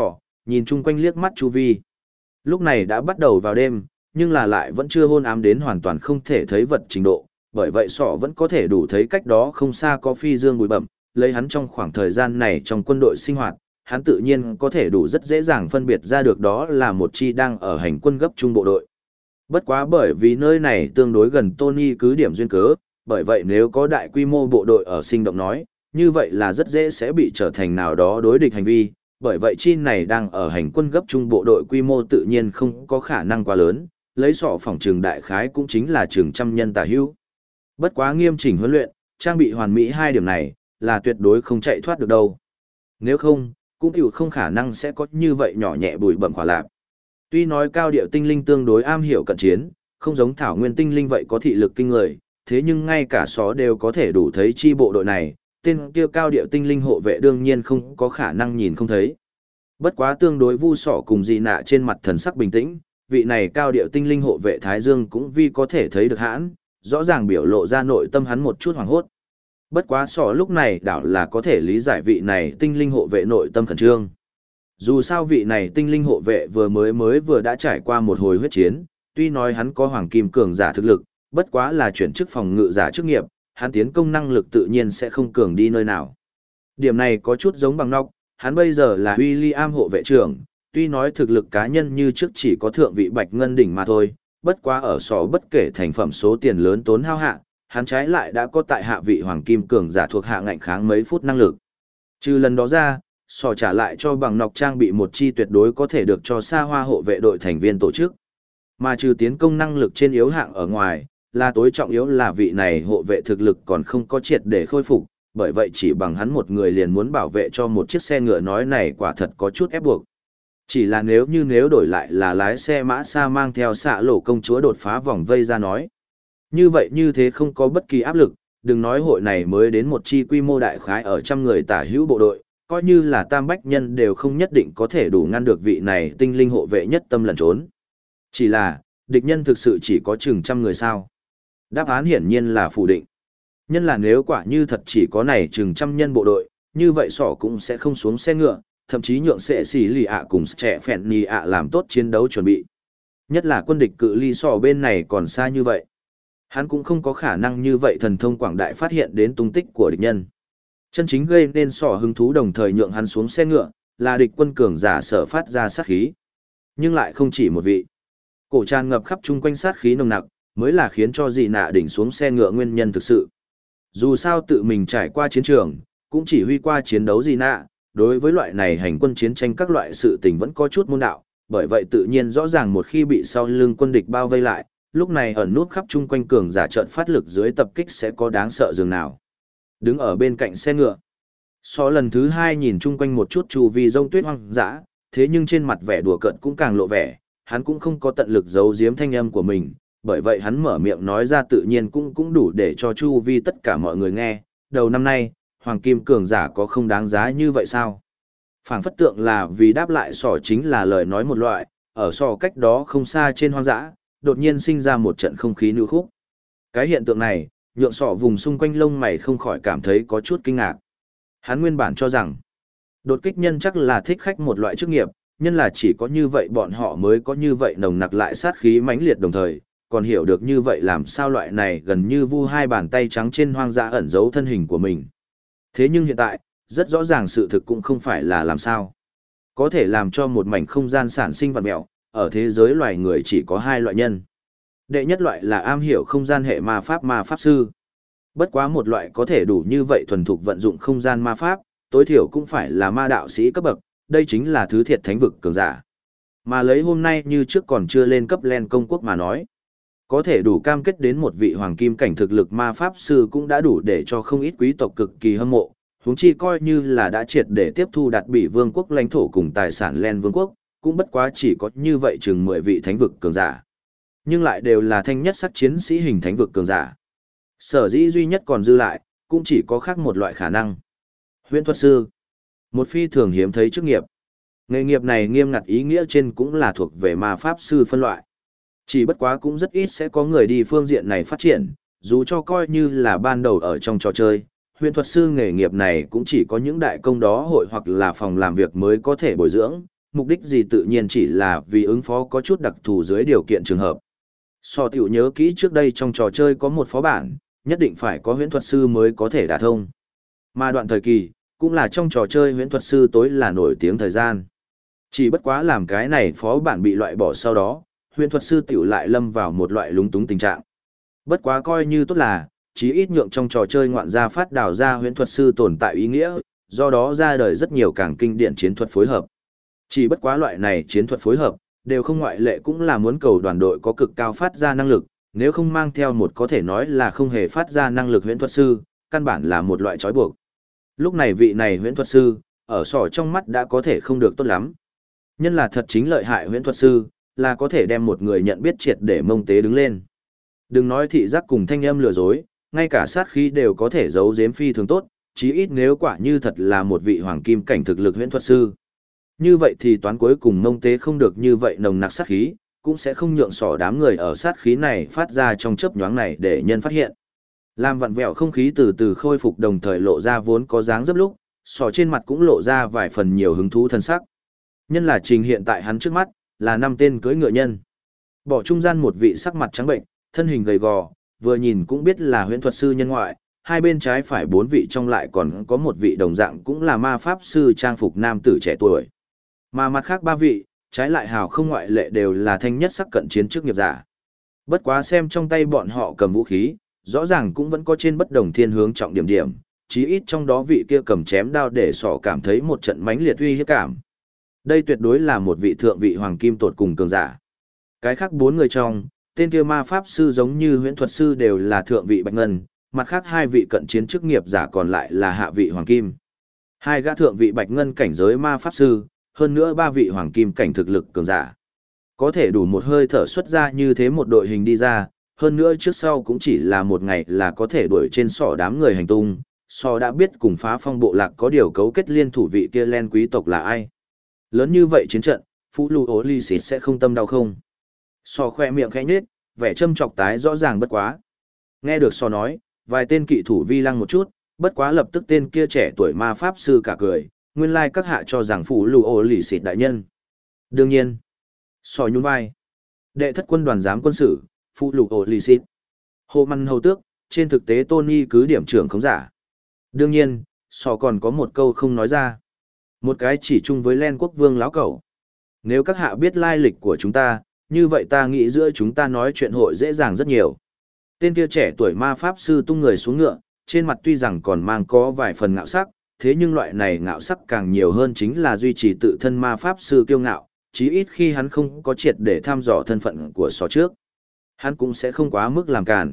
nhìn chung quanh liếc mắt chu vi. Lúc này đã bắt đầu vào đêm, nhưng là lại vẫn chưa hôn ám đến hoàn toàn không thể thấy vật trình độ, bởi vậy sọ vẫn có thể đủ thấy cách đó không xa có phi dương bụi bậm, lấy hắn trong khoảng thời gian này trong quân đội sinh hoạt, hắn tự nhiên có thể đủ rất dễ dàng phân biệt ra được đó là một chi đang ở hành quân gấp trung bộ đội. Bất quá bởi vì nơi này tương đối gần Tony cứ điểm duyên cớ, bởi vậy nếu có đại quy mô bộ đội ở sinh động nói, như vậy là rất dễ sẽ bị trở thành nào đó đối địch hành vi, bởi vậy chi này đang ở hành quân gấp trung bộ đội quy mô tự nhiên không có khả năng quá lớn, lấy sọ phòng trường đại khái cũng chính là trường trăm nhân tả hữu. Bất quá nghiêm chỉnh huấn luyện, trang bị hoàn mỹ hai điểm này, là tuyệt đối không chạy thoát được đâu. Nếu không, cũng hiểu không khả năng sẽ có như vậy nhỏ nhẹ bụi bẩm khỏa lạp. Tuy nói cao điệu tinh linh tương đối am hiểu cận chiến, không giống thảo nguyên tinh linh vậy có thị lực kinh người, thế nhưng ngay cả só đều có thể đủ thấy chi bộ đội này, tên kia cao điệu tinh linh hộ vệ đương nhiên không có khả năng nhìn không thấy. Bất quá tương đối vu sọ cùng dị nạ trên mặt thần sắc bình tĩnh, vị này cao điệu tinh linh hộ vệ Thái Dương cũng vi có thể thấy được hãn, rõ ràng biểu lộ ra nội tâm hắn một chút hoảng hốt. Bất quá sọ lúc này đảo là có thể lý giải vị này tinh linh hộ vệ nội tâm khẩn trương. Dù sao vị này tinh linh hộ vệ vừa đã trải qua một hồi huyết chiến, tuy nói hắn có hoàng kim cường giả thực lực, bất quá là chuyển chức phòng ngự giả chức nghiệp, hắn tiến công năng lực tự nhiên sẽ không cường đi nơi nào. Điểm này có chút giống bằng nóc, hắn bây giờ là William hộ vệ trưởng, tuy nói thực lực cá nhân như trước chỉ có thượng vị bạch ngân đỉnh mà thôi, bất quá ở sọ bất kể thành phẩm số tiền lớn tốn hao hạ, hắn trái lại đã có tại hạ vị hoàng kim cường giả thuộc hạ ngạnh kháng mấy phút năng lực. Trừ lần đó ra, sọ trả lại cho bằng nọc trang bị một chi tuyệt đối có thể được cho xa hoa hộ vệ đội thành viên tổ chức. Mà trừ tiến công năng lực trên yếu hạng ở ngoài, là tối trọng yếu là vị này hộ vệ thực lực còn không có triệt để khôi phục, bởi vậy chỉ bằng hắn một người liền muốn bảo vệ cho một chiếc xe ngựa nói này quả thật có chút ép buộc. Chỉ là nếu đổi lại là lái xe mã xa mang theo xạ lỗ công chúa đột phá vòng vây ra nói. Như vậy như thế không có bất kỳ áp lực, đừng nói hội này mới đến một chi quy mô đại khái ở trăm người tả hữu bộ đội, coi như là tam bách nhân đều không nhất định có thể đủ ngăn được vị này tinh linh hộ vệ nhất tâm lẩn trốn. Chỉ là, địch nhân thực sự chỉ có chừng trăm người sao? Đáp án hiển nhiên là phủ định. Nhân là nếu quả như thật chỉ có này chừng trăm nhân bộ đội, như vậy sỏ cũng sẽ không xuống xe ngựa, thậm chí nhượng sẽ xỉ lì ạ cùng trẻ phèn nì ạ làm tốt chiến đấu chuẩn bị. Nhất là quân địch cự ly sỏ bên này còn xa như vậy. Hắn cũng không có khả năng như vậy thần thông quảng đại phát hiện đến tung tích của địch nhân. Chân chính gây nên sỏ hứng thú đồng thời nhượng hắn xuống xe ngựa, là địch quân cường giả sở phát ra sát khí. Nhưng lại không chỉ một vị. Cổ tràn ngập khắp chung quanh sát khí nồng nặc, mới là khiến cho dị nạ đỉnh xuống xe ngựa nguyên nhân thực sự. Dù sao tự mình trải qua chiến trường, cũng chỉ huy qua chiến đấu dị nạ, đối với loại này hành quân chiến tranh các loại sự tình vẫn có chút môn đạo, bởi vậy tự nhiên rõ ràng một khi bị sau lưng quân địch bao vây lại, lúc này ẩn nút khắp chung quanh cường giả trợn phát lực dưới tập kích sẽ có đáng sợ dường nào. Đứng ở bên cạnh xe ngựa, so lần thứ hai nhìn chung quanh một chút chu vi rông tuyết hoang dã, thế nhưng trên mặt vẻ đùa cợt cũng càng lộ vẻ, hắn cũng không có tận lực giấu giếm thanh âm của mình, bởi vậy hắn mở miệng nói ra tự nhiên cũng đủ để cho chu vi tất cả mọi người nghe. Đầu năm nay, hoàng kim cường giả có không đáng giá như vậy sao? Phảng phất tượng là vì đáp lại sỏ chính là lời nói một loại, ở sỏ cách đó không xa trên hoang dã, đột nhiên sinh ra một trận không khí nữ khúc. Cái hiện tượng này, nhượng sỏ vùng xung quanh lông mày không khỏi cảm thấy có chút kinh ngạc. Hắn nguyên bản cho rằng, đột kích nhân chắc là thích khách một loại chức nghiệp, nhân là chỉ có như vậy bọn họ mới có như vậy nồng nặc lại sát khí mãnh liệt đồng thời, còn hiểu được như vậy làm sao loại này gần như vu hai bàn tay trắng trên hoang dã ẩn giấu thân hình của mình. Thế nhưng hiện tại, rất rõ ràng sự thực cũng không phải là làm sao. Có thể làm cho một mảnh không gian sản sinh vặn mẹo, ở thế giới loài người chỉ có hai loại nhân. Đệ nhất loại là am hiểu không gian hệ ma pháp sư. Bất quá một loại có thể đủ như vậy thuần thục vận dụng không gian ma pháp, tối thiểu cũng phải là ma đạo sĩ cấp bậc, đây chính là thứ thiệt thánh vực cường giả. Mà lấy hôm nay như trước còn chưa lên cấp len công quốc mà nói, có thể đủ cam kết đến một vị hoàng kim cảnh thực lực ma pháp sư cũng đã đủ để cho không ít quý tộc cực kỳ hâm mộ, huống chi coi như là đã triệt để tiếp thu đạt bị vương quốc lãnh thổ cùng tài sản len vương quốc, cũng bất quá chỉ có như vậy chừng 10 vị thánh vực cường giả. Nhưng lại đều là thanh nhất sắc chiến sĩ hình thánh vực cường giả. Sở dĩ duy nhất còn dư lại, cũng chỉ có khác một loại khả năng. Huyễn thuật sư, một phi thường hiếm thấy chức nghiệp. Nghề nghiệp này nghiêm ngặt ý nghĩa trên cũng là thuộc về ma pháp sư phân loại. Chỉ bất quá cũng rất ít sẽ có người đi phương diện này phát triển, dù cho coi như là ban đầu ở trong trò chơi, huyễn thuật sư nghề nghiệp này cũng chỉ có những đại công đó hội hoặc là phòng làm việc mới có thể bồi dưỡng, mục đích gì tự nhiên chỉ là vì ứng phó có chút đặc thù dưới điều kiện trường hợp. So tiểu nhớ kỹ trước đây trong trò chơi có một phó bản, nhất định phải có huyễn thuật sư mới có thể đả thông. Mà đoạn thời kỳ, cũng là trong trò chơi huyễn thuật sư tối là nổi tiếng thời gian. Chỉ bất quá làm cái này phó bản bị loại bỏ sau đó, huyễn thuật sư tiểu lại lâm vào một loại lúng túng tình trạng. Bất quá coi như tốt là, chí ít nhượng trong trò chơi ngoạn gia phát đào ra huyễn thuật sư tồn tại ý nghĩa, do đó ra đời rất nhiều càng kinh điển chiến thuật phối hợp. Chỉ bất quá loại này chiến thuật phối hợp, đều không ngoại lệ cũng là muốn cầu đoàn đội có cực cao phát ra năng lực, nếu không mang theo một có thể nói là không hề phát ra năng lực huyễn thuật sư, căn bản là một loại trói buộc. Lúc này vị này huyễn thuật sư, ở sỏ trong mắt đã có thể không được tốt lắm. Nhân là thật chính lợi hại huyễn thuật sư, là có thể đem một người nhận biết triệt để mông tế đứng lên. Đừng nói thị giác cùng thanh âm lừa dối, ngay cả sát khí đều có thể giấu giếm phi thường tốt, chí ít nếu quả như thật là một vị hoàng kim cảnh thực lực huyễn thuật sư. Như vậy thì toán cuối cùng mông tế không được như vậy nồng nặc sát khí, cũng sẽ không nhượng sỏ đám người ở sát khí này phát ra trong chớp nhoáng này để nhân phát hiện. Làm vặn vẹo không khí từ từ khôi phục đồng thời lộ ra vốn có dáng dấp lúc, sỏ trên mặt cũng lộ ra vài phần nhiều hứng thú thân sắc. Nhân là trình hiện tại hắn trước mắt, là 5 tên cưỡi ngựa nhân. Bỏ trung gian một vị sắc mặt trắng bệnh, thân hình gầy gò, vừa nhìn cũng biết là huyễn thuật sư nhân ngoại, hai bên trái phải 4 vị trong lại còn có một vị đồng dạng cũng là ma pháp sư trang phục nam tử trẻ tuổi. Mà mặt khác 3 vị, trái lại hào không ngoại lệ đều là thanh nhất sắc cận chiến chức nghiệp giả. Bất quá xem trong tay bọn họ cầm vũ khí, rõ ràng cũng vẫn có trên bất đồng thiên hướng trọng điểm điểm, chí ít trong đó vị kia cầm chém đao để sỏ cảm thấy một trận mãnh liệt uy hiếp cảm. Đây tuyệt đối là một vị thượng vị hoàng kim tột cùng cường giả. Cái khác 4 người trong, tên kia ma pháp sư giống như huyễn thuật sư đều là thượng vị bạch ngân, mặt khác 2 vị cận chiến chức nghiệp giả còn lại là hạ vị hoàng kim. 2 gã thượng vị bạch ngân cảnh giới ma pháp sư, hơn nữa 3 vị hoàng kim cảnh thực lực cường giả. Có thể đủ một hơi thở xuất ra như thế một đội hình đi ra, hơn nữa trước sau cũng chỉ là một ngày là có thể đuổi trên sọ đám người hành tung, sọ đã biết cùng phá phong bộ lạc có điều cấu kết liên thủ vị kia len quý tộc là ai. Lớn như vậy chiến trận, Phú Lưu Ố Ly Xịt sẽ không tâm đau không? Sọ khoe miệng khẽ nhếch, vẻ châm chọc tái rõ ràng bất quá. Nghe được sọ nói, vài tên kỵ thủ vi lăng một chút, bất quá lập tức tên kia trẻ tuổi ma pháp sư cả cười, nguyên lai các hạ cho rằng Phú Lưu Ố Ly Xịt đại nhân. Đương nhiên, sọ nhún vai. Đệ thất quân đoàn giám quân sự, Phú Lưu Ố Ly Xịt. Hồ Măn Hầu Tước, trên thực tế Tony cứ điểm trưởng không giả. Đương nhiên, sọ còn có một câu không nói ra. Một cái chỉ chung với Len quốc vương lão cẩu. Nếu các hạ biết lai lịch của chúng ta, như vậy ta nghĩ giữa chúng ta nói chuyện hội dễ dàng rất nhiều. Tên kia trẻ tuổi ma pháp sư tung người xuống ngựa, trên mặt tuy rằng còn mang có vài phần ngạo sắc, thế nhưng loại này ngạo sắc càng nhiều hơn chính là duy trì tự thân ma pháp sư kiêu ngạo, chí ít khi hắn không có triệt để thăm dò thân phận của sò trước. Hắn cũng sẽ không quá mức làm càn.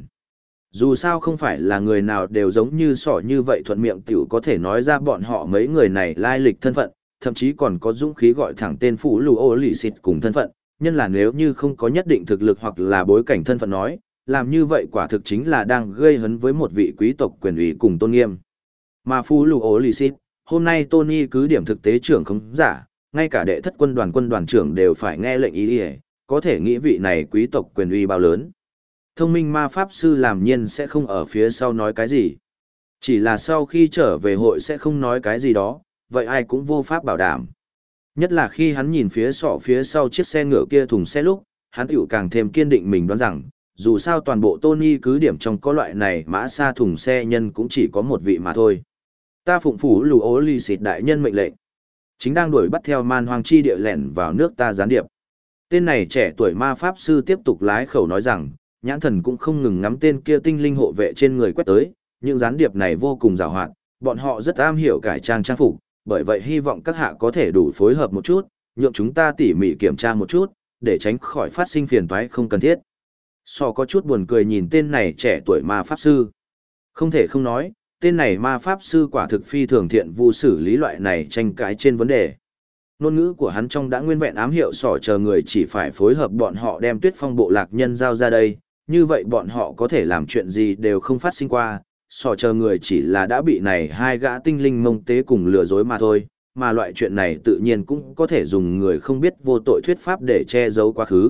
Dù sao không phải là người nào đều giống như sỏ như vậy thuận miệng tiểu có thể nói ra bọn họ mấy người này lai lịch thân phận, thậm chí còn có dũng khí gọi thẳng tên Phú Lưu Ố Ly Xịt cùng thân phận, nhân là nếu như không có nhất định thực lực hoặc là bối cảnh thân phận nói, làm như vậy quả thực chính là đang gây hấn với một vị quý tộc quyền ủy cùng tôn nghiêm. Mà Phú Lưu Ố Ly Xịt, hôm nay Tony cứ điểm thực tế trưởng không giả, ngay cả đệ thất quân đoàn trưởng đều phải nghe lệnh ý ý, có thể nghĩ vị này quý tộc quyền uy bao lớn. Thông minh ma pháp sư làm nhiên sẽ không ở phía sau nói cái gì. Chỉ là sau khi trở về hội sẽ không nói cái gì đó, vậy ai cũng vô pháp bảo đảm. Nhất là khi hắn nhìn phía sau chiếc xe ngựa kia thùng xe lúc, hắn tiểu càng thêm kiên định mình đoán rằng, dù sao toàn bộ Tony cứ điểm trong có loại này mã xa thùng xe nhân cũng chỉ có một vị mà thôi. Ta phụng Phú Lưu Ố Ly Xịt đại nhân mệnh lệnh. Chính đang đuổi bắt theo man hoang chi địa lẻn vào nước ta gián điệp. Tên này trẻ tuổi ma pháp sư tiếp tục lái khẩu nói rằng, nhãn thần cũng không ngừng ngắm tên kia tinh linh hộ vệ trên người quét tới, những gián điệp này vô cùng giàu hoạt, bọn họ rất am hiểu cải trang trang phục, bởi vậy hy vọng các hạ có thể đủ phối hợp một chút, nhượng chúng ta tỉ mỉ kiểm tra một chút, để tránh khỏi phát sinh phiền toái không cần thiết. Sò có chút buồn cười nhìn tên này trẻ tuổi ma pháp sư. Không thể không nói, tên này ma pháp sư quả thực phi thường thiện vu xử lý loại này tranh cãi trên vấn đề. Ngôn ngữ của hắn trong đã nguyên vẹn ám hiệu sỏ chờ người chỉ phải phối hợp bọn họ đem Tuyết Phong bộ lạc nhân giao ra đây, như vậy bọn họ có thể làm chuyện gì đều không phát sinh qua, sỏ chờ người chỉ là đã bị này hai gã tinh linh mông tế cùng lừa dối mà thôi, mà loại chuyện này tự nhiên cũng có thể dùng người không biết vô tội thuyết pháp để che giấu quá khứ.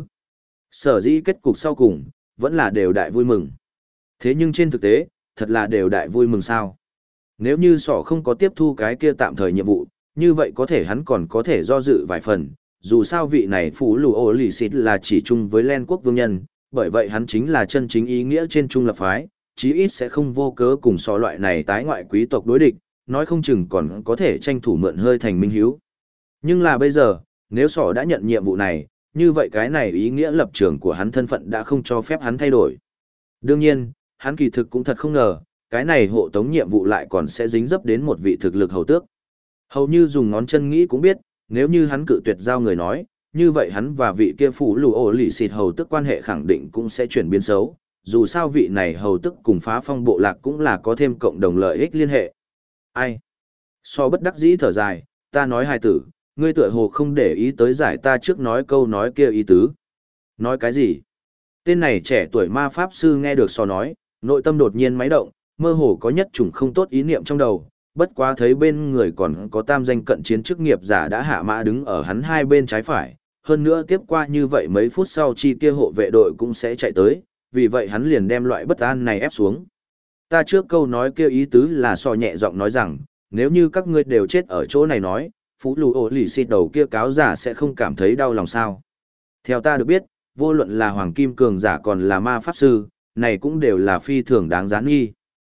Sở dĩ kết cục sau cùng, vẫn là đều đại vui mừng. Thế nhưng trên thực tế, thật là đều đại vui mừng sao. Nếu như sỏ không có tiếp thu cái kia tạm thời nhiệm vụ, như vậy có thể hắn còn có thể do dự vài phần, dù sao vị này Phú Lù Ô Lì Xịt là chỉ chung với Len quốc vương nhân, bởi vậy hắn chính là chân chính ý nghĩa trên trung lập phái, chí ít sẽ không vô cớ cùng so loại này tái ngoại quý tộc đối địch, nói không chừng còn có thể tranh thủ mượn hơi thành minh hiếu. Nhưng là bây giờ, nếu sỏ đã nhận nhiệm vụ này, như vậy cái này ý nghĩa lập trường của hắn thân phận đã không cho phép hắn thay đổi. Đương nhiên, hắn kỳ thực cũng thật không ngờ, cái này hộ tống nhiệm vụ lại còn sẽ dính dấp đến một vị thực lực hầu tước. Hầu như dùng ngón chân nghĩ cũng biết, nếu như hắn cự tuyệt giao người nói, như vậy hắn và vị kia Phú Lù Ô Lì Xịt hầu tước quan hệ khẳng định cũng sẽ chuyển biến xấu, dù sao vị này hầu tước cùng Phá Phong bộ lạc cũng là có thêm cộng đồng lợi ích liên hệ. Ai? So bất đắc dĩ thở dài, ta nói hài tử, ngươi tựa hồ không để ý tới giải ta trước nói câu nói kia ý tứ. Nói cái gì? Tên này trẻ tuổi ma pháp sư nghe được so nói, nội tâm đột nhiên máy động, mơ hồ có nhất chủng không tốt ý niệm trong đầu, bất quá thấy bên người còn có tam danh cận chiến chức nghiệp giả đã hạ mã đứng ở hắn hai bên trái phải, hơn nữa tiếp qua như vậy mấy phút sau chi kia hộ vệ đội cũng sẽ chạy tới, vì vậy hắn liền đem loại bất an này ép xuống. Ta trước câu nói kia ý tứ là so nhẹ giọng nói rằng, nếu như các ngươi đều chết ở chỗ này nói, Phú Lù Ô Lì Xịt đầu kia cáo giả sẽ không cảm thấy đau lòng sao. Theo ta được biết, vô luận là Hoàng Kim Cường giả còn là ma pháp sư, này cũng đều là phi thường đáng gián nghi.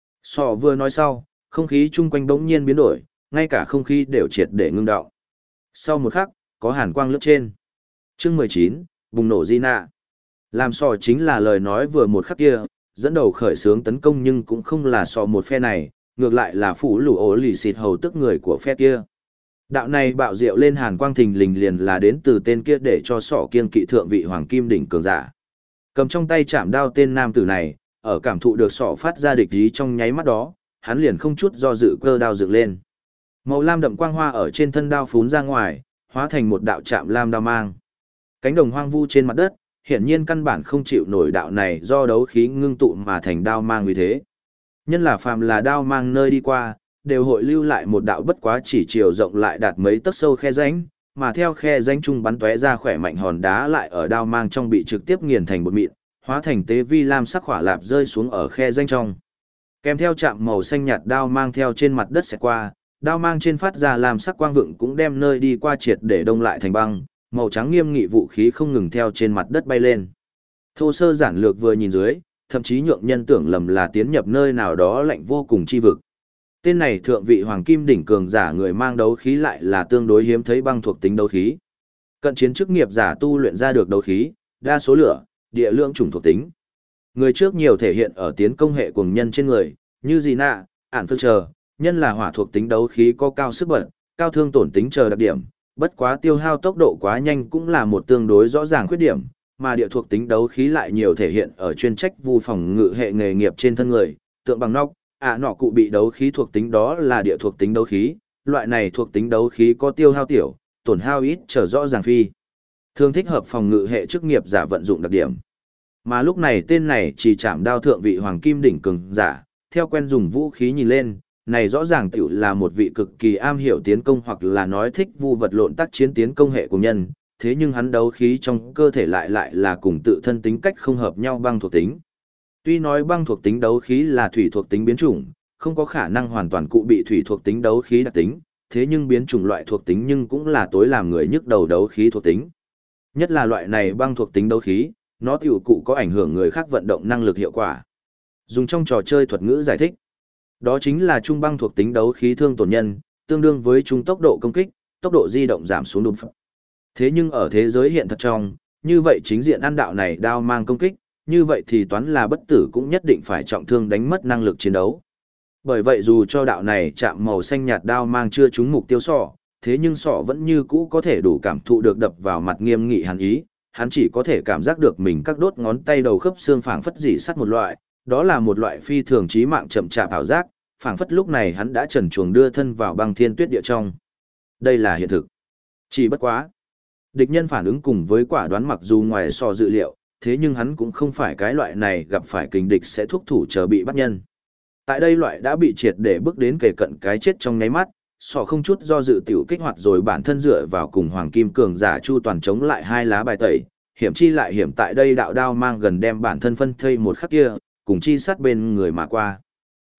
Sọ vừa nói sau, không khí chung quanh bỗng nhiên biến đổi, ngay cả không khí đều triệt để ngưng đọng. Sau một khắc, có hàn quang lướt trên. Chương 19, bùng nổ di nạ. Làm sọ chính là lời nói vừa một khắc kia, dẫn đầu khởi xướng tấn công nhưng cũng không là sọ một phe này, ngược lại là Phú Lù Ô Lì Xịt hầu tức người của phe kia. Đạo này bạo diệu lên hàn quang thình lình liền là đến từ tên kia để cho sọ kiên kỵ thượng vị hoàng kim đỉnh cường giả. Cầm trong tay chạm đao tên nam tử này, ở cảm thụ được sọ phát ra địch ý trong nháy mắt đó, hắn liền không chút do dự cơ đao dựng lên. Màu lam đậm quang hoa ở trên thân đao phún ra ngoài, hóa thành một đạo chạm lam đao mang. Cánh đồng hoang vu trên mặt đất, hiển nhiên căn bản không chịu nổi đạo này do đấu khí ngưng tụ mà thành đao mang như thế. Nhân là phàm là đao mang nơi đi qua, đều hội lưu lại một đạo bất quá chỉ chiều rộng lại đạt mấy tấc sâu khe rãnh, mà theo khe rãnh trung bắn tóe ra khỏe mạnh hòn đá lại ở đao mang trong bị trực tiếp nghiền thành bột mịn, hóa thành tế vi lam sắc hỏa lạp rơi xuống ở khe rãnh trong. Kèm theo chạm màu xanh nhạt đao mang theo trên mặt đất xẹt qua, đao mang trên phát ra lam sắc quang vượng cũng đem nơi đi qua triệt để đông lại thành băng, màu trắng nghiêm nghị vũ khí không ngừng theo trên mặt đất bay lên. Thô sơ giản lược vừa nhìn dưới, thậm chí nhượng nhân tưởng lầm là tiến nhập nơi nào đó lạnh vô cùng chi vực. Tên này thượng vị hoàng kim đỉnh cường giả người mang đấu khí lại là tương đối hiếm thấy băng thuộc tính đấu khí. Cận chiến chức nghiệp giả tu luyện ra được đấu khí, đa số lửa, địa lượng chủng thuộc tính. Người trước nhiều thể hiện ở tiến công hệ cuồng nhân trên người, như gì nạ, ản phơ chờ, nhân là hỏa thuộc tính đấu khí có cao sức bật, cao thương tổn tính chờ đặc điểm, bất quá tiêu hao tốc độ quá nhanh cũng là một tương đối rõ ràng khuyết điểm, mà địa thuộc tính đấu khí lại nhiều thể hiện ở chuyên trách vu phòng ngự hệ nghề nghiệp trên thân người, tượng bằng nóc, nọ cụ bị đấu khí thuộc tính đó là địa thuộc tính đấu khí, loại này thuộc tính đấu khí có tiêu hao tiểu, tổn hao ít trở rõ ràng phi. Thường thích hợp phòng ngự hệ chức nghiệp giả vận dụng đặc điểm. Mà lúc này tên này chỉ chạm đao thượng vị hoàng kim đỉnh cường giả, theo quen dùng vũ khí nhìn lên, này rõ ràng tiểu là một vị cực kỳ am hiểu tiến công hoặc là nói thích vu vật lộn tác chiến tiến công hệ của nhân, thế nhưng hắn đấu khí trong cơ thể lại là cùng tự thân tính cách không hợp nhau băng thuộc tính. Tuy nói băng thuộc tính đấu khí là thủy thuộc tính biến chủng, không có khả năng hoàn toàn cụ bị thủy thuộc tính đấu khí đặc tính, thế nhưng biến chủng loại thuộc tính nhưng cũng là tối làm người nhức đầu đấu khí thuộc tính. Nhất là loại này băng thuộc tính đấu khí, nó tiểu cụ có ảnh hưởng người khác vận động năng lực hiệu quả. Dùng trong trò chơi thuật ngữ giải thích, đó chính là trung băng thuộc tính đấu khí thương tổn nhân, tương đương với trung tốc độ công kích, tốc độ di động giảm xuống đùm phẩm. Thế nhưng ở thế giới hiện thật trong, như vậy chính diện ăn đạo này đao mang công kích, như vậy thì toán là bất tử cũng nhất định phải trọng thương đánh mất năng lực chiến đấu. Bởi vậy dù cho đạo này chạm màu xanh nhạt đao mang chưa trúng mục tiêu sọ, thế nhưng sọ vẫn như cũ có thể đủ cảm thụ được đập vào mặt nghiêm nghị hàn ý, hắn chỉ có thể cảm giác được mình các đốt ngón tay đầu khớp xương phảng phất dị sắt một loại, đó là một loại phi thường chí mạng chậm chạp ảo giác, phảng phất lúc này hắn đã trần truồng đưa thân vào băng thiên tuyết địa trong. Đây là hiện thực. Chỉ bất quá. Địch nhân phản ứng cùng với quả đoán mặc dù ngoài so dự liệu, thế nhưng hắn cũng không phải cái loại này gặp phải kình địch sẽ thúc thủ chờ bị bắt nhân. Tại đây loại đã bị triệt để bước đến kề cận cái chết trong nháy mắt, sọ không chút do dự tiểu kích hoạt rồi bản thân dựa vào cùng hoàng kim cường giả chu toàn chống lại hai lá bài tẩy, hiểm chi lại hiểm tại đây đạo đao mang gần đem bản thân phân thây một khắc kia, cùng chi sát bên người mà qua.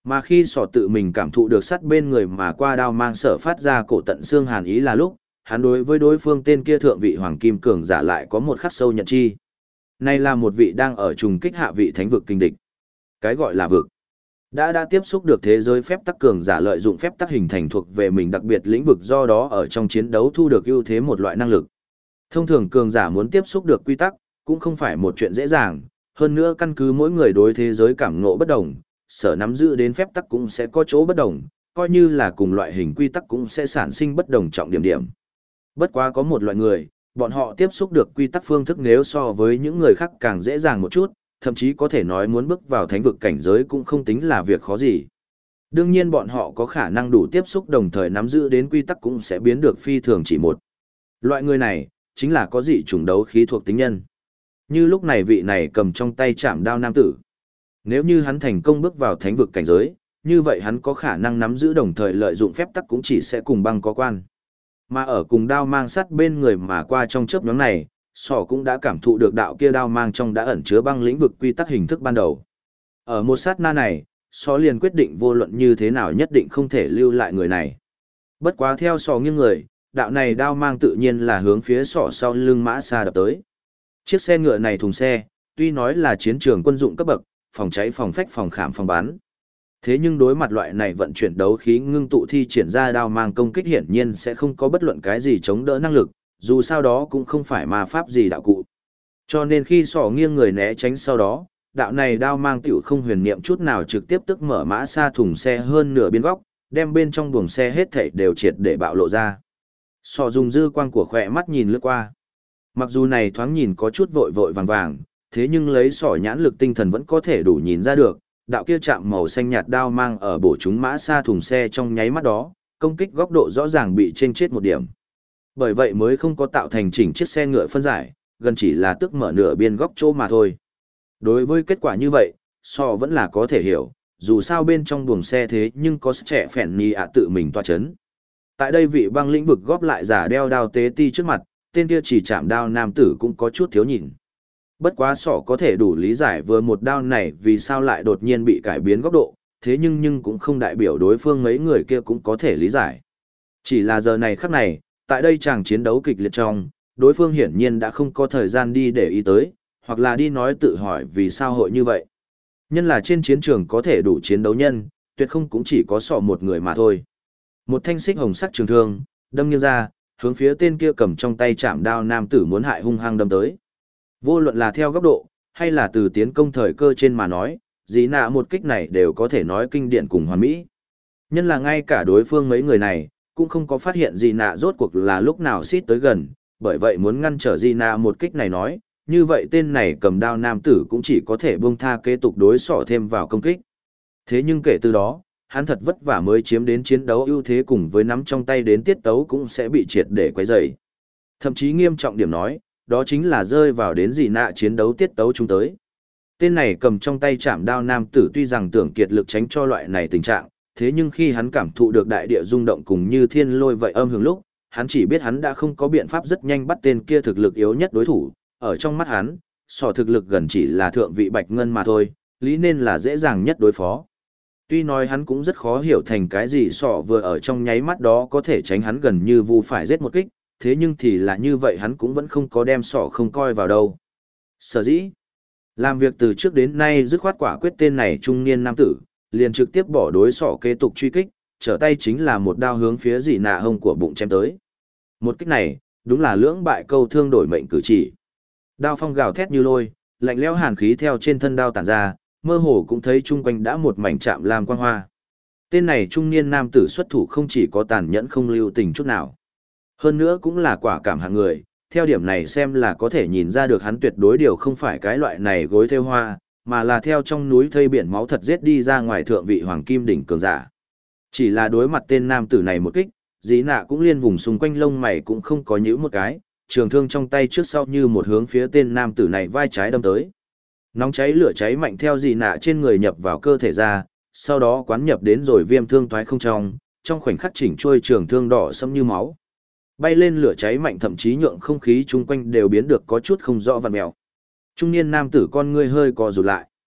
Mà khi sỏ tự mình cảm thụ được sắt bên người mà qua đao mang sở phát ra cổ tận xương hàn ý là lúc, hắn đối với đối phương tên kia thượng vị hoàng kim cường giả lại có một khắc sâu nhận chi. Này là một vị đang ở trùng kích hạ vị thánh vực kinh địch. Cái gọi là vực, đã tiếp xúc được thế giới phép tắc cường giả lợi dụng phép tắc hình thành thuộc về mình đặc biệt lĩnh vực, do đó ở trong chiến đấu thu được ưu thế một loại năng lực. Thông thường cường giả muốn tiếp xúc được quy tắc, cũng không phải một chuyện dễ dàng, hơn nữa căn cứ mỗi người đối thế giới cảm ngộ bất đồng, sở nắm giữ đến phép tắc cũng sẽ có chỗ bất đồng, coi như là cùng loại hình quy tắc cũng sẽ sản sinh bất đồng trọng điểm điểm. Bất quá có một loại người, bọn họ tiếp xúc được quy tắc phương thức nếu so với những người khác càng dễ dàng một chút, thậm chí có thể nói muốn bước vào thánh vực cảnh giới cũng không tính là việc khó gì. Đương nhiên bọn họ có khả năng đủ tiếp xúc đồng thời nắm giữ đến quy tắc cũng sẽ biến được phi thường chỉ một. Loại người này, chính là có dị chủng đấu khí thuộc tính nhân. Như lúc này vị này cầm trong tay chạm đao nam tử. Nếu như hắn thành công bước vào thánh vực cảnh giới, như vậy hắn có khả năng nắm giữ đồng thời lợi dụng phép tắc cũng chỉ sẽ cùng băng có quan. Mà ở cùng đao mang sắt bên người mà qua trong chớp nhoáng này, sỏ cũng đã cảm thụ được đạo kia đao mang trong đã ẩn chứa băng lĩnh vực quy tắc hình thức ban đầu. Ở một sát na này, sỏ liền quyết định vô luận như thế nào nhất định không thể lưu lại người này. Bất quá theo sỏ nghiêng người, đạo này đao mang tự nhiên là hướng phía sỏ sau lưng mã xa đập tới. Chiếc xe ngựa này thùng xe, tuy nói là chiến trường quân dụng cấp bậc, phòng cháy phòng phách phòng khảm phòng bán. Thế nhưng đối mặt loại này vận chuyển đấu khí ngưng tụ thi triển ra đao mang công kích hiển nhiên sẽ không có bất luận cái gì chống đỡ năng lực, dù sao đó cũng không phải ma pháp gì đạo cụ. Cho nên khi sỏ nghiêng người né tránh sau đó, đạo này đao mang tiểu không huyền niệm chút nào trực tiếp tức mở mã xa thùng xe hơn nửa biên góc, đem bên trong buồng xe hết thảy đều triệt để bạo lộ ra. Sỏ dùng dư quang của khỏe mắt nhìn lướt qua. Mặc dù này thoáng nhìn có chút vội vội vàng vàng, thế nhưng lấy sỏ nhãn lực tinh thần vẫn có thể đủ nhìn ra được, đạo kia chạm màu xanh nhạt đao mang ở bổ chúng mã xa thùng xe trong nháy mắt đó, công kích góc độ rõ ràng bị chênh chết một điểm. Bởi vậy mới không có tạo thành chỉnh chiếc xe ngựa phân giải, gần chỉ là tức mở nửa biên góc chỗ mà thôi. Đối với kết quả như vậy, sỏ vẫn là có thể hiểu, dù sao bên trong buồng xe thế nhưng có trẻ phèn ni ạ tự mình toa chấn. Tại đây vị băng lĩnh vực góp lại giả đeo đao tế ti trước mặt, tên kia chỉ chạm đao nam tử cũng có chút thiếu nhìn. Bất quá sỏ có thể đủ lý giải vừa một đao này vì sao lại đột nhiên bị cải biến góc độ, thế nhưng cũng không đại biểu đối phương mấy người kia cũng có thể lý giải. Chỉ là giờ này khắc này, tại đây chàng chiến đấu kịch liệt trong, đối phương hiển nhiên đã không có thời gian đi để ý tới, hoặc là đi nói tự hỏi vì sao hội như vậy. Nhân là trên chiến trường có thể đủ chiến đấu nhân, tuyệt không cũng chỉ có sỏ một người mà thôi. Một thanh xích hồng sắc trường thương, đâm nghiêng ra, hướng phía tên kia cầm trong tay chạm đao nam tử muốn hại hung hăng đâm tới. Vô luận là theo góc độ, hay là từ tiến công thời cơ trên mà nói, dĩ nạ một kích này đều có thể nói kinh điển cùng hoàn mỹ. Nhân là ngay cả đối phương mấy người này, cũng không có phát hiện dĩ nạ rốt cuộc là lúc nào xít tới gần, bởi vậy muốn ngăn trở dĩ nạ một kích này nói, như vậy tên này cầm đao nam tử cũng chỉ có thể buông tha kế tục đối xỏ thêm vào công kích. Thế nhưng kể từ đó, hắn thật vất vả mới chiếm đến chiến đấu ưu thế cùng với nắm trong tay đến tiết tấu cũng sẽ bị triệt để quấy rầy. Thậm chí nghiêm trọng điểm nói, đó chính là rơi vào đến gì nạ chiến đấu tiết tấu chúng tới. Tên này cầm trong tay chạm đao nam tử tuy rằng tưởng kiệt lực tránh cho loại này tình trạng, thế nhưng khi hắn cảm thụ được đại địa rung động cùng như thiên lôi vậy âm hưởng lúc, hắn chỉ biết hắn đã không có biện pháp rất nhanh bắt tên kia thực lực yếu nhất đối thủ, ở trong mắt hắn, sỏ thực lực gần chỉ là thượng vị bạch ngân mà thôi, lý nên là dễ dàng nhất đối phó. Tuy nói hắn cũng rất khó hiểu thành cái gì sọ vừa ở trong nháy mắt đó có thể tránh hắn gần như vu phải giết một kích, thế nhưng thì là như vậy hắn cũng vẫn không có đem sọ không coi vào đâu. Sở dĩ, làm việc từ trước đến nay dứt khoát quả quyết tên này trung niên nam tử, liền trực tiếp bỏ đối sọ kế tục truy kích, trở tay chính là một đao hướng phía dì nạ hông của bụng chém tới. Một kích này, đúng là lưỡng bại câu thương đổi mệnh cử chỉ. Đao phong gào thét như lôi, lạnh lẽo hàn khí theo trên thân đao tản ra, mơ hồ cũng thấy chung quanh đã một mảnh chạm lam quang hoa. Tên này trung niên nam tử xuất thủ không chỉ có tàn nhẫn không lưu tình chút nào. Hơn nữa cũng là quả cảm hạng người, theo điểm này xem là có thể nhìn ra được hắn tuyệt đối điều không phải cái loại này gối theo hoa, mà là theo trong núi thây biển máu thật giết đi ra ngoài thượng vị hoàng kim đỉnh cường giả. Chỉ là đối mặt tên nam tử này một kích, dĩ nạ cũng liên vùng xung quanh lông mày cũng không có nhíu một cái, trường thương trong tay trước sau như một hướng phía tên nam tử này vai trái đâm tới. Nóng cháy lửa cháy mạnh theo dì nạ trên người nhập vào cơ thể ra, sau đó quán nhập đến rồi viêm thương thoái không trong khoảnh khắc chỉnh trôi trường thương đỏ sẫm như máu. Bay lên lửa cháy mạnh thậm chí nhượng không khí chung quanh đều biến được có chút không rõ vặn mèo. Trung niên nam tử con ngươi hơi co rụt lại.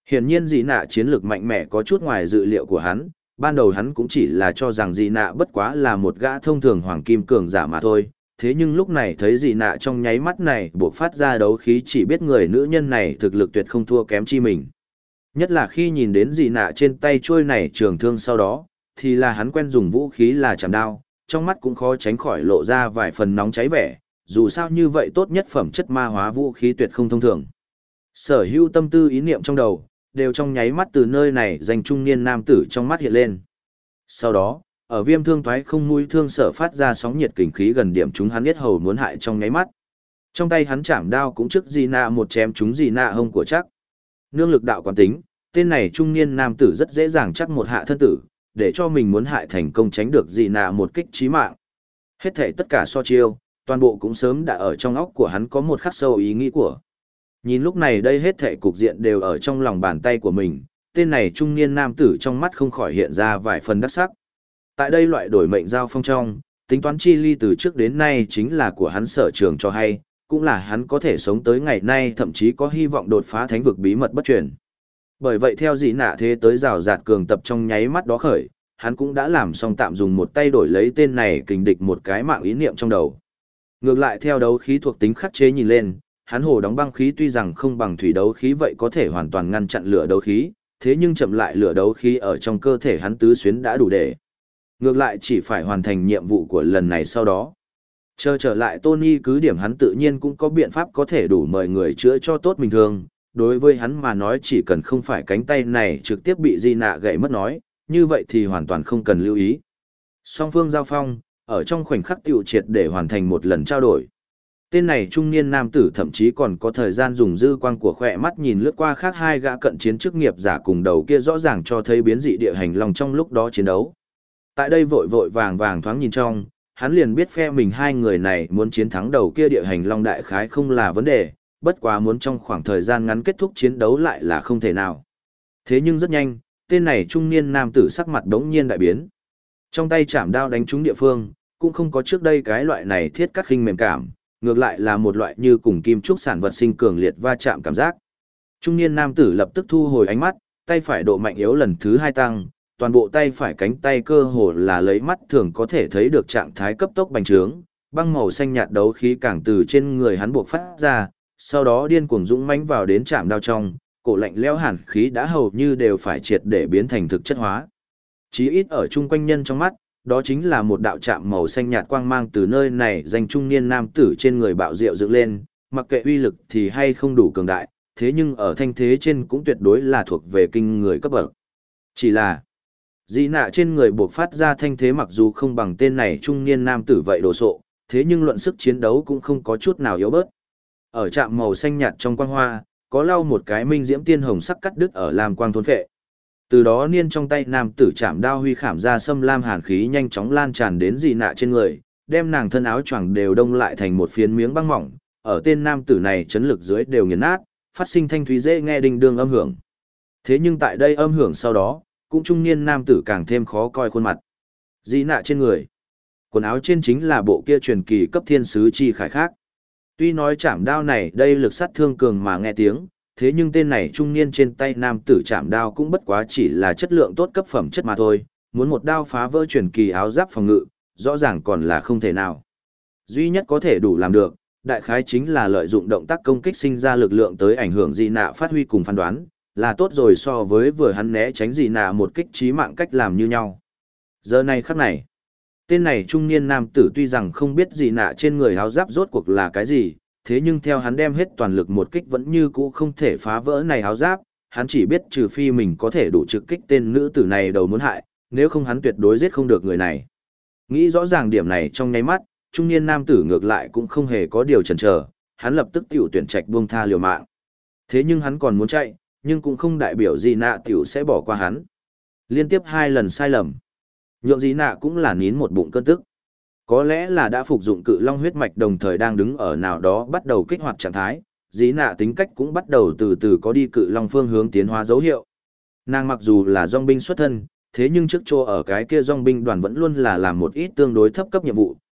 Hiển nhiên dị nạ chiến lược mạnh mẽ có chút ngoài dự liệu của hắn, ban đầu hắn cũng chỉ là cho rằng dị nạ bất quá là một gã thông thường hoàng kim cường giả mà thôi, thế nhưng lúc này thấy dị nạ trong nháy mắt này buộc phát ra đấu khí, chỉ biết người nữ nhân này thực lực tuyệt không thua kém chi mình. Nhất là khi nhìn đến dị nạ trên tay chuôi này trường thương sau đó, thì là hắn quen dùng vũ khí là chạm đao, trong mắt cũng khó tránh khỏi lộ ra vài phần nóng cháy vẻ, dù sao như vậy tốt nhất phẩm chất ma hóa vũ khí tuyệt không thông thường. Sở hữu tâm tư ý niệm trong đầu, đều trong nháy mắt từ nơi này dành trung niên nam tử trong mắt hiện lên. Sau đó, ở viêm thương thoái không mũi thương sở phát ra sóng nhiệt kình khí gần điểm chúng hắn biết hầu muốn hại trong nháy mắt. Trong tay hắn chạm đao cũng trước dị nạ một chém chúng dị nạ hông của chắc. Nương lực đạo quán tính, tên này trung niên nam tử rất dễ dàng chắc một hạ thân tử, để cho mình muốn hại thành công tránh được dị nạ một kích chí mạng. Hết thảy tất cả so chiêu, toàn bộ cũng sớm đã ở trong óc của hắn có một khắc sâu ý nghĩ của. Nhìn lúc này đây hết thảy cục diện đều ở trong lòng bàn tay của mình, tên này trung niên nam tử trong mắt không khỏi hiện ra vài phần đắc sắc. Tại đây loại đổi mệnh giao phong trong, tính toán chi ly từ trước đến nay chính là của hắn sở trường cho hay, cũng là hắn có thể sống tới ngày nay thậm chí có hy vọng đột phá thánh vực bí mật bất truyền. Bởi vậy theo dị nạ thế tới rào rạt cường tập trong nháy mắt đó khởi, hắn cũng đã làm xong tạm dùng một tay đổi lấy tên này kình địch một cái mạng ý niệm trong đầu. Ngược lại theo đấu khí thuộc tính khắc chế nhìn lên, hắn hồ đóng băng khí tuy rằng không bằng thủy đấu khí vậy có thể hoàn toàn ngăn chặn lửa đấu khí, thế nhưng chậm lại lửa đấu khí ở trong cơ thể hắn tứ xuyến đã đủ để. Ngược lại chỉ phải hoàn thành nhiệm vụ của lần này sau đó. Chờ trở lại Tony cứ điểm hắn tự nhiên cũng có biện pháp có thể đủ mời người chữa cho tốt bình thường. Đối với hắn mà nói chỉ cần không phải cánh tay này trực tiếp bị di nạ gãy mất nói, như vậy thì hoàn toàn không cần lưu ý. Song phương giao phong, ở trong khoảnh khắc tiêu triệt để hoàn thành một lần trao đổi. Tên này trung niên nam tử thậm chí còn có thời gian dùng dư quang của khỏe mắt nhìn lướt qua khác hai gã cận chiến chức nghiệp giả cùng đầu kia rõ ràng cho thấy biến dị địa hành long trong lúc đó chiến đấu. Tại đây vội vội vàng vàng thoáng nhìn trong, hắn liền biết phe mình hai người này muốn chiến thắng đầu kia địa hành long đại khái không là vấn đề, bất quá muốn trong khoảng thời gian ngắn kết thúc chiến đấu lại là không thể nào. Thế nhưng rất nhanh, tên này trung niên nam tử sắc mặt đống nhiên đại biến. Trong tay chạm đao đánh trúng địa phương, cũng không có trước đây cái loại này thiết cắt khinh mềm cảm, ngược lại là một loại như cùng kim trúc sản vật sinh cường liệt va chạm cảm giác. Trung niên nam tử lập tức thu hồi ánh mắt, tay phải độ mạnh yếu lần thứ hai tăng, toàn bộ tay phải cánh tay cơ hồ là lấy mắt thường có thể thấy được trạng thái cấp tốc bành trướng, băng màu xanh nhạt đấu khí càng từ trên người hắn buộc phát ra, sau đó điên cuồng dũng mãnh vào đến chạm đao trong, cổ lạnh lẽo hàn khí đã hầu như đều phải triệt để biến thành thực chất hóa. Chí ít ở chung quanh nhân trong mắt, đó chính là một đạo chạm màu xanh nhạt quang mang từ nơi này dành trung niên nam tử trên người bạo diệu dựng lên, mặc kệ uy lực thì hay không đủ cường đại, thế nhưng ở thanh thế trên cũng tuyệt đối là thuộc về kinh người cấp bậc. Chỉ là dị nạ trên người buộc phát ra thanh thế mặc dù không bằng tên này trung niên nam tử vậy đồ sộ, thế nhưng luận sức chiến đấu cũng không có chút nào yếu bớt. Ở trạm màu xanh nhạt trong quang hoa, có lau một cái minh diễm tiên hồng sắc cắt đứt ở lam quang thôn phệ. Từ đó niên trong tay nam tử chạm đao huy khảm ra xâm lam hàn khí nhanh chóng lan tràn đến dị nạ trên người, đem nàng thân áo choàng đều đông lại thành một phiến miếng băng mỏng, ở tên nam tử này chấn lực dưới đều nghiền nát, phát sinh thanh thúy dễ nghe đinh đương âm hưởng. Thế nhưng tại đây âm hưởng sau đó, cũng trung niên nam tử càng thêm khó coi khuôn mặt. Dị nạ trên người, quần áo trên chính là bộ kia truyền kỳ cấp thiên sứ chi khải khác. Tuy nói chạm đao này đây lực sát thương cường mà nghe tiếng, thế nhưng tên này trung niên trên tay nam tử chạm đao cũng bất quá chỉ là chất lượng tốt cấp phẩm chất mà thôi, muốn một đao phá vỡ truyền kỳ áo giáp phòng ngự, rõ ràng còn là không thể nào. Duy nhất có thể đủ làm được, đại khái chính là lợi dụng động tác công kích sinh ra lực lượng tới ảnh hưởng dị nạ phát huy cùng phán đoán, là tốt rồi so với vừa hắn né tránh dị nạ một kích chí mạng cách làm như nhau. Giờ này khắc này, tên này trung niên nam tử tuy rằng không biết dị nạ trên người áo giáp rốt cuộc là cái gì, thế nhưng theo hắn đem hết toàn lực một kích vẫn như cũ không thể phá vỡ này áo giáp, hắn chỉ biết trừ phi mình có thể đủ trực kích tên nữ tử này đầu muốn hại, nếu không hắn tuyệt đối giết không được người này. Nghĩ rõ ràng điểm này trong nháy mắt, trung niên nam tử ngược lại cũng không hề có điều chần chờ, hắn lập tức tiểu tuyển trạch buông tha liều mạng. Thế nhưng hắn còn muốn chạy, nhưng cũng không đại biểu gì nạ tiểu sẽ bỏ qua hắn. Liên tiếp 2 lần sai lầm, nhượng gì nạ cũng là nín một bụng cơn tức. Có lẽ là đã phục dụng cự long huyết mạch đồng thời đang đứng ở nào đó bắt đầu kích hoạt trạng thái, dĩ nạ tính cách cũng bắt đầu từ từ có đi cự long phương hướng tiến hóa dấu hiệu. Nàng mặc dù là dòng binh xuất thân, thế nhưng trước chỗ ở cái kia dòng binh đoàn vẫn luôn là làm một ít tương đối thấp cấp nhiệm vụ,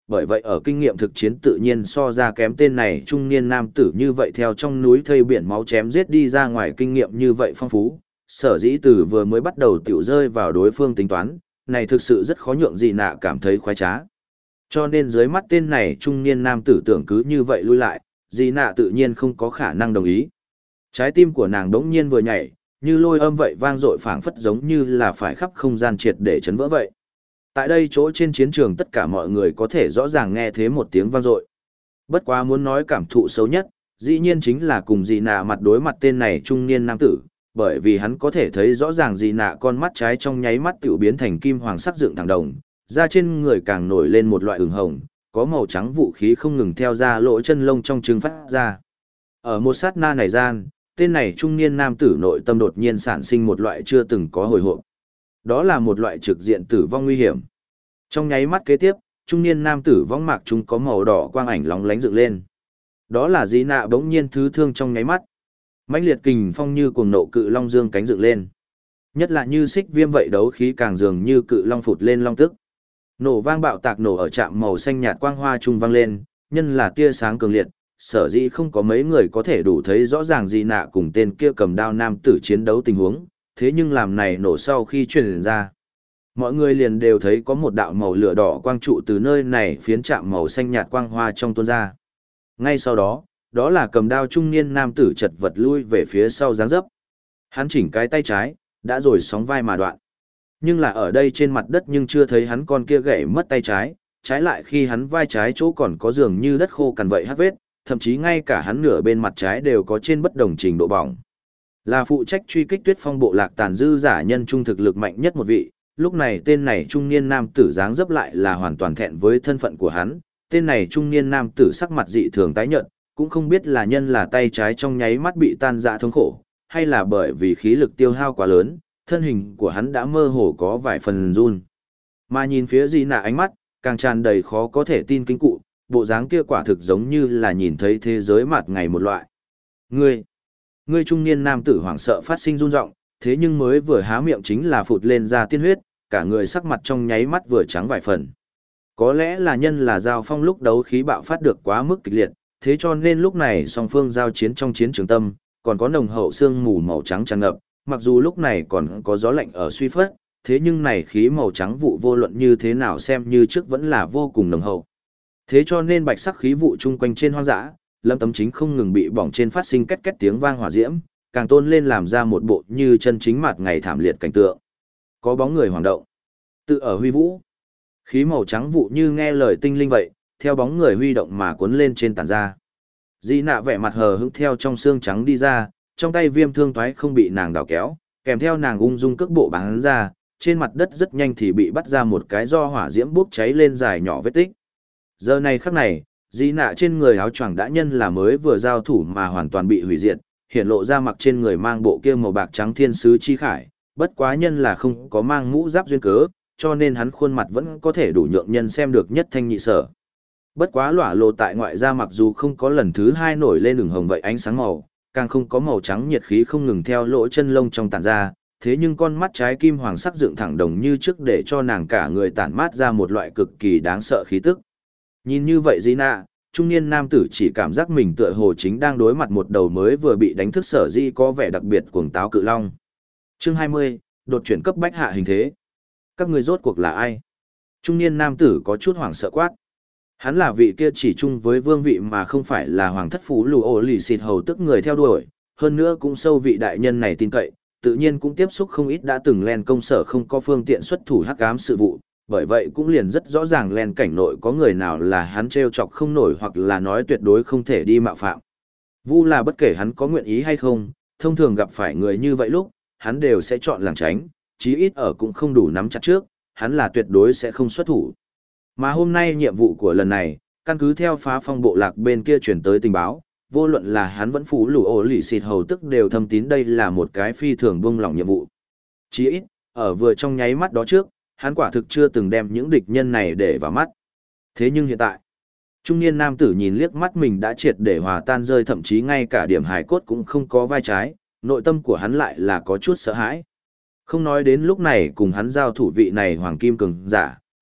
bởi vậy ở kinh nghiệm thực chiến tự nhiên so ra kém tên này trung niên nam tử như vậy theo trong núi thây biển máu chém giết đi ra ngoài kinh nghiệm như vậy phong phú, sở dĩ từ vừa mới bắt đầu tiểu rơi vào đối phương tính toán, này thực sự rất khó nhượng gì nạ cảm thấy khoái trá. Cho nên dưới mắt tên này trung niên nam tử tưởng cứ như vậy lui lại, gì nạ tự nhiên không có khả năng đồng ý. Trái tim của nàng đống nhiên vừa nhảy, như lôi âm vậy vang dội phảng phất giống như là phải khắp không gian triệt để chấn vỡ vậy. Tại đây chỗ trên chiến trường tất cả mọi người có thể rõ ràng nghe thế một tiếng vang dội. Bất quá muốn nói cảm thụ xấu nhất, dĩ nhiên chính là cùng dì nạ mặt đối mặt tên này trung niên nam tử, bởi vì hắn có thể thấy rõ ràng dì nạ con mắt trái trong nháy mắt tiểu biến thành kim hoàng sắc dựng thẳng đồng, da trên người càng nổi lên một loại ửng hồng, có màu trắng vũ khí không ngừng theo ra lỗ chân lông trong trứng phát ra. Ở một sát na này gian, tên này trung niên nam tử nội tâm đột nhiên sản sinh một loại chưa từng có hồi hộp. Đó là một loại trực diện tử vong nguy hiểm. Trong nháy mắt kế tiếp, trung niên nam tử vong mạc chúng có màu đỏ quang ảnh lóng lánh dựng lên. Đó là dĩ nạ bỗng nhiên thứ thương trong nháy mắt. Mãnh liệt kình phong như cuồng nộ cự long dương cánh dựng lên. Nhất là như xích viêm vậy đấu khí càng dường như cự long phụt lên long tức. Nổ vang bạo tạc nổ ở trạm màu xanh nhạt quang hoa trung vang lên, nhân là tia sáng cường liệt, sở dĩ không có mấy người có thể đủ thấy rõ ràng gì nạ cùng tên kia cầm đao nam tử chiến đấu tình huống, thế nhưng làm này nổ sau khi truyền ra. Mọi người liền đều thấy có một đạo màu lửa đỏ quang trụ từ nơi này phiến chạm màu xanh nhạt quang hoa trong tuôn ra. Ngay sau đó, đó là cầm đao trung niên nam tử chật vật lui về phía sau dáng dấp. Hắn chỉnh cái tay trái, đã rồi sóng vai mà đoạn. Nhưng là ở đây trên mặt đất nhưng chưa thấy hắn con kia gãy mất tay trái, trái lại khi hắn vai trái chỗ còn có dường như đất khô cằn vậy hát vết, thậm chí ngay cả hắn nửa bên mặt trái đều có trên bất đồng trình độ bỏng. Là phụ trách truy kích Tuyết Phong bộ lạc tàn dư giả nhân trung thực lực mạnh nhất một vị, lúc này tên này trung niên nam tử dáng dấp lại là hoàn toàn thẹn với thân phận của hắn, tên này trung niên nam tử sắc mặt dị thường tái nhợt, cũng không biết là nhân là tay trái trong nháy mắt bị tan rã thống khổ, hay là bởi vì khí lực tiêu hao quá lớn, thân hình của hắn đã mơ hồ có vài phần run. Mà nhìn phía Di Nạ ánh mắt, càng tràn đầy khó có thể tin kinh cụ, bộ dáng kia quả thực giống như là nhìn thấy thế giới mặt ngày một loại. Ngươi trung niên nam tử hoảng sợ phát sinh run giọng, thế nhưng mới vừa há miệng chính là phụt lên ra tiên huyết, cả người sắc mặt trong nháy mắt vừa trắng vài phần. Có lẽ là nhân là giao phong lúc đấu khí bạo phát được quá mức kịch liệt, thế cho nên lúc này song phương giao chiến trong chiến trường tâm, còn có nồng hậu sương mù màu trắng tràn ngập, mặc dù lúc này còn có gió lạnh ở suy phất, thế nhưng này khí màu trắng vụ vô luận như thế nào xem như trước vẫn là vô cùng nồng hậu. Thế cho nên bạch sắc khí vụ chung quanh trên hoang dã, Lâm Tấm Chính không ngừng bị bỏng trên phát sinh két két tiếng vang hỏa diễm, càng tôn lên làm ra một bộ như chân chính mặt ngày thảm liệt cảnh tượng. Có bóng người hoảng động, tự ở huy vũ. Khí màu trắng vụ như nghe lời tinh linh vậy, theo bóng người huy động mà cuốn lên trên tàn ra. Di Nạ vẻ mặt hờ hững theo trong xương trắng đi ra, trong tay viêm thương toái không bị nàng đào kéo, kèm theo nàng ung dung cước bộ bắn ra, trên mặt đất rất nhanh thì bị bắt ra một cái do hỏa diễm bốc cháy lên dài nhỏ vết tích. Giờ này khắc này, Di Nạ trên người áo choàng đã nhân là mới vừa giao thủ mà hoàn toàn bị hủy diệt, hiện lộ ra mặc trên người mang bộ kia màu bạc trắng thiên sứ chi khải, bất quá nhân là không có mang mũ giáp duyên cớ, cho nên hắn khuôn mặt vẫn có thể đủ nhượng nhân xem được nhất thanh nhị sở. Bất quá lỏa lộ tại ngoại da mặc dù không có lần thứ hai nổi lên ửng hồng vậy ánh sáng màu, càng không có màu trắng nhiệt khí không ngừng theo lỗ chân lông trong tản ra, thế nhưng con mắt trái kim hoàng sắc dựng thẳng đồng như trước để cho nàng cả người tản mát ra một loại cực kỳ đáng sợ khí tức. Nhìn như vậy Di Nạ, trung niên nam tử chỉ cảm giác mình tựa hồ chính đang đối mặt một đầu mới vừa bị đánh thức sở di có vẻ đặc biệt cuồng táo cự long. Chương 20, đột chuyển cấp bách hạ hình thế. Các người rốt cuộc là ai? Trung niên nam tử có chút hoảng sợ quát. Hắn là vị kia chỉ chung với vương vị mà không phải là hoàng thất phú lù ổ lì xịt hầu tức người theo đuổi, hơn nữa cũng sâu vị đại nhân này tin cậy, tự nhiên cũng tiếp xúc không ít đã từng len công sở không có phương tiện xuất thủ hắc ám sự vụ, bởi vậy cũng liền rất rõ ràng len cảnh nội có người nào là hắn trêu chọc không nổi hoặc là nói tuyệt đối không thể đi mạo phạm. Vu là bất kể hắn có nguyện ý hay không, thông thường gặp phải người như vậy lúc, hắn đều sẽ chọn lảng tránh, chí ít ở cũng không đủ nắm chặt trước, hắn là tuyệt đối sẽ không xuất thủ. Mà hôm nay nhiệm vụ của lần này, căn cứ theo Phá Phong bộ lạc bên kia chuyển tới tình báo, vô luận là hắn vẫn phú lù ổ lì xịt hầu tức đều thâm tín đây là một cái phi thường buông lỏng nhiệm vụ. Chí ít, ở vừa trong nháy mắt đó trước, hắn quả thực chưa từng đem những địch nhân này để vào mắt. Thế nhưng hiện tại, trung niên nam tử nhìn liếc mắt mình đã triệt để hòa tan rơi, thậm chí ngay cả điểm hài cốt cũng không có vai trái, nội tâm của hắn lại là có chút sợ hãi. Không nói đến lúc này cùng hắn giao thủ vị này hoàng kim cường giả,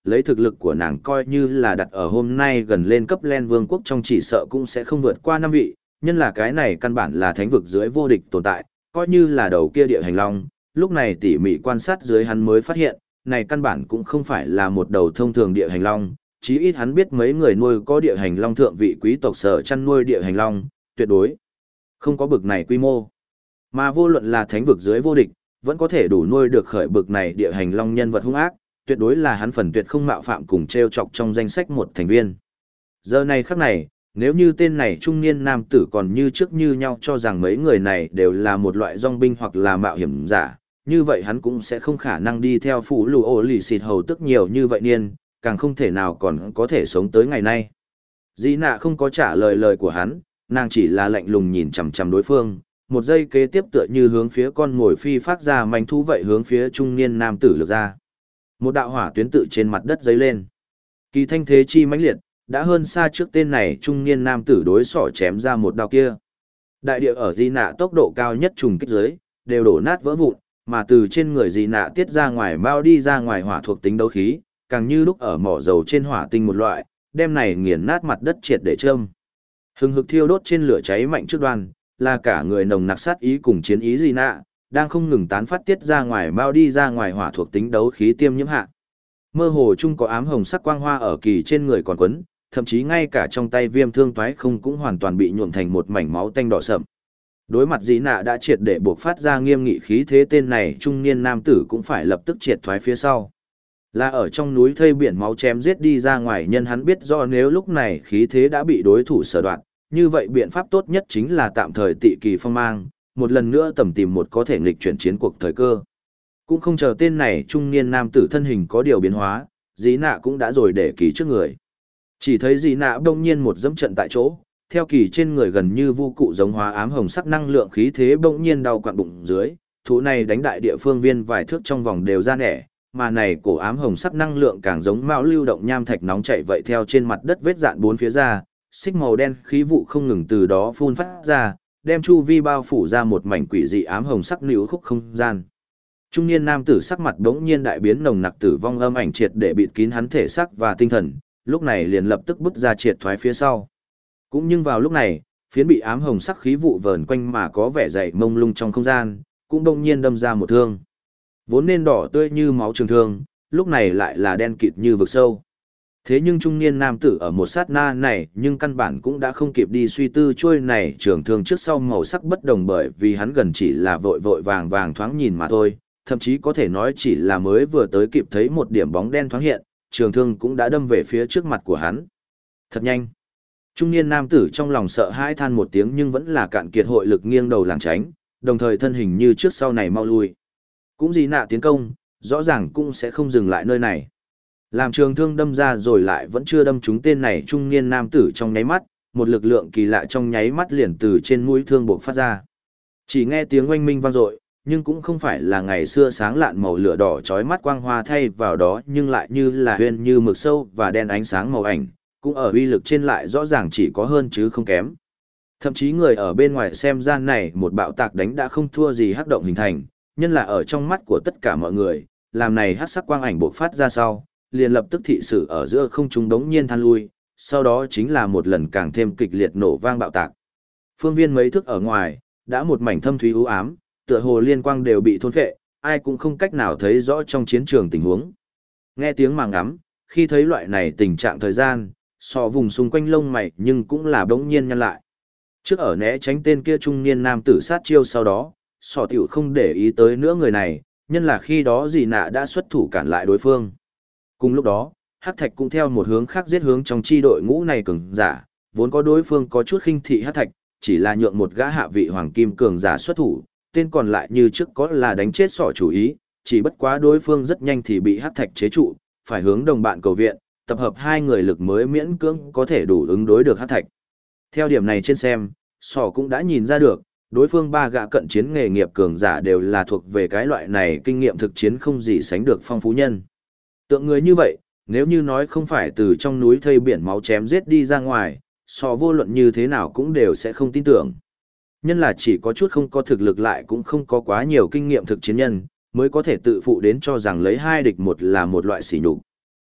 lấy thực lực của nàng coi như là đặt ở hôm nay gần lên cấp Len Vương quốc trong chỉ sợ cũng sẽ không vượt qua 5 vị, nhân là cái này căn bản là thánh vực dưới vô địch tồn tại, coi như là đầu kia địa hành long, lúc này tỉ mỉ quan sát dưới hắn mới phát hiện, này căn bản cũng không phải là một đầu thông thường địa hành long, chí ít hắn biết mấy người nuôi có địa hành long thượng vị quý tộc sở chăn nuôi địa hành long, tuyệt đối không có bực này quy mô. Mà vô luận là thánh vực dưới vô địch, vẫn có thể đủ nuôi được khởi bực này địa hành long nhân vật hung ác, tuyệt đối là hắn phần tuyệt không mạo phạm cùng treo chọc trong danh sách một thành viên. Giờ này khắc này, nếu như tên này trung niên nam tử còn như trước như nhau cho rằng mấy người này đều là một loại dòng binh hoặc là mạo hiểm giả, như vậy hắn cũng sẽ không khả năng đi theo phủ lù ổ lì xịt hầu tức nhiều như vậy niên, càng không thể nào còn có thể sống tới ngày nay. Dĩ nạ không có trả lời lời của hắn, nàng chỉ là lạnh lùng nhìn chằm chằm đối phương, một giây kế tiếp tựa như hướng phía con ngồi phi phát ra manh thú vậy hướng phía trung niên nam tử lược ra. Một đạo hỏa tuyến tự trên mặt đất giấy lên. Kỳ thanh thế chi mãnh liệt, đã hơn xa trước tên này trung niên nam tử đối sỏ chém ra một đao kia. Đại địa ở Di nạ tốc độ cao nhất trùng kích dưới, đều đổ nát vỡ vụn, mà từ trên người Di nạ tiết ra ngoài bao đi ra ngoài hỏa thuộc tính đấu khí, càng như lúc ở mỏ dầu trên hỏa tinh một loại, đem này nghiền nát mặt đất triệt để châm. Hừng hực thiêu đốt trên lửa cháy mạnh trước đoan, là cả người nồng nặc sát ý cùng chiến ý Di nạ, đang không ngừng tán phát tiết ra ngoài bao đi ra ngoài hỏa thuộc tính đấu khí tiêm nhiễm hạ. Mơ hồ chung có ám hồng sắc quang hoa ở kỳ trên người còn quấn, thậm chí ngay cả trong tay viêm thương toái không cũng hoàn toàn bị nhuộm thành một mảnh máu tanh đỏ sậm. Đối mặt Dĩ Nạ đã triệt để buộc phát ra nghiêm nghị khí thế, tên này trung niên nam tử cũng phải lập tức triệt thoái phía sau. Là ở trong núi thây biển máu chém giết đi ra ngoài, nhân hắn biết do nếu lúc này khí thế đã bị đối thủ sở đoạt, như vậy biện pháp tốt nhất chính là tạm thời tị kỳ phong mang, một lần nữa tầm tìm một có thể nghịch chuyển chiến cuộc thời cơ. Cũng không chờ tên này trung niên nam tử thân hình có điều biến hóa, Dĩ Nạ cũng đã rồi để kỳ trước người. Chỉ thấy Dĩ Nạ đông nhiên một dẫm trận tại chỗ, theo kỳ trên người gần như vu cụ giống hóa ám hồng sắc năng lượng khí thế bỗng nhiên đau quặn bụng dưới, thú này đánh đại địa phương viên vài thước trong vòng đều ra nẻ, mà này cổ ám hồng sắc năng lượng càng giống mão lưu động nham thạch nóng chảy vậy theo trên mặt đất vết dạn bốn phía ra, xích màu đen khí vụ không ngừng từ đó phun phát ra, đem chu vi bao phủ ra một mảnh quỷ dị ám hồng sắc níu khúc không gian. Trung niên nam tử sắc mặt bỗng nhiên đại biến, nồng nặc tử vong âm ảnh triệt để bịt kín hắn thể xác và tinh thần, lúc này liền lập tức bứt ra triệt thoái phía sau. Cũng nhưng vào lúc này, phiến bị ám hồng sắc khí vụ vờn quanh mà có vẻ dày mông lung trong không gian, cũng bỗng nhiên đâm ra một thương. Vốn nên đỏ tươi như máu trường thương, lúc này lại là đen kịt như vực sâu. Thế nhưng trung niên nam tử ở một sát na này nhưng căn bản cũng đã không kịp đi suy tư trôi này trường thương trước sau màu sắc bất đồng, bởi vì hắn gần chỉ là vội vội vàng vàng thoáng nhìn mà thôi, thậm chí có thể nói chỉ là mới vừa tới kịp thấy một điểm bóng đen thoáng hiện, trường thương cũng đã đâm về phía trước mặt của hắn. Thật nhanh. Trung niên nam tử trong lòng sợ hãi than một tiếng nhưng vẫn là cạn kiệt hội lực nghiêng đầu lảng tránh, đồng thời thân hình như trước sau này mau lui. Cũng Dĩ Nạ tiến công, rõ ràng cũng sẽ không dừng lại nơi này. Làm trường thương đâm ra rồi lại vẫn chưa đâm trúng tên này trung niên nam tử trong nháy mắt, một lực lượng kỳ lạ trong nháy mắt liền từ trên mũi thương bộc phát ra. Chỉ nghe tiếng oanh minh vang dội, nhưng cũng không phải là ngày xưa sáng lạn màu lửa đỏ chói mắt quang hoa thay vào đó, nhưng lại như là huyền như mực sâu và đen ánh sáng màu ảnh, cũng ở uy lực trên lại rõ ràng chỉ có hơn chứ không kém. Thậm chí người ở bên ngoài xem gian này một bạo tạc đánh đã không thua gì hắc động hình thành, nhân là ở trong mắt của tất cả mọi người, làm này hắc sắc quang ảnh bộc phát ra sau, liền lập tức thị sự ở giữa không trung đống nhiên than lui, sau đó chính là một lần càng thêm kịch liệt nổ vang bạo tạc. Phương viên mấy thước ở ngoài, đã một mảnh thâm thúy u ám, tựa hồ liên quang đều bị thôn phệ, ai cũng không cách nào thấy rõ trong chiến trường tình huống. Nghe tiếng mà ngắm, khi thấy loại này tình trạng thời gian, so vùng xung quanh lông mày nhưng cũng là bỗng nhiên nhăn lại. Trước ở né tránh tên kia trung niên nam tử sát chiêu sau đó, sọ tiểu không để ý tới nữa người này, nhân là khi đó Dĩ Nạ đã xuất thủ cản lại đối phương. Cùng lúc đó, Hắc Thạch cũng theo một hướng khác giết hướng trong chi đội ngũ này cường giả, vốn có đối phương có chút khinh thị Hắc Thạch, chỉ là nhượng một gã hạ vị hoàng kim cường giả xuất thủ, tên còn lại như trước có là đánh chết sọ chủ ý, chỉ bất quá đối phương rất nhanh thì bị Hắc Thạch chế trụ, phải hướng đồng bạn cầu viện, tập hợp hai người lực mới miễn cưỡng có thể đủ ứng đối được Hắc Thạch. Theo điểm này trên xem, sọ cũng đã nhìn ra được, đối phương ba gã cận chiến nghề nghiệp cường giả đều là thuộc về cái loại này kinh nghiệm thực chiến không gì sánh được phong phú nhân. Tượng người như vậy, nếu như nói không phải từ trong núi thây biển máu chém giết đi ra ngoài, sọ vô luận như thế nào cũng đều sẽ không tin tưởng. Nhân là chỉ có chút không có thực lực lại cũng không có quá nhiều kinh nghiệm thực chiến nhân, mới có thể tự phụ đến cho rằng lấy hai địch một là một loại sỉ nhục.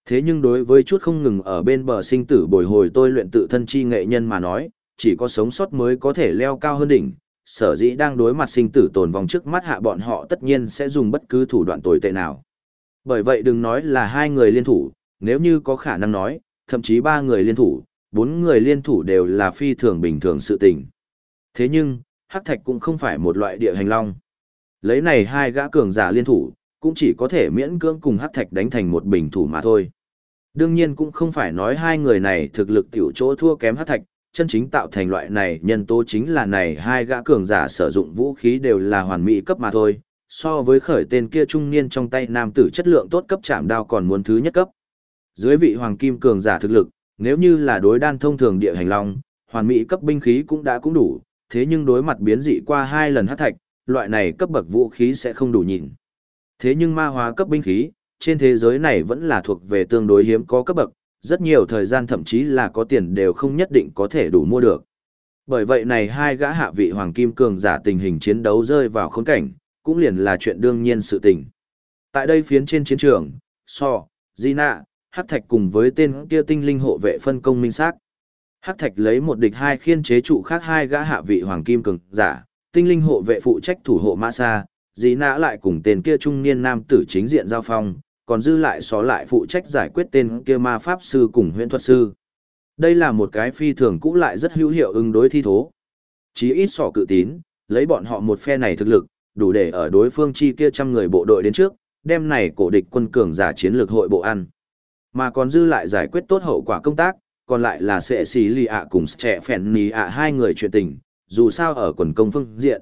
Thế nhưng đối với chút không ngừng ở bên bờ sinh tử bồi hồi tôi luyện tự thân chi nghệ nhân mà nói, chỉ có sống sót mới có thể leo cao hơn đỉnh, sở dĩ đang đối mặt sinh tử tồn vong trước mắt hạ bọn họ tất nhiên sẽ dùng bất cứ thủ đoạn tồi tệ nào. Bởi vậy đừng nói là hai người liên thủ, nếu như có khả năng nói, thậm chí ba người liên thủ, bốn người liên thủ đều là phi thường bình thường sự tình. Thế nhưng, Hắc Thạch cũng không phải một loại địa hành long. Lấy này hai gã cường giả liên thủ, cũng chỉ có thể miễn cưỡng cùng Hắc Thạch đánh thành một bình thủ mà thôi. Đương nhiên cũng không phải nói hai người này thực lực tiểu chỗ thua kém Hắc Thạch, chân chính tạo thành loại này nhân tố chính là này hai gã cường giả sử dụng vũ khí đều là hoàn mỹ cấp mà thôi, so với khởi tên kia trung niên trong tay nam tử chất lượng tốt cấp chạm đao còn muốn thứ nhất cấp. Dưới vị hoàng kim cường giả thực lực, nếu như là đối đan thông thường địa hành long, hoàn mỹ cấp binh khí cũng đủ, thế nhưng đối mặt biến dị qua hai lần Hắc Thạch, loại này cấp bậc vũ khí sẽ không đủ nhìn. Thế nhưng ma hóa cấp binh khí, trên thế giới này vẫn là thuộc về tương đối hiếm có cấp bậc, rất nhiều thời gian thậm chí là có tiền đều không nhất định có thể đủ mua được. Bởi vậy này hai gã hạ vị hoàng kim cường giả tình hình chiến đấu rơi vào khốn cảnh, cũng liền là chuyện đương nhiên sự tình. Tại đây phiến trên chiến trường, Gina, Hắc Thạch cùng với tên kia tinh linh hộ vệ phân công minh xác. Hắc Thạch lấy một địch hai khiên chế trụ khác hai gã hạ vị hoàng kim cường giả, tinh linh hộ vệ phụ trách thủ hộ Mã Sa, Gina lại cùng tên kia trung niên nam tử chính diện giao phong, còn dư lại lại phụ trách giải quyết tên kia ma pháp sư cùng huyễn thuật sư. Đây là một cái phi thường cũ lại rất hữu hiệu ứng đối thi thố. Chí ít cự tín, lấy bọn họ một phe này thực lực, đủ để ở đối phương chi kia trăm người bộ đội đến trước, đem này cổ địch quân cường giả chiến lược hội bộ ăn. Mà còn dư lại giải quyết tốt hậu quả công tác, còn lại là sẽ xì lì ạ cùng trẻ phèn nì ạ hai người chuyện tình, dù sao ở quần công phương diện,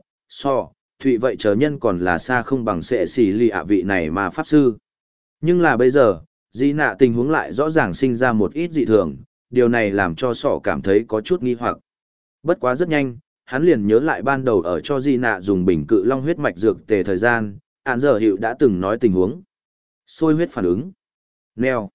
Thụy vậy chờ nhân còn là xa không bằng sẽ xì lì ạ vị này mà pháp sư. Nhưng là bây giờ, Di nạ tình huống lại rõ ràng sinh ra một ít dị thường, điều này làm cho cảm thấy có chút nghi hoặc. Bất quá rất nhanh, hắn liền nhớ lại ban đầu ở cho Di nạ dùng bình cự long huyết mạch dược tề thời gian, án giờ hiệu đã từng nói tình huống. Sôi huyết phản ứng. Neo.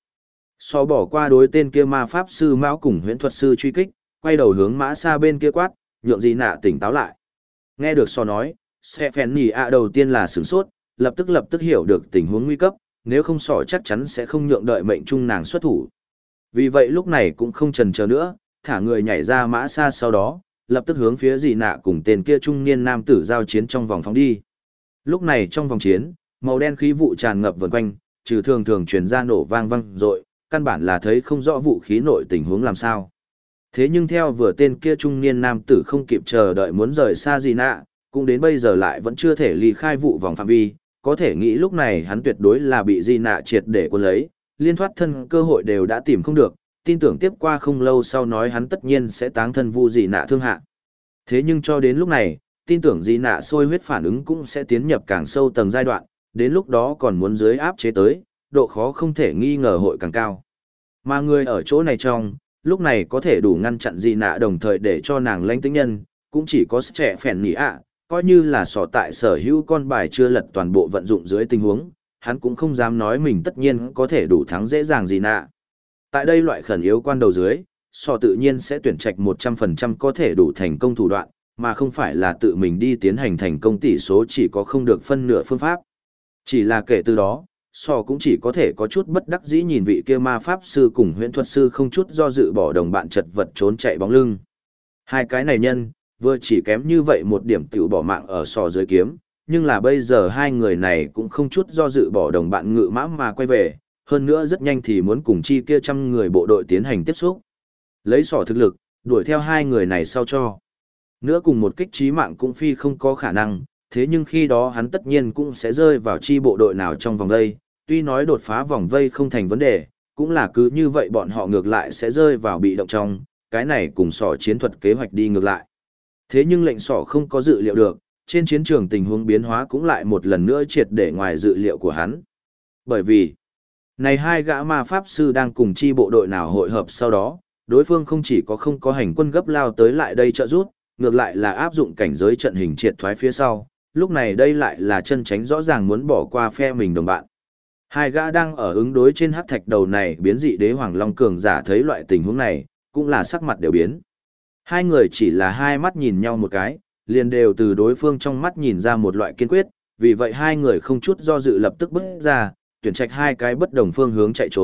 Bỏ qua đối tên kia ma pháp sư Mão cùng huyễn thuật sư truy kích, quay đầu hướng Mã Sa bên kia quát, nhượng Di nạ tỉnh táo lại. Nghe được nói, sẽ phèn nhì ạ đầu tiên là sửng sốt, lập tức hiểu được tình huống nguy cấp, nếu không chắc chắn sẽ không nhượng đợi mệnh trung nàng xuất thủ. Vì vậy lúc này cũng không chần chờ nữa, thả người nhảy ra Mã Sa sau đó, lập tức hướng phía Dị nạ cùng tên kia trung niên nam tử giao chiến trong vòng phóng đi. Lúc này trong vòng chiến, màu đen khí vụ tràn ngập vần quanh, trừ thường truyền ra nổ vang vang rội, căn bản là thấy không rõ vũ khí nội tình huống làm sao. Thế nhưng theo vừa tên kia trung niên nam tử không kịp chờ đợi muốn rời xa Dị nạ, cũng đến bây giờ lại vẫn chưa thể ly khai vụ vòng phạm vi, có thể nghĩ lúc này hắn tuyệt đối là bị Di nạ triệt để cuốn lấy, liên thoát thân cơ hội đều đã tìm không được, tin tưởng tiếp qua không lâu sau nói hắn tất nhiên sẽ táng thân vu Di nạ thương hạ. Thế nhưng cho đến lúc này, tin tưởng Di nạ sôi huyết phản ứng cũng sẽ tiến nhập càng sâu tầng giai đoạn, đến lúc đó còn muốn dưới áp chế tới, độ khó không thể nghi ngờ hội càng cao. Mà người ở chỗ này trong, lúc này có thể đủ ngăn chặn Di nạ đồng thời để cho nàng lãnh tĩnh nhân, cũng chỉ có trẻ phèn nhỉ ạ. Coi như là tại sở hữu con bài chưa lật toàn bộ vận dụng dưới tình huống, hắn cũng không dám nói mình tất nhiên có thể đủ thắng dễ dàng gì nạ. Tại đây loại khẩn yếu quan đầu dưới, tự nhiên sẽ tuyển trạch 100% có thể đủ thành công thủ đoạn, mà không phải là tự mình đi tiến hành thành công tỷ số chỉ có không được phân nửa phương pháp. Chỉ là kể từ đó, cũng chỉ có thể có chút bất đắc dĩ nhìn vị kia ma pháp sư cùng huyễn thuật sư không chút do dự bỏ đồng bạn chật vật trốn chạy bóng lưng. Hai cái này nhân, vừa chỉ kém như vậy một điểm tiểu bỏ mạng ở dưới kiếm, nhưng là bây giờ hai người này cũng không chút do dự bỏ đồng bạn ngự mã mà quay về, hơn nữa rất nhanh thì muốn cùng chi kia trăm người bộ đội tiến hành tiếp xúc. Lấy thực lực, đuổi theo hai người này sau cho. Nữa cùng một kích chí mạng cũng phi không có khả năng, thế nhưng khi đó hắn tất nhiên cũng sẽ rơi vào chi bộ đội nào trong vòng vây, tuy nói đột phá vòng vây không thành vấn đề, cũng là cứ như vậy bọn họ ngược lại sẽ rơi vào bị động trong, cái này cùng chiến thuật kế hoạch đi ngược lại. Thế nhưng lệnh không có dự liệu được, trên chiến trường tình huống biến hóa cũng lại một lần nữa triệt để ngoài dự liệu của hắn. Bởi vì, này hai gã ma pháp sư đang cùng chi bộ đội nào hội hợp sau đó, đối phương không chỉ có không có hành quân gấp lao tới lại đây trợ giúp, ngược lại là áp dụng cảnh giới trận hình triệt thoái phía sau, lúc này đây lại là chân tránh rõ ràng muốn bỏ qua phe mình đồng bạn. Hai gã đang ở ứng đối trên hắc thạch đầu này biến dị đế hoàng long cường giả thấy loại tình huống này, cũng là sắc mặt đều biến. Hai người chỉ là hai mắt nhìn nhau một cái, liền đều từ đối phương trong mắt nhìn ra một loại kiên quyết, vì vậy hai người không chút do dự lập tức bước ra, tuyển trạch hai cái bất đồng phương hướng chạy trốn,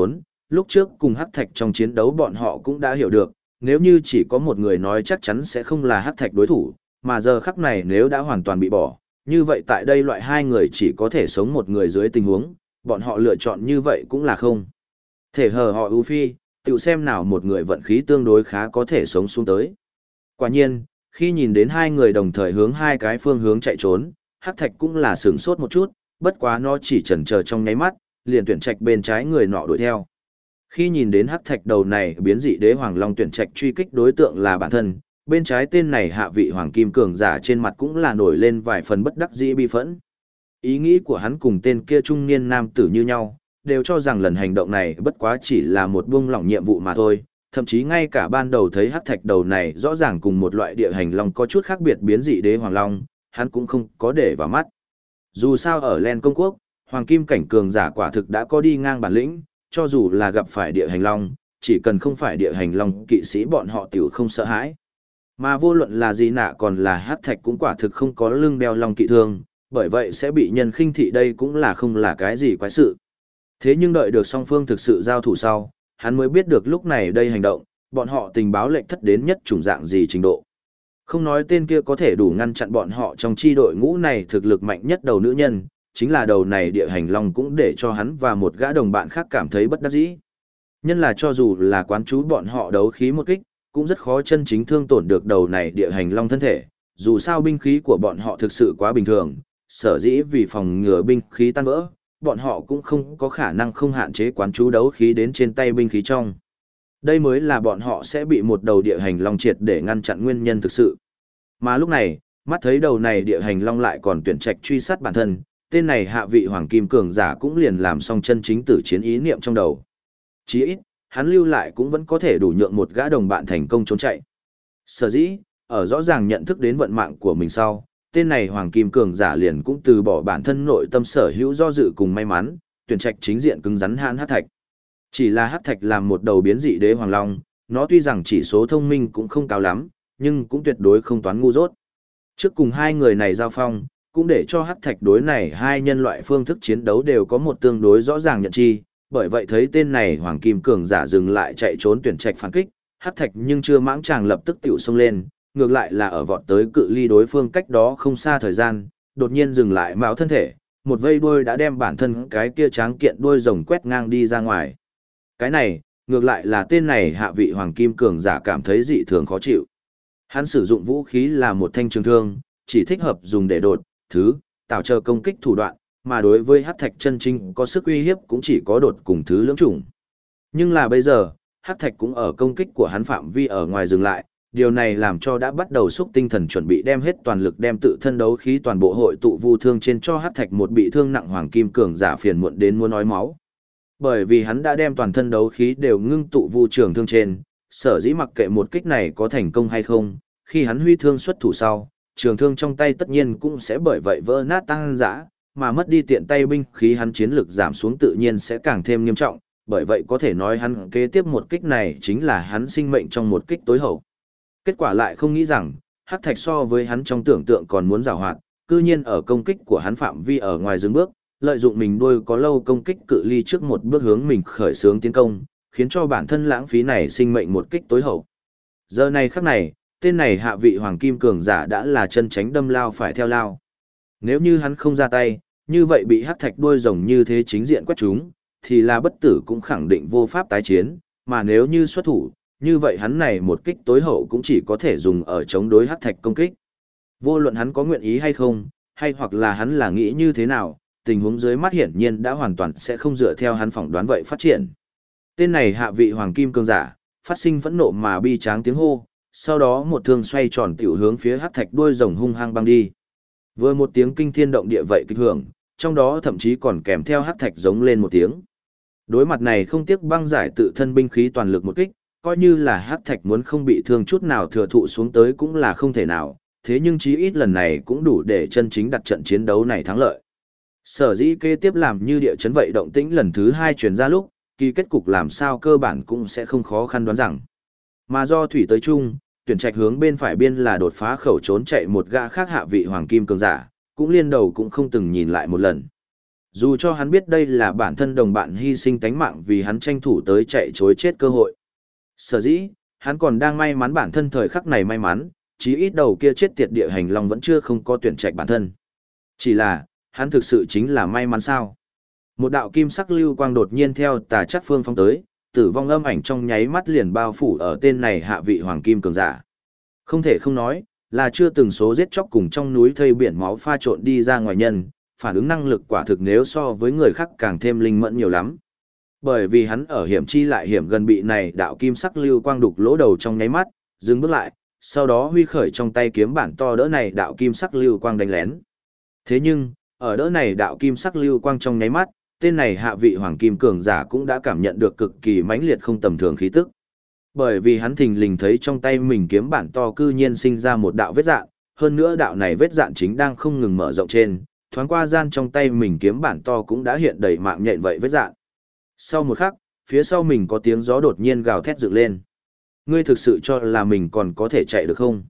lúc trước cùng Hắc Thạch trong chiến đấu bọn họ cũng đã hiểu được, nếu như chỉ có một người nói chắc chắn sẽ không là Hắc Thạch đối thủ, mà giờ khắc này nếu đã hoàn toàn bị bỏ, như vậy tại đây loại hai người chỉ có thể sống một người dưới tình huống, bọn họ lựa chọn như vậy cũng là không thể hờ họ ưu phi, tự xem nào một người vận khí tương đối khá có thể sống xuống tới. Quả nhiên, khi nhìn đến hai người đồng thời hướng hai cái phương hướng chạy trốn, Hắc Thạch cũng là sửng sốt một chút, bất quá nó chỉ chần chờ trong nháy mắt, liền tuyển trạch bên trái người nọ đuổi theo. Khi nhìn đến Hắc Thạch đầu này biến dị đế hoàng long tuyển trạch truy kích đối tượng là bản thân, bên trái tên này hạ vị hoàng kim cường giả trên mặt cũng là nổi lên vài phần bất đắc dĩ bi phẫn. Ý nghĩ của hắn cùng tên kia trung niên nam tử như nhau, đều cho rằng lần hành động này bất quá chỉ là một buông lỏng nhiệm vụ mà thôi, thậm chí ngay cả ban đầu thấy Hắc Thạch đầu này rõ ràng cùng một loại địa hành long có chút khác biệt biến dị đế hoàng long, hắn cũng không có để vào mắt. Dù sao ở Len Công Quốc, hoàng kim cảnh cường giả quả thực đã có đi ngang bản lĩnh, cho dù là gặp phải địa hành long, chỉ cần không phải địa hành long kỵ sĩ bọn họ tiểu không sợ hãi. Mà vô luận là gì nạ còn là Hắc Thạch cũng quả thực không có lưng đeo long kỵ thương, bởi vậy sẽ bị nhân khinh thị đây cũng là không là cái gì quái sự. Thế nhưng đợi được song phương thực sự giao thủ sau, hắn mới biết được lúc này đây hành động, bọn họ tình báo lệnh thất đến nhất chủng dạng gì trình độ. Không nói tên kia có thể đủ ngăn chặn bọn họ trong chi đội ngũ này thực lực mạnh nhất đầu nữ nhân, chính là đầu này địa hành long cũng để cho hắn và một gã đồng bạn khác cảm thấy bất đắc dĩ. Nhân là cho dù là quán chú bọn họ đấu khí một kích, cũng rất khó chân chính thương tổn được đầu này địa hành long thân thể, dù sao binh khí của bọn họ thực sự quá bình thường, sở dĩ vì phòng ngừa binh khí tan vỡ, bọn họ cũng không có khả năng không hạn chế quán chú đấu khí đến trên tay binh khí trong. Đây mới là bọn họ sẽ bị một đầu địa hành long triệt để ngăn chặn nguyên nhân thực sự. Mà lúc này, mắt thấy đầu này địa hành long lại còn tuyển trạch truy sát bản thân, tên này hạ vị hoàng kim cường giả cũng liền làm xong chân chính tử chiến ý niệm trong đầu. Chí ít, hắn lưu lại cũng vẫn có thể đủ nhượng một gã đồng bạn thành công trốn chạy. Sở dĩ, ở rõ ràng nhận thức đến vận mạng của mình sau, tên này hoàng kim cường giả liền cũng từ bỏ bản thân nội tâm sở hữu do dự cùng may mắn, tuyển trạch chính diện cứng rắn hãn Hắc Thạch. Chỉ là Hắc Thạch làm một đầu biến dị đế hoàng long, nó tuy rằng chỉ số thông minh cũng không cao lắm, nhưng cũng tuyệt đối không toán ngu dốt. Trước cùng hai người này giao phong, cũng để cho Hắc Thạch đối này hai nhân loại phương thức chiến đấu đều có một tương đối rõ ràng nhận chi, bởi vậy thấy tên này hoàng kim cường giả dừng lại chạy trốn tuyển trạch phản kích, Hắc Thạch nhưng chưa mãng chàng lập tức tiểu xông lên, ngược lại là ở vọt tới cự ly đối phương cách đó không xa thời gian, đột nhiên dừng lại mạo thân thể, một vây đuôi đã đem bản thân cái kia tráng kiện đuôi rồng quét ngang đi ra ngoài. Cái này, ngược lại là tên này hạ vị hoàng kim cường giả cảm thấy dị thường khó chịu. Hắn sử dụng vũ khí là một thanh trường thương, chỉ thích hợp dùng để đột, tạo chờ công kích thủ đoạn, mà đối với Hắc Thạch chân chính có sức uy hiếp cũng chỉ có đột cùng thứ lưỡng chủng. Nhưng là bây giờ, Hắc Thạch cũng ở công kích của hắn phạm vi ở ngoài dừng lại, điều này làm cho đã bắt đầu xúc tinh thần chuẩn bị đem hết toàn lực đem tự thân đấu khí toàn bộ hội tụ vu thương trên cho Hắc Thạch một bị thương nặng hoàng kim cường giả phiền muộn đến muốn nói máu. Bởi vì hắn đã đem toàn thân đấu khí đều ngưng tụ vu trường thương trên, sở dĩ mặc kệ một kích này có thành công hay không, khi hắn huy thương xuất thủ sau, trường thương trong tay tất nhiên cũng sẽ bởi vậy vỡ nát tăng dã, mà mất đi tiện tay binh khí hắn chiến lực giảm xuống tự nhiên sẽ càng thêm nghiêm trọng, bởi vậy có thể nói hắn kế tiếp một kích này chính là hắn sinh mệnh trong một kích tối hậu. Kết quả lại không nghĩ rằng, Hắc Thạch so với hắn trong tưởng tượng còn muốn giàu hoạt, cư nhiên ở công kích của hắn phạm vi ở ngoài dừng bước, lợi dụng mình đuôi có lâu công kích cự ly trước một bước hướng mình khởi xướng tiến công, khiến cho bản thân lãng phí này sinh mệnh một kích tối hậu. Giờ này khắc này, tên này hạ vị hoàng kim cường giả đã là chân tránh đâm lao phải theo lao. Nếu như hắn không ra tay, như vậy bị Hắc Thạch đuôi rồng như thế chính diện quét chúng, thì là bất tử cũng khẳng định vô pháp tái chiến, mà nếu như xuất thủ, như vậy hắn này một kích tối hậu cũng chỉ có thể dùng ở chống đối Hắc Thạch công kích. Vô luận hắn có nguyện ý hay không, hay hoặc là hắn là nghĩ như thế nào, tình huống dưới mắt hiển nhiên đã hoàn toàn sẽ không dựa theo hắn phỏng đoán vậy phát triển. Tên này hạ vị hoàng kim cường giả, phát sinh phẫn nộ mà bi tráng tiếng hô, sau đó một thương xoay tròn tiểu hướng phía Hắc Thạch đuôi rồng hung hăng băng đi. Vừa một tiếng kinh thiên động địa vậy kích hưởng, trong đó thậm chí còn kèm theo Hắc Thạch giống lên một tiếng. Đối mặt này không tiếc băng giải tự thân binh khí toàn lực một kích, coi như là Hắc Thạch muốn không bị thương chút nào thừa thụ xuống tới cũng là không thể nào, thế nhưng chí ít lần này cũng đủ để chân chính đặt trận chiến đấu này thắng lợi. Sở dĩ kế tiếp làm như địa chấn vậy động tĩnh lần thứ 2 truyền ra lúc, kỳ kết cục làm sao cơ bản cũng sẽ không khó khăn đoán rằng. Mà do thủy tới chung, tuyển trạch hướng bên phải biên là đột phá khẩu trốn chạy một gã khác hạ vị hoàng kim cường giả, cũng liên đầu cũng không từng nhìn lại một lần. Dù cho hắn biết đây là bản thân đồng bạn hy sinh tánh mạng vì hắn tranh thủ tới chạy chối chết cơ hội. Sở dĩ, hắn còn đang may mắn bản thân thời khắc này may mắn, chí ít đầu kia chết tiệt địa hành long vẫn chưa không có tuyển trạch bản thân. Chỉ là, hắn thực sự chính là may mắn sao? Một đạo kim sắc lưu quang đột nhiên theo Tà Chắc Phương phóng tới, tử vong âm ảnh trong nháy mắt liền bao phủ ở tên này hạ vị hoàng kim cường giả. Không thể không nói, là chưa từng số giết chóc cùng trong núi thây biển máu pha trộn đi ra ngoài nhân, phản ứng năng lực quả thực nếu so với người khác càng thêm linh mẫn nhiều lắm. Bởi vì hắn ở hiểm chi lại hiểm gần bị này đạo kim sắc lưu quang đục lỗ đầu trong nháy mắt, dừng bước lại, sau đó huy khởi trong tay kiếm bản to đỡ này đạo kim sắc lưu quang đánh lén. Thế nhưng, ở đỡ này đạo kim sắc lưu quang trong nháy mắt, tên này hạ vị hoàng kim cường giả cũng đã cảm nhận được cực kỳ mãnh liệt không tầm thường khí tức. Bởi vì hắn thình lình thấy trong tay mình kiếm bản to cư nhiên sinh ra một đạo vết dạn, hơn nữa đạo này vết dạn chính đang không ngừng mở rộng trên, thoáng qua gian trong tay mình kiếm bản to cũng đã hiện đầy mạng nhện vậy vết dạn. Sau một khắc, phía sau mình có tiếng gió đột nhiên gào thét dựng lên. Ngươi thực sự cho là mình còn có thể chạy được không?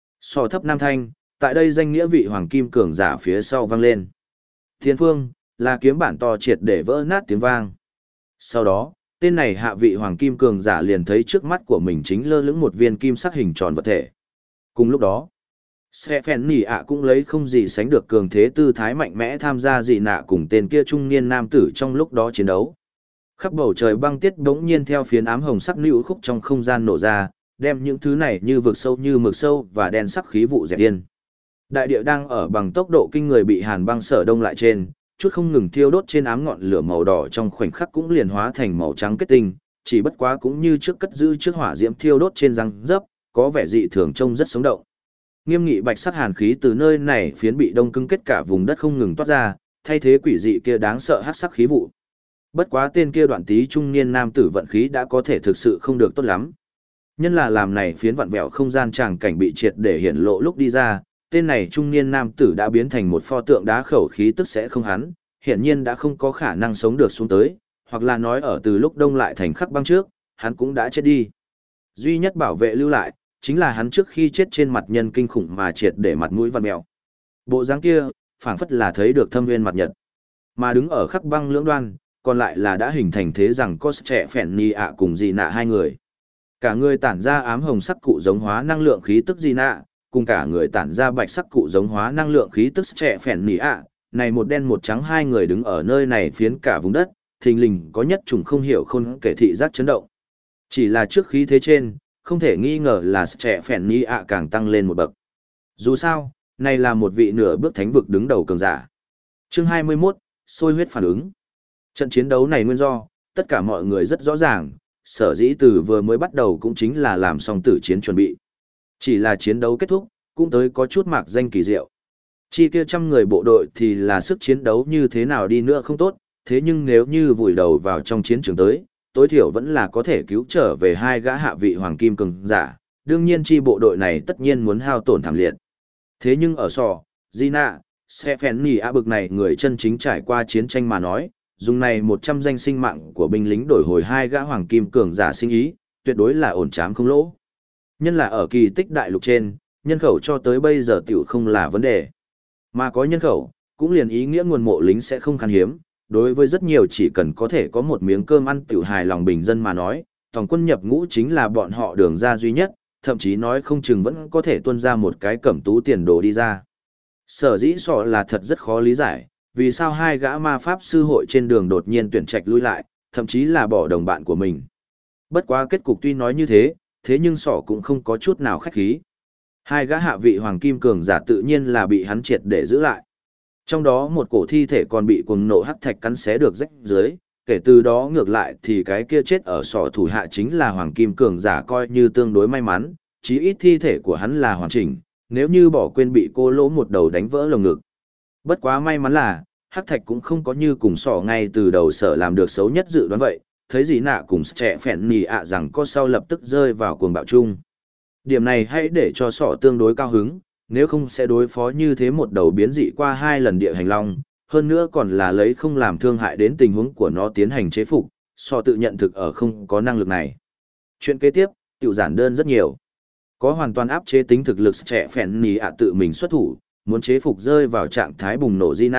So thấp nam thanh, tại đây danh nghĩa vị hoàng kim cường giả phía sau vang lên. Thiên phương, là kiếm bản to triệt để vỡ nát tiếng vang. Sau đó, tên này hạ vị hoàng kim cường giả liền thấy trước mắt của mình chính lơ lửng một viên kim sắc hình tròn vật thể. Cùng lúc đó, Stephen ạ cũng lấy không gì sánh được cường thế tư thái mạnh mẽ tham gia dị nạ cùng tên kia trung niên nam tử trong lúc đó chiến đấu. Khắp bầu trời băng tiết bỗng nhiên theo phiến ám hồng sắc lưu khúc trong không gian nổ ra, đem những thứ này như vực sâu như mực sâu và đen sắc khí vụ dẹp điên. Đại địa đang ở bằng tốc độ kinh người bị hàn băng sở đông lại trên, chút không ngừng thiêu đốt trên ám ngọn lửa màu đỏ trong khoảnh khắc cũng liền hóa thành màu trắng kết tinh, chỉ bất quá cũng như trước cất giữ trước hỏa diễm thiêu đốt trên răng dấp, có vẻ dị thường trông rất sống động. Nghiêm nghị bạch sắc hàn khí từ nơi này phiến bị đông cứng kết cả vùng đất không ngừng toát ra, thay thế quỷ dị kia đáng sợ hắc sắc khí vụ. Bất quá tên kia đoạn tí trung niên nam tử vận khí đã có thể thực sự không được tốt lắm. Nhân là làm này phiến vặn vẹo không gian tràng cảnh bị triệt để hiển lộ lúc đi ra, tên này trung niên nam tử đã biến thành một pho tượng đá khẩu khí tức sẽ không hắn, hiển nhiên đã không có khả năng sống được xuống tới, hoặc là nói ở từ lúc đông lại thành khắc băng trước, hắn cũng đã chết đi. Duy nhất bảo vệ lưu lại, chính là hắn trước khi chết trên mặt nhân kinh khủng mà triệt để mặt mũi vặn vẹo. Bộ dáng kia, phảng phất là thấy được thâm nguyên mặt nhật. Mà đứng ở khắc băng lưỡng đoan, còn lại là đã hình thành thế rằng có trẻ phèn ni ạ cùng dị nạ hai người. Cả người tản ra ám hồng sắc cụ giống hóa năng lượng khí tức dị nạ, cùng cả người tản ra bạch sắc cụ giống hóa năng lượng khí tức trẻ phèn ni ạ. Này một đen một trắng hai người đứng ở nơi này phiến cả vùng đất, thình lình có nhất trùng không hiểu không kể thị giác chấn động. Chỉ là trước khí thế trên, không thể nghi ngờ là trẻ phèn ni ạ càng tăng lên một bậc. Dù sao, này là một vị nửa bước thánh vực đứng đầu cường giả. Chương 21, sôi huyết phản ứng. Trận chiến đấu này nguyên do, tất cả mọi người rất rõ ràng, sở dĩ từ vừa mới bắt đầu cũng chính là làm xong tử chiến chuẩn bị. Chỉ là chiến đấu kết thúc, cũng tới có chút mạc danh kỳ diệu. Chi kia 100 người bộ đội thì là sức chiến đấu như thế nào đi nữa không tốt, thế nhưng nếu như vùi đầu vào trong chiến trường tới, tối thiểu vẫn là có thể cứu trở về hai gã hạ vị hoàng kim cường giả, đương nhiên chi bộ đội này tất nhiên muốn hao tổn thảm liệt. Thế nhưng ở Gina, Stephen A bực này người chân chính trải qua chiến tranh mà nói, dùng này 100 danh sinh mạng của binh lính đổi hồi hai gã hoàng kim cường giả sinh ý, tuyệt đối là ổn chám không lỗ. Nhân là ở kỳ tích đại lục trên, nhân khẩu cho tới bây giờ tiểu không là vấn đề. Mà có nhân khẩu, cũng liền ý nghĩa nguồn mộ lính sẽ không khan hiếm, đối với rất nhiều chỉ cần có thể có một miếng cơm ăn tiểu hài lòng bình dân mà nói, tổng quân nhập ngũ chính là bọn họ đường ra duy nhất, thậm chí nói không chừng vẫn có thể tuân ra một cái cẩm tú tiền đồ đi ra. Sở dĩ là thật rất khó lý giải, vì sao hai gã ma pháp sư hội trên đường đột nhiên tuyển trạch lui lại, thậm chí là bỏ đồng bạn của mình. Bất quá kết cục tuy nói như thế, thế nhưng cũng không có chút nào khách khí. Hai gã hạ vị hoàng kim cường giả tự nhiên là bị hắn triệt để giữ lại. Trong đó một cổ thi thể còn bị cuồng nộ hắc thạch cắn xé được rách dưới, kể từ đó ngược lại thì cái kia chết ở thủ hạ chính là hoàng kim cường giả coi như tương đối may mắn, chí ít thi thể của hắn là hoàn chỉnh, nếu như bỏ quên bị cô lỗ một đầu đánh vỡ lồng ngực. Bất quá may mắn là, hắc thạch cũng không có như cùng ngay từ đầu sở làm được xấu nhất dự đoán vậy, thấy gì nạ cùng trẻ phèn nì ạ rằng có sau lập tức rơi vào cuồng bạo chung. Điểm này hãy để cho tương đối cao hứng, nếu không sẽ đối phó như thế một đầu biến dị qua 2 lần địa hành long, hơn nữa còn là lấy không làm thương hại đến tình huống của nó tiến hành chế phục, tự nhận thực ở không có năng lực này. Chuyện kế tiếp, tiểu giản đơn rất nhiều. Có hoàn toàn áp chế tính thực lực trẻ phèn nì ạ tự mình xuất thủ, muốn chế phục rơi vào trạng thái bùng nổ Gina,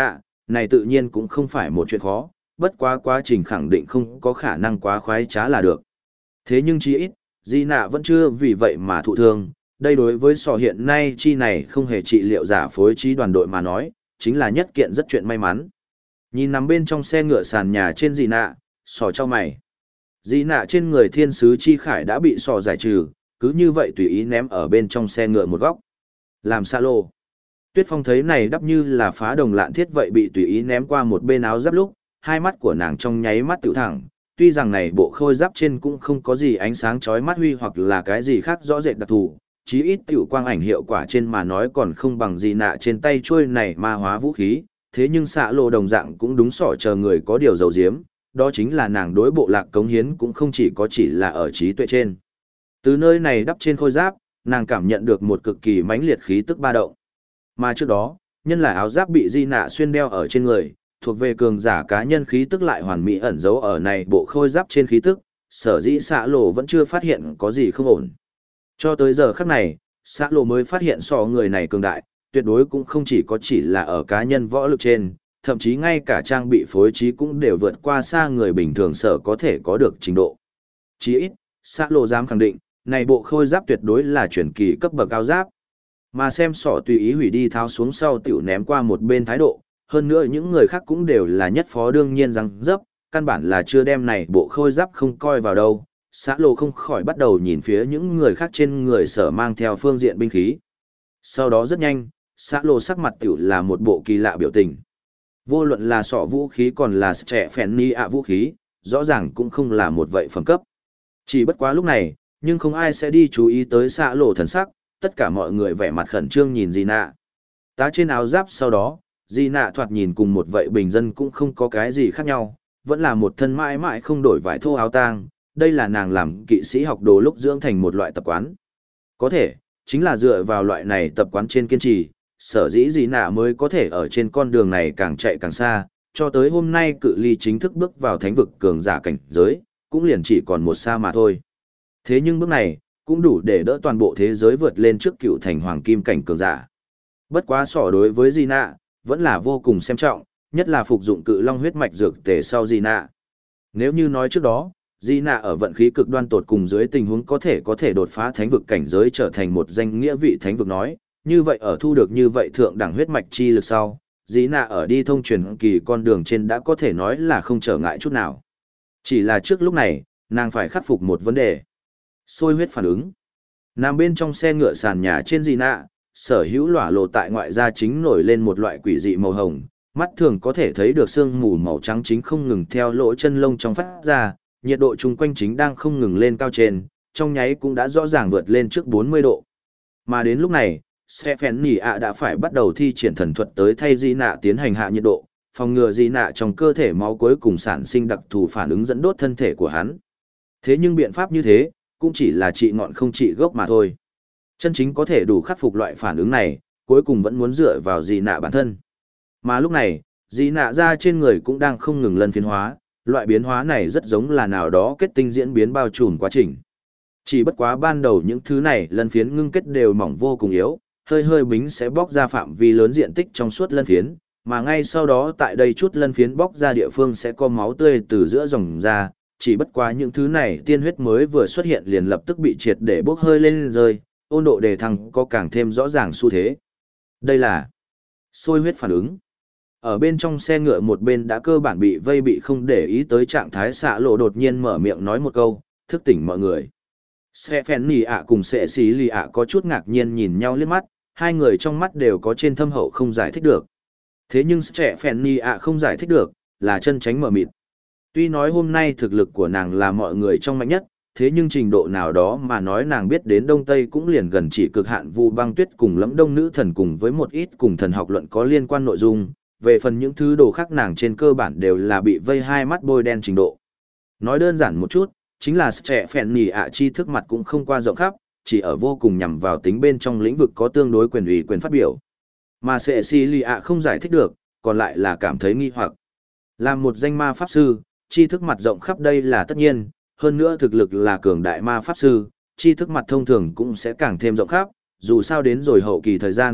này tự nhiên cũng không phải một chuyện khó, bất quá quá trình khẳng định không có khả năng quá khoái trá là được. Thế nhưng chí ít, Di Nạ vẫn chưa vì vậy mà thụ thương, đây đối với sọ hiện nay chi này không hề trị liệu giả phối trí đoàn đội mà nói, chính là nhất kiện rất chuyện may mắn. Nhìn nằm bên trong xe ngựa sàn nhà trên Di Nạ, sọ cho mày. Di Nạ trên người thiên sứ chi khải đã bị sọ giải trừ, cứ như vậy tùy ý ném ở bên trong xe ngựa một góc. Làm xa lô. Tuyết Phong thấy này đắp như là phá đồng lạn thiết vậy bị tùy ý ném qua một bên áo giáp lúc, hai mắt của nàng trong nháy mắt tiểu thẳng, tuy rằng này bộ khôi giáp trên cũng không có gì ánh sáng chói mắt huy hoặc là cái gì khác rõ rệt đặc thù, chí ít tiểu quang ảnh hiệu quả trên mà nói còn không bằng gì nạ trên tay chuôi này ma hóa vũ khí, thế nhưng xạ lộ đồng dạng cũng đúng sỏ chờ người có điều dầu diếm, đó chính là nàng đối bộ lạc cống hiến cũng không chỉ là ở trí tuệ trên. Từ nơi này đắp trên khôi giáp, nàng cảm nhận được một cực kỳ mãnh liệt khí tức ba động. Mà trước đó, nhân là áo giáp bị di nạ xuyên đeo ở trên người, thuộc về cường giả cá nhân khí tức lại hoàn mỹ ẩn giấu ở này bộ khôi giáp trên khí tức, sở dĩ xạ lộ vẫn chưa phát hiện có gì không ổn. Cho tới giờ khắc này, xạ lộ mới phát hiện so người này cường đại, tuyệt đối cũng không chỉ là ở cá nhân võ lực trên, thậm chí ngay cả trang bị phối trí cũng đều vượt qua xa người bình thường sở có thể có được trình độ. Chí ít, xạ lộ dám khẳng định, này bộ khôi giáp tuyệt đối là chuyển kỳ cấp bậc cao giáp. Mà xem sỏ tùy ý hủy đi tháo xuống sau tiểu ném qua một bên thái độ, hơn nữa những người khác cũng đều là nhất phó đương nhiên rằng dấp, căn bản là chưa đem này bộ khôi giáp không coi vào đâu. Xã lộ không khỏi bắt đầu nhìn phía những người khác trên người sở mang theo phương diện binh khí. Sau đó rất nhanh, xã lộ sắc mặt tiểu là một bộ kỳ lạ biểu tình. Vô luận là sọ vũ khí còn là trẻ phèn ni ạ vũ khí, rõ ràng cũng không là một vậy phẩm cấp. Chỉ bất quá lúc này, nhưng không ai sẽ đi chú ý tới xã lộ thần sắc, tất cả mọi người vẻ mặt khẩn trương nhìn Di Nạ. Tá trên áo giáp sau đó, Di Nạ thoạt nhìn cùng một vậy bình dân cũng không có cái gì khác nhau, vẫn là một thân mãi mãi không đổi vải thô áo tang, đây là nàng làm kỵ sĩ học đồ lúc dưỡng thành một loại tập quán. Có thể, chính là dựa vào loại này tập quán trên kiên trì, sở dĩ Di Nạ mới có thể ở trên con đường này càng chạy càng xa, cho tới hôm nay cự ly chính thức bước vào thánh vực cường giả cảnh giới, cũng liền chỉ còn một xa mà thôi. Thế nhưng bước này, cũng đủ để đỡ toàn bộ thế giới vượt lên trước cựu thành hoàng kim cảnh cường giả. Bất quá sỏ đối với Di Nạ, vẫn là vô cùng xem trọng, nhất là phục dụng cự long huyết mạch dược tề sau Di Nạ. Nếu như nói trước đó, Di Nạ ở vận khí cực đoan tột cùng dưới tình huống có thể đột phá thánh vực cảnh giới trở thành một danh nghĩa vị thánh vực nói, như vậy ở thu được như vậy thượng đẳng huyết mạch chi lực sau, Di Nạ ở đi thông truyền kỳ con đường trên đã có thể nói là không trở ngại chút nào. Chỉ là trước lúc này, nàng phải khắc phục một vấn đề. Sôi huyết phản ứng. Nằm bên trong xe ngựa sàn nhà trên Di Nạ, sở hữu lỏa lộ tại ngoại da chính nổi lên một loại quỷ dị màu hồng, mắt thường có thể thấy được sương mù màu trắng chính không ngừng theo lỗ chân lông trong phát ra, nhiệt độ chung quanh chính đang không ngừng lên cao trên, trong nháy cũng đã rõ ràng vượt lên trước 40 độ. Mà đến lúc này, Stephanie đã phải bắt đầu thi triển thần thuật tới thay Di Nạ tiến hành hạ nhiệt độ, phòng ngừa Di Nạ trong cơ thể máu cuối cùng sản sinh đặc thù phản ứng dẫn đốt thân thể của hắn. Thế nhưng biện pháp như thế, cũng chỉ là trị ngọn không trị gốc mà thôi. Chân chính có thể đủ khắc phục loại phản ứng này, cuối cùng vẫn muốn dựa vào Di Nạ bản thân. Mà lúc này, Di Nạ ra trên người cũng đang không ngừng lân phiến hóa, loại biến hóa này rất giống là nào đó kết tinh diễn biến bao trùm quá trình. Chỉ bất quá ban đầu những thứ này lân phiến ngưng kết đều mỏng vô cùng yếu, hơi hơi bính sẽ bóc ra phạm vi lớn diện tích trong suốt lân phiến, mà ngay sau đó tại đây chút lân phiến bóc ra địa phương sẽ có máu tươi từ giữa dòng ra, chỉ bất quá những thứ này tiên huyết mới vừa xuất hiện liền lập tức bị triệt để bốc hơi lên rơi, ôn độ đề thăng có càng thêm rõ ràng xu thế. Đây là sôi huyết phản ứng. Ở bên trong xe ngựa một bên đã cơ bản bị vây bị không để ý tới trạng thái xạ lộ đột nhiên mở miệng nói một câu, thức tỉnh mọi người. Stephanie cùng Cecilia có chút ngạc nhiên nhìn nhau liếc mắt, hai người trong mắt đều có trên thâm hậu không giải thích được. Thế nhưng Stephanie không giải thích được, là chân tránh mở mịt. Tuy nói hôm nay thực lực của nàng là mọi người trong mạnh nhất, thế nhưng trình độ nào đó mà nói nàng biết đến Đông Tây cũng liền gần chỉ cực hạn Vu Băng Tuyết cùng Lẫm Đông Nữ Thần cùng với một ít cùng thần học luận có liên quan nội dung, về phần những thứ đồ khác nàng trên cơ bản đều là bị vây hai mắt bôi đen trình độ. Nói đơn giản một chút, chính là trẻ phèn nhì chi thức mặt cũng không qua rộng khắp, chỉ ở vô cùng nhằm vào tính bên trong lĩnh vực có tương đối quyền ủy quyền phát biểu. Mà Cecilia không giải thích được, còn lại là cảm thấy nghi hoặc. Làm một danh ma pháp sư, tri thức mặt rộng khắp đây là tất nhiên, hơn nữa thực lực là cường đại ma pháp sư, tri thức mặt thông thường cũng sẽ càng thêm rộng khắp, dù sao đến rồi hậu kỳ thời gian,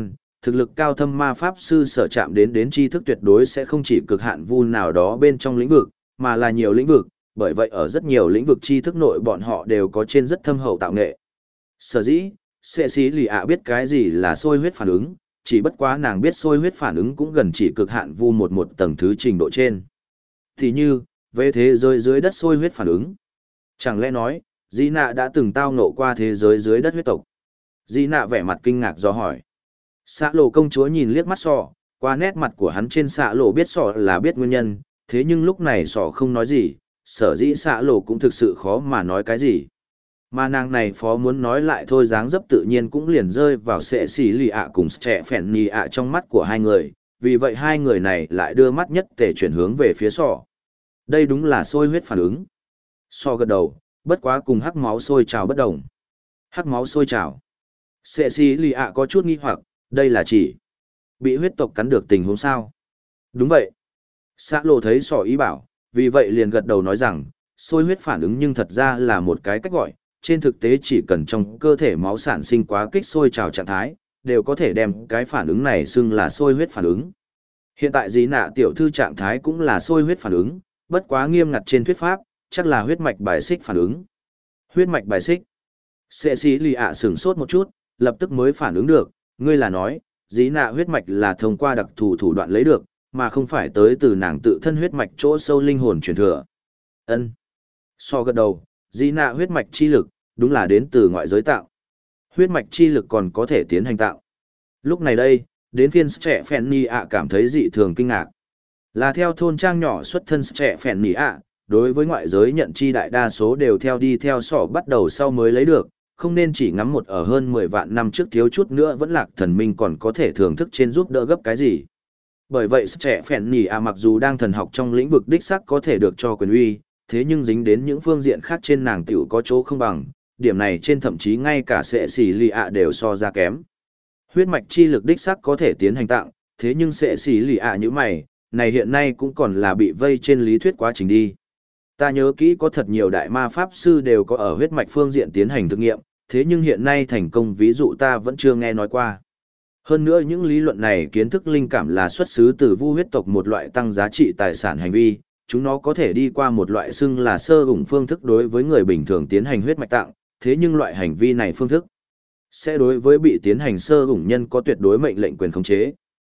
thực lực cao thâm ma pháp sư sở chạm đến tri thức tuyệt đối sẽ không chỉ cực hạn vu nào đó bên trong lĩnh vực, mà là nhiều lĩnh vực, bởi vậy ở rất nhiều lĩnh vực tri thức nội bọn họ đều có trên rất thâm hậu tạo nghệ. Sở dĩ, Sệ Sĩ Lì ạ biết cái gì là sôi huyết phản ứng, chỉ bất quá nàng biết sôi huyết phản ứng cũng gần chỉ cực hạn vu một tầng thứ trình độ trên. Thì như, về thế giới dưới đất sôi huyết phản ứng. Chẳng lẽ nói, Di Nạ đã từng tao ngộ qua thế giới dưới đất huyết tộc? Di Nạ vẻ mặt kinh ngạc do hỏi. Xạ lộ công chúa nhìn liếc mắt sọ, qua nét mặt của hắn trên xạ lộ biết sọ là biết nguyên nhân, thế nhưng lúc này sọ không nói gì, sở dĩ xạ lộ cũng thực sự khó mà nói cái gì. Mà nàng này phó muốn nói lại thôi dáng dấp tự nhiên cũng liền rơi vào Sệ Sĩ Lì ạ cùng trẻ phèn nhì ạ trong mắt của hai người, vì vậy hai người này lại đưa mắt nhất tề chuyển hướng về phía sọ. Đây đúng là sôi huyết phản ứng. Sọ gật đầu, bất quá cùng hắc máu sôi trào bất đồng. Hắc máu sôi trào. Sệ Sĩ Lì ạ có chút nghi hoặc, đây là chỉ bị huyết tộc cắn được tình huống sao? Đúng vậy. Xã lộ thấy sọ ý bảo, vì vậy liền gật đầu nói rằng, sôi huyết phản ứng nhưng thật ra là một cái cách gọi, trên thực tế chỉ cần trong cơ thể máu sản sinh quá kích sôi trào trạng thái, đều có thể đem cái phản ứng này xưng là sôi huyết phản ứng. Hiện tại Dĩ Nạ tiểu thư trạng thái cũng là sôi huyết phản ứng, bất quá nghiêm ngặt trên thuyết pháp, chắc là huyết mạch bài xích phản ứng. Huyết mạch bài xích. Sệ Sĩ Lì ạ sửng sốt một chút, lập tức mới phản ứng được, ngươi là nói, Dĩ Nạ huyết mạch là thông qua đặc thù thủ đoạn lấy được, mà không phải tới từ nàng tự thân huyết mạch chỗ sâu linh hồn truyền thừa. Ân. So gật đầu, Dĩ Nạ huyết mạch chi lực, đúng là đến từ ngoại giới tạo. Huyết mạch chi lực còn có thể tiến hành tạo. Lúc này đây, đến phiên trẻ phèn nì ạ cảm thấy dị thường kinh ngạc. Là theo thôn trang nhỏ xuất thân trẻ phèn nì ạ, đối với ngoại giới nhận chi đại đa số đều theo đi theo sỏ bắt đầu sau mới lấy được, không nên chỉ ngắm một ở hơn 10 vạn năm trước thiếu chút nữa vẫn lạc thần minh còn có thể thưởng thức trên giúp đỡ gấp cái gì. Bởi vậy trẻ phèn nì ạ mặc dù đang thần học trong lĩnh vực đích sắc có thể được cho quyền uy, thế nhưng dính đến những phương diện khác trên nàng tiểu có chỗ không bằng, điểm này trên thậm chí ngay cả Sệ Sĩ Lì ạ đều so ra kém. Huyết mạch chi lực đích sắc có thể tiến hành tặng, thế nhưng Sệ Sĩ Lì ạ như mày, này hiện nay cũng còn là bị vây trên lý thuyết quá trình đi. Ta nhớ kỹ có thật nhiều đại ma pháp sư đều có ở huyết mạch phương diện tiến hành thực nghiệm, thế nhưng hiện nay thành công ví dụ ta vẫn chưa nghe nói qua. Hơn nữa những lý luận này kiến thức linh cảm là xuất xứ từ vu huyết tộc một loại tăng giá trị tài sản hành vi, chúng nó có thể đi qua một loại xưng là sơ ủng phương thức đối với người bình thường tiến hành huyết mạch tặng, thế nhưng loại hành vi này phương thức sẽ đối với bị tiến hành sơ ủng nhân có tuyệt đối mệnh lệnh quyền khống chế.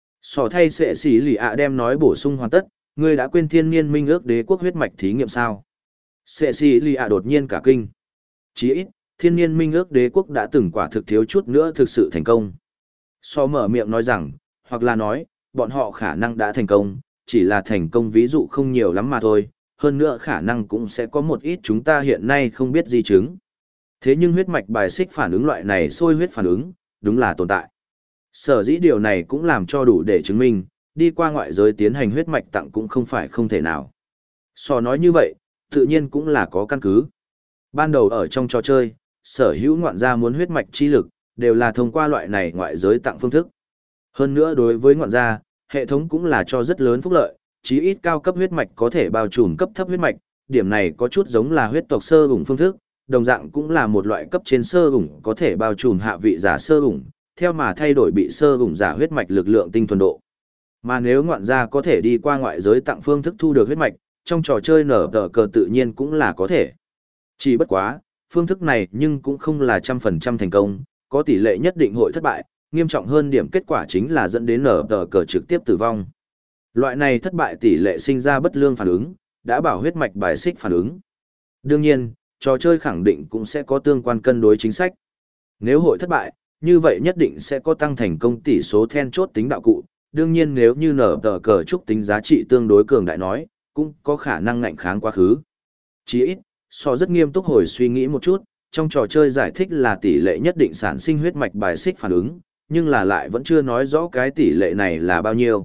Sò thay Sệ Sĩ Lì ạ đem nói bổ sung hoàn tất, ngươi đã quên thiên niên minh ước đế quốc huyết mạch thí nghiệm sao? Sệ Sĩ Lì ạ đột nhiên cả kinh. Chỉ ít, thiên niên minh ước đế quốc đã từng quả thực thiếu chút nữa thực sự thành công. So mở miệng nói rằng, hoặc là nói, bọn họ khả năng đã thành công, chỉ là thành công ví dụ không nhiều lắm mà thôi, hơn nữa khả năng cũng sẽ có một ít chúng ta hiện nay không biết di chứng. Thế nhưng huyết mạch bài xích phản ứng loại này sôi huyết phản ứng, đúng là tồn tại. Sở dĩ điều này cũng làm cho đủ để chứng minh, đi qua ngoại giới tiến hành huyết mạch tặng cũng không phải không thể nào. So nói như vậy, tự nhiên cũng là có căn cứ. Ban đầu ở trong trò chơi, sở hữu ngoạn gia muốn huyết mạch chi lực, đều là thông qua loại này ngoại giới tặng phương thức. Hơn nữa đối với ngoạn gia, hệ thống cũng là cho rất lớn phúc lợi, chí ít cao cấp huyết mạch có thể bao trùm cấp thấp huyết mạch, điểm này có chút giống là huyết tộc sơ ủng phương thức, đồng dạng cũng là một loại cấp trên sơ ủng có thể bao trùm hạ vị giả sơ ủng, theo mà thay đổi bị sơ ủng giả huyết mạch lực lượng tinh thuần độ. Mà nếu ngoạn gia có thể đi qua ngoại giới tặng phương thức thu được huyết mạch, trong trò chơi nở tờ cờ tự nhiên cũng là có thể. Chỉ bất quá, phương thức này nhưng cũng không là 100% thành công, có tỷ lệ nhất định hội thất bại, nghiêm trọng hơn điểm kết quả chính là dẫn đến nở tờ cờ trực tiếp tử vong. Loại này thất bại tỷ lệ sinh ra bất lương phản ứng, đã bảo huyết mạch bài xích phản ứng. Đương nhiên, trò chơi khẳng định cũng sẽ có tương quan cân đối chính sách. Nếu hội thất bại, như vậy nhất định sẽ có tăng thành công tỷ số then chốt tính đạo cụ. Đương nhiên nếu như nở tờ cờ trúc tính giá trị tương đối cường đại nói, cũng có khả năng ngạnh kháng quá khứ. Chỉ ít, so rất nghiêm túc hồi suy nghĩ một chút, trong trò chơi giải thích là tỷ lệ nhất định sản sinh huyết mạch bài xích phản ứng, nhưng là lại vẫn chưa nói rõ cái tỷ lệ này là bao nhiêu.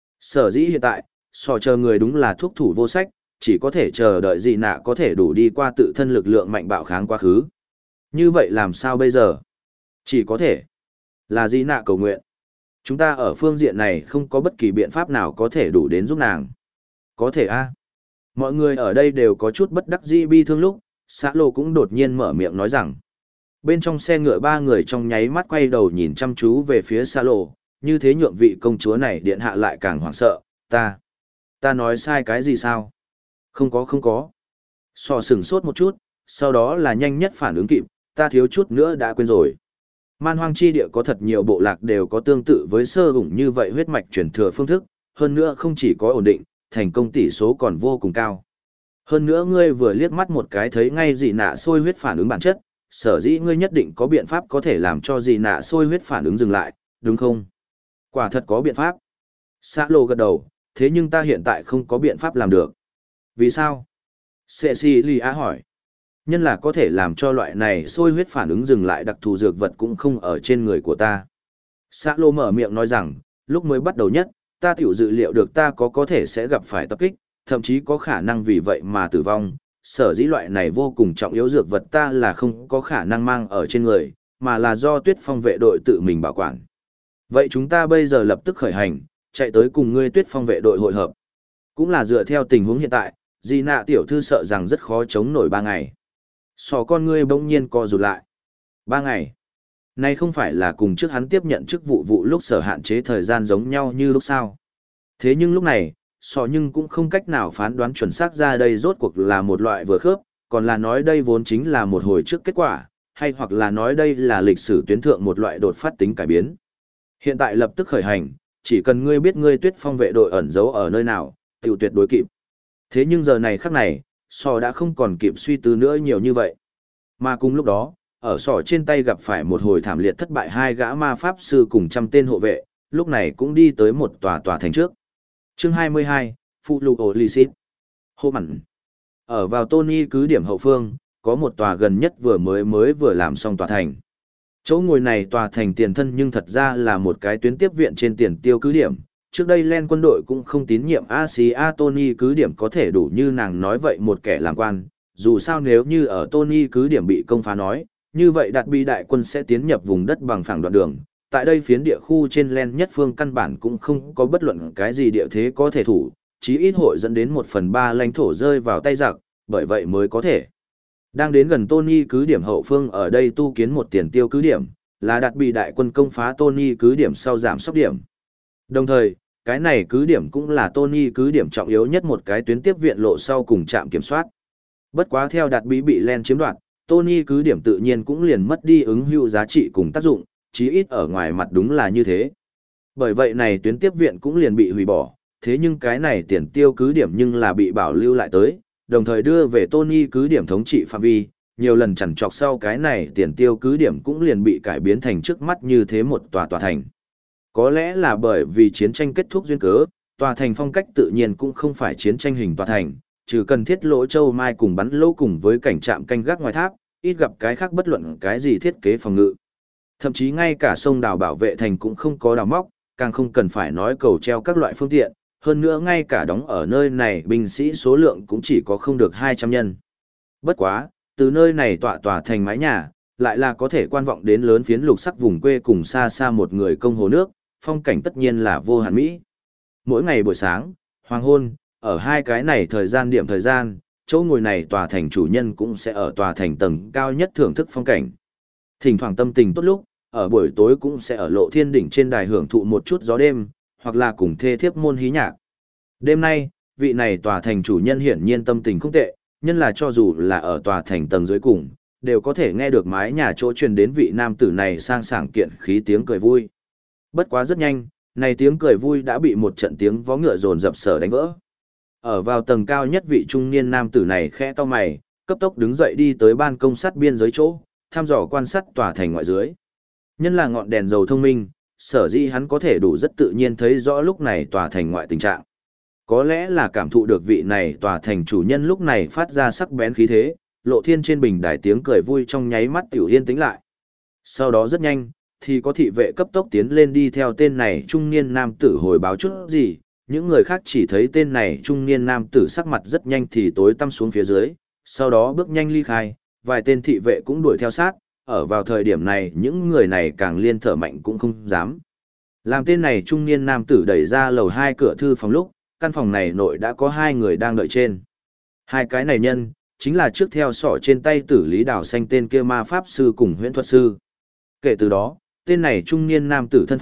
Sở dĩ hiện tại, so chờ người đúng là thuốc thủ vô sách, chỉ có thể chờ đợi gì nạ có thể đủ đi qua tự thân lực lượng mạnh bạo kháng quá khứ. Như vậy làm sao bây giờ? Chỉ có thể là gì nạ cầu nguyện. Chúng ta ở phương diện này không có bất kỳ biện pháp nào có thể đủ đến giúp nàng. Có thể a. Mọi người ở đây đều có chút bất đắc dĩ bi thương lúc, xã lô cũng đột nhiên mở miệng nói rằng. Bên trong xe ngựa ba người trong nháy mắt quay đầu nhìn chăm chú về phía xã lô, như thế nhượng vị công chúa này điện hạ lại càng hoảng sợ, ta nói sai cái gì sao? Không có. Sò sừng sốt một chút, sau đó là nhanh nhất phản ứng kịp, ta thiếu chút nữa đã quên rồi. Man hoang chi địa có thật nhiều bộ lạc đều có tương tự với sơ ủng như vậy huyết mạch truyền thừa phương thức, hơn nữa không chỉ có ổn định, thành công tỷ số còn vô cùng cao. Hơn nữa ngươi vừa liếc mắt một cái thấy ngay dị nạ sôi huyết phản ứng bản chất, sở dĩ ngươi nhất định có biện pháp có thể làm cho dị nạ sôi huyết phản ứng dừng lại, đúng không? Quả thật có biện pháp. Xã Lô gật đầu, thế nhưng ta hiện tại không có biện pháp làm được. Vì sao? Cecilia hỏi. Nhân là có thể làm cho loại này sôi huyết phản ứng dừng lại đặc thù dược vật cũng không ở trên người của ta. Xã Lô mở miệng nói rằng, lúc mới bắt đầu nhất, ta tiểu dự liệu được ta có thể sẽ gặp phải tập kích, thậm chí có khả năng vì vậy mà tử vong. Sở dĩ loại này vô cùng trọng yếu dược vật ta là không có khả năng mang ở trên người, mà là do Tuyết Phong vệ đội tự mình bảo quản. Vậy chúng ta bây giờ lập tức khởi hành, chạy tới cùng ngươi Tuyết Phong vệ đội hội hợp. Cũng là dựa theo tình huống hiện tại, Di Nạ tiểu thư sợ rằng rất khó chống nổi 3 ngày. Sò con ngươi bỗng nhiên co rụt lại. 3 ngày. Này không phải là cùng trước hắn tiếp nhận chức vụ lúc sở hạn chế thời gian giống nhau như lúc sau. Thế nhưng lúc này, sò nhưng cũng không cách nào phán đoán chuẩn xác ra đây rốt cuộc là một loại vừa khớp, còn là nói đây vốn chính là một hồi trước kết quả, hay hoặc là nói đây là lịch sử tuyến thượng một loại đột phát tính cải biến. Hiện tại lập tức khởi hành, chỉ cần ngươi biết ngươi Tuyết Phong vệ đội ẩn giấu ở nơi nào, tiểu tuyệt đối kịp. Thế nhưng giờ này khắc này, sò đã không còn kịp suy tư nữa nhiều như vậy. Mà cùng lúc đó, ở sò trên tay gặp phải một hồi thảm liệt thất bại 2 gã ma pháp sư cùng 100 tên hộ vệ, lúc này cũng đi tới một tòa thành trước. Chương 22, Phụ lục ổ Lysit. Hô mặn. Ở vào Tony cứ điểm hậu phương, có một tòa gần nhất vừa làm xong tòa thành. Chỗ ngồi này tòa thành tiền thân nhưng thật ra là một cái tuyến tiếp viện trên tiền tiêu cứ điểm. Trước đây Len quân đội cũng không tín nhiệm Asia Tony cứ điểm có thể đủ như nàng nói vậy một kẻ làm quan. Dù sao nếu như ở Tony cứ điểm bị công phá nói, như vậy Đạt Bi đại quân sẽ tiến nhập vùng đất bằng phẳng đoạn đường. Tại đây phiến địa khu trên Len nhất phương căn bản cũng không có bất luận cái gì địa thế có thể thủ, chí ít hội dẫn đến 1/3 lãnh thổ rơi vào tay giặc, bởi vậy mới có thể. Đang đến gần Tony cứ điểm hậu phương ở đây tu kiến một tiền tiêu cứ điểm, là Đạt Bị đại quân công phá Tony cứ điểm sau giảm sốc điểm. Đồng thời, cái này cứ điểm cũng là Tony cứ điểm trọng yếu nhất một cái tuyến tiếp viện lộ sau cùng trạm kiểm soát. Bất quá theo Đạt bị Len chiếm đoạt, Tony cứ điểm tự nhiên cũng liền mất đi ứng hữu giá trị cùng tác dụng, chí ít ở ngoài mặt đúng là như thế. Bởi vậy này tuyến tiếp viện cũng liền bị hủy bỏ, thế nhưng cái này tiền tiêu cứ điểm nhưng là bị bảo lưu lại tới, đồng thời đưa về Tony cứ điểm thống trị phạm vi, nhiều lần chằn trọc sau cái này tiền tiêu cứ điểm cũng liền bị cải biến thành trước mắt như thế một tòa thành. Có lẽ là bởi vì chiến tranh kết thúc duyên cớ, tòa thành phong cách tự nhiên cũng không phải chiến tranh hình tòa thành, trừ cần thiết lỗ châu mai cùng bắn lỗ cùng với cảnh trạm canh gác ngoài tháp, ít gặp cái khác bất luận cái gì thiết kế phòng ngự. Thậm chí ngay cả sông đào bảo vệ thành cũng không có đào móc, càng không cần phải nói cầu treo các loại phương tiện, hơn nữa ngay cả đóng ở nơi này binh sĩ số lượng cũng chỉ có không được 200 nhân. Bất quá, từ nơi này tọa thành mái nhà, lại là có thể quan vọng đến lớn phiến lục sắc vùng quê cùng xa xa một người công hồ nước, phong cảnh tất nhiên là vô hạn mỹ. Mỗi ngày buổi sáng, hoàng hôn, ở hai cái này thời gian, chỗ ngồi này tòa thành chủ nhân cũng sẽ ở tòa thành tầng cao nhất thưởng thức phong cảnh. Thỉnh thoảng tâm tình tốt lúc, ở buổi tối cũng sẽ ở lộ thiên đỉnh trên đài hưởng thụ một chút gió đêm, hoặc là cùng thê thiếp môn hí nhạc. Đêm nay, vị này tòa thành chủ nhân hiển nhiên tâm tình không tệ, nhân là cho dù là ở tòa thành tầng dưới cùng, đều có thể nghe được mái nhà chỗ truyền đến vị nam tử này sang sảng kiện khí tiếng cười vui. Bất quá rất nhanh, này tiếng cười vui đã bị một trận tiếng vó ngựa dồn dập sở đánh vỡ. Ở vào tầng cao nhất vị trung niên nam tử này khẽ to mày, cấp tốc đứng dậy đi tới ban công sát biên giới chỗ, thăm dò quan sát tòa thành ngoại dưới. Nhân là ngọn đèn dầu thông minh, sở dĩ hắn có thể đủ rất tự nhiên thấy rõ lúc này tòa thành ngoại tình trạng. Có lẽ là cảm thụ được vị này tòa thành chủ nhân lúc này phát ra sắc bén khí thế, lộ thiên trên bình đài tiếng cười vui trong nháy mắt tiểu yên tĩnh lại. Sau đó rất nhanh, thì có thị vệ cấp tốc tiến lên đi theo tên này trung niên nam tử hồi báo chút gì, những người khác chỉ thấy tên này trung niên nam tử sắc mặt rất nhanh thì tối tăm xuống phía dưới, sau đó bước nhanh ly khai, vài tên thị vệ cũng đuổi theo sát, ở vào thời điểm này những người này càng liên thở mạnh cũng không dám. Làm tên này trung niên nam tử đẩy ra lầu 2 cửa thư phòng lúc, căn phòng này nội đã có 2 người đang đợi trên. Hai cái này nhân, chính là trước theo sỏ trên tay tử lý đảo xanh tên kia ma pháp sư cùng huyễn thuật sư. Kể từ đó, tên này trung niên nam tử thân phận,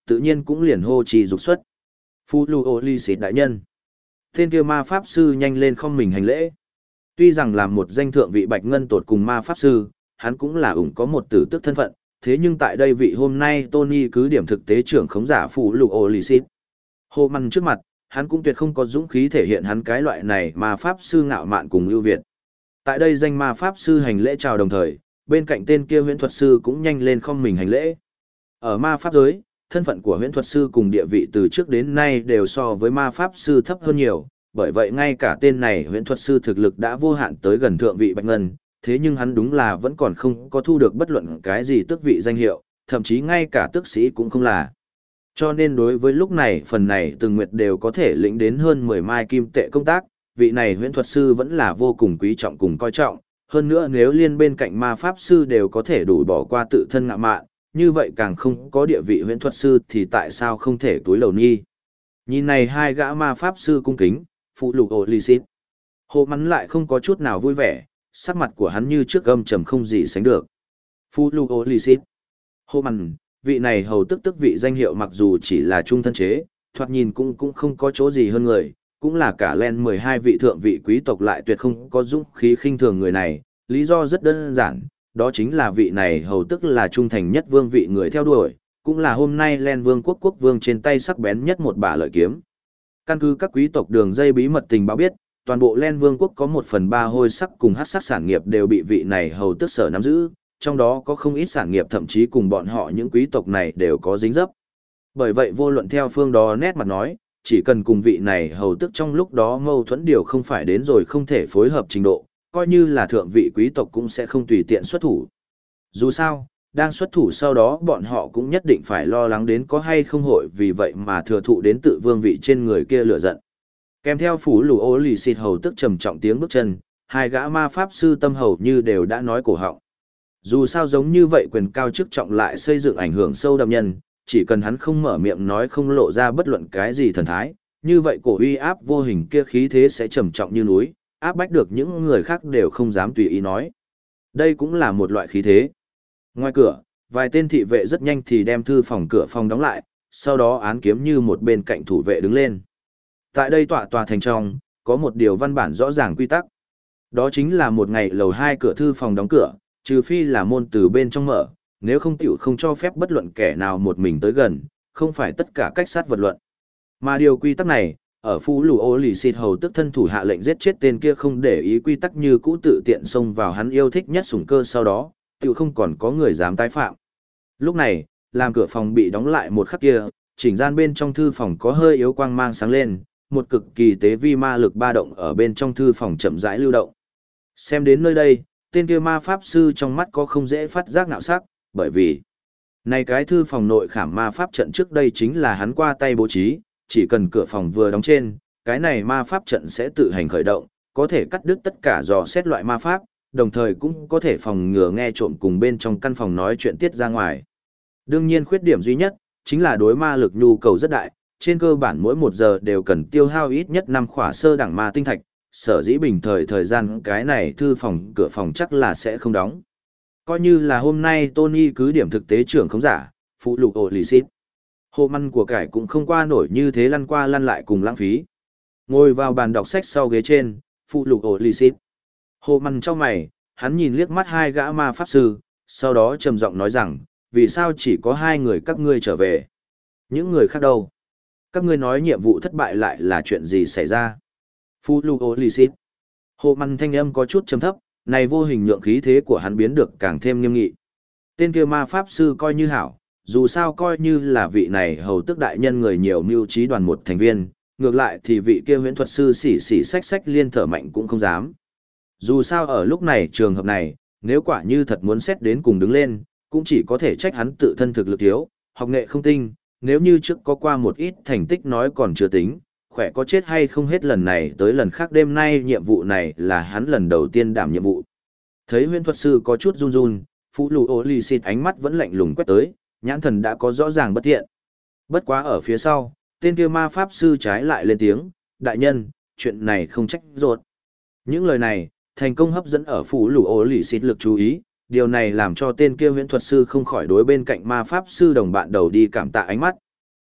tự nhiên cũng liền hô trì dục xuất. Phu Lu Ô Ly Xịt đại nhân. Tên kia ma pháp sư nhanh lên không mình hành lễ. Tuy rằng làm một danh thượng vị bạch ngân tột cùng ma pháp sư, hắn cũng là ủng có một tử tước thân phận, thế nhưng tại đây vị hôm nay Tony cứ điểm thực tế trưởng khống giả Phu Lu Ô Ly Xịt. Hồ Măn trước mặt, hắn cũng tuyệt không có dũng khí thể hiện hắn cái loại này ma pháp sư ngạo mạn cùng ưu việt. Tại đây danh ma pháp sư hành lễ chào đồng thời, bên cạnh tên kia huyễn thuật sư cũng nhanh lên không mình hành lễ. Ở ma pháp giới, thân phận của huyễn thuật sư cùng địa vị từ trước đến nay đều so với ma pháp sư thấp hơn nhiều, bởi vậy ngay cả tên này huyễn thuật sư thực lực đã vô hạn tới gần thượng vị bạch ngân, thế nhưng hắn đúng là vẫn còn không có thu được bất luận cái gì tước vị danh hiệu, thậm chí ngay cả tước sĩ cũng không là. Cho nên đối với lúc này phần này từng nguyệt đều có thể lĩnh đến hơn 10 mai kim tệ công tác, vị này huyễn thuật sư vẫn là vô cùng quý trọng cùng coi trọng, hơn nữa nếu liên bên cạnh ma pháp sư đều có thể đủ bỏ qua tự thân ngạo mạn, như vậy càng không có địa vị huyễn thuật sư thì tại sao không thể túi lầu nghi. Nhìn này hai gã ma pháp sư cung kính, phụ lục ổ lì xít. Hồ Mắn lại không có chút nào vui vẻ, sắc mặt của hắn như trước âm trầm không gì sánh được. Phụ lục ổ lì xít. Hồ Mắn, vị này hầu tức vị danh hiệu mặc dù chỉ là trung thân chế, thoạt nhìn cũng không có chỗ gì hơn người, cũng là cả len 12 vị thượng vị quý tộc lại tuyệt không có dũng khí khinh thường người này, lý do rất đơn giản, đó chính là vị này hầu tức là trung thành nhất vương vị người theo đuổi, cũng là hôm nay len vương quốc vương trên tay sắc bén nhất một bả lợi kiếm. Căn cứ các quý tộc đường dây bí mật tình báo biết, toàn bộ len vương quốc có 1/3 hôi sắc cùng hắc sắc sản nghiệp đều bị vị này hầu tức sở nắm giữ, trong đó có không ít sản nghiệp thậm chí cùng bọn họ những quý tộc này đều có dính dấp. Bởi vậy vô luận theo phương đó nét mặt nói, chỉ cần cùng vị này hầu tức trong lúc đó mâu thuẫn điều không phải đến rồi không thể phối hợp trình độ, coi như là thượng vị quý tộc cũng sẽ không tùy tiện xuất thủ. Dù sao, đang xuất thủ sau đó bọn họ cũng nhất định phải lo lắng đến có hay không hội vì vậy mà thừa thụ đến tự vương vị trên người kia lửa giận. Kèm theo phủ lù ô lì xịt hầu tức trầm trọng tiếng bước chân, hai gã ma pháp sư tâm hầu như đều đã nói cổ họng. Dù sao giống như vậy quyền cao chức trọng lại xây dựng ảnh hưởng sâu đậm nhân, chỉ cần hắn không mở miệng nói không lộ ra bất luận cái gì thần thái, như vậy cổ uy áp vô hình kia khí thế sẽ trầm trọng như núi, áp bách được những người khác đều không dám tùy ý nói. Đây cũng là một loại khí thế. Ngoài cửa, vài tên thị vệ rất nhanh thì đem thư phòng cửa phòng đóng lại, sau đó án kiếm như một bên cạnh thủ vệ đứng lên. Tại đây tòa thành trong, có một điều văn bản rõ ràng quy tắc. Đó chính là một ngày lầu 2 cửa thư phòng đóng cửa, trừ phi là môn từ bên trong mở, nếu không tiểu không cho phép bất luận kẻ nào một mình tới gần, không phải tất cả cách sát vật luận. Mà điều quy tắc này, ở Phú Lù Ô Lì Xịt hầu tức thân thủ hạ lệnh giết chết tên kia không để ý quy tắc như cũ tự tiện xông vào hắn yêu thích nhất sủng cơ sau đó, tiểu không còn có người dám tái phạm. Lúc này, làm cửa phòng bị đóng lại một khắc kia, chỉnh gian bên trong thư phòng có hơi yếu quang mang sáng lên, một cực kỳ tế vi ma lực ba động ở bên trong thư phòng chậm rãi lưu động. Xem đến nơi đây, tên kia ma pháp sư trong mắt có không dễ phát giác ngạo sắc, bởi vì này cái thư phòng nội khảm ma pháp trận trước đây chính là hắn qua tay bố trí, chỉ cần cửa phòng vừa đóng trên, cái này ma pháp trận sẽ tự hành khởi động, có thể cắt đứt tất cả dò xét loại ma pháp, đồng thời cũng có thể phòng ngừa nghe trộm cùng bên trong căn phòng nói chuyện tiết ra ngoài. Đương nhiên khuyết điểm duy nhất, chính là đối ma lực nhu cầu rất đại, trên cơ bản mỗi 1 giờ đều cần tiêu hao ít nhất 5 khỏa sơ đẳng ma tinh thạch, sở dĩ bình thời gian cái này thư phòng cửa phòng chắc là sẽ không đóng. Coi như là hôm nay Tony cứ điểm thực tế trưởng không giả, phụ lục ổ lì xít. Hồ Măn của cải cũng không qua nổi như thế lăn qua lăn lại cùng lãng phí. Ngồi vào bàn đọc sách sau ghế trên, phụ lục ổ lì xít. Hồ Măn trong mày, hắn nhìn liếc mắt hai gã ma pháp sư, sau đó trầm giọng nói rằng, vì sao chỉ có 2 người các ngươi trở về? Những người khác đâu? Các ngươi nói nhiệm vụ thất bại lại là chuyện gì xảy ra? Phụ lục ổ lì xít. Hồ Măn thanh âm có chút trầm thấp, này vô hình nhượng khí thế của hắn biến được càng thêm nghiêm nghị. Tên kia ma pháp sư coi như hảo, dù sao coi như là vị này hầu tức đại nhân người nhiều mưu trí đoàn một thành viên, ngược lại thì vị kia huyễn thuật sư xỉ xách liên thở mạnh cũng không dám. Dù sao ở lúc này trường hợp này, nếu quả như thật muốn xét đến cùng đứng lên, cũng chỉ có thể trách hắn tự thân thực lực thiếu, học nghệ không tinh, nếu như trước có qua một ít thành tích nói còn chưa tính, khỏe có chết hay không hết lần này tới lần khác đêm nay nhiệm vụ này là hắn lần đầu tiên đảm nhiệm vụ. Thấy huyễn thuật sư có chút run run, Phú Lù Ô Lì Xịt ánh mắt vẫn lạnh lùng quét tới, nhãn thần đã có rõ ràng bất thiện. Bất quá ở phía sau, tên kia ma pháp sư trái lại lên tiếng, đại nhân, chuyện này không trách ruột. Những lời này, thành công hấp dẫn ở Phú Lù Ô Lì Xịt lực chú ý, điều này làm cho tên kia huyễn thuật sư không khỏi đối bên cạnh ma pháp sư đồng bạn đầu đi cảm tạ ánh mắt.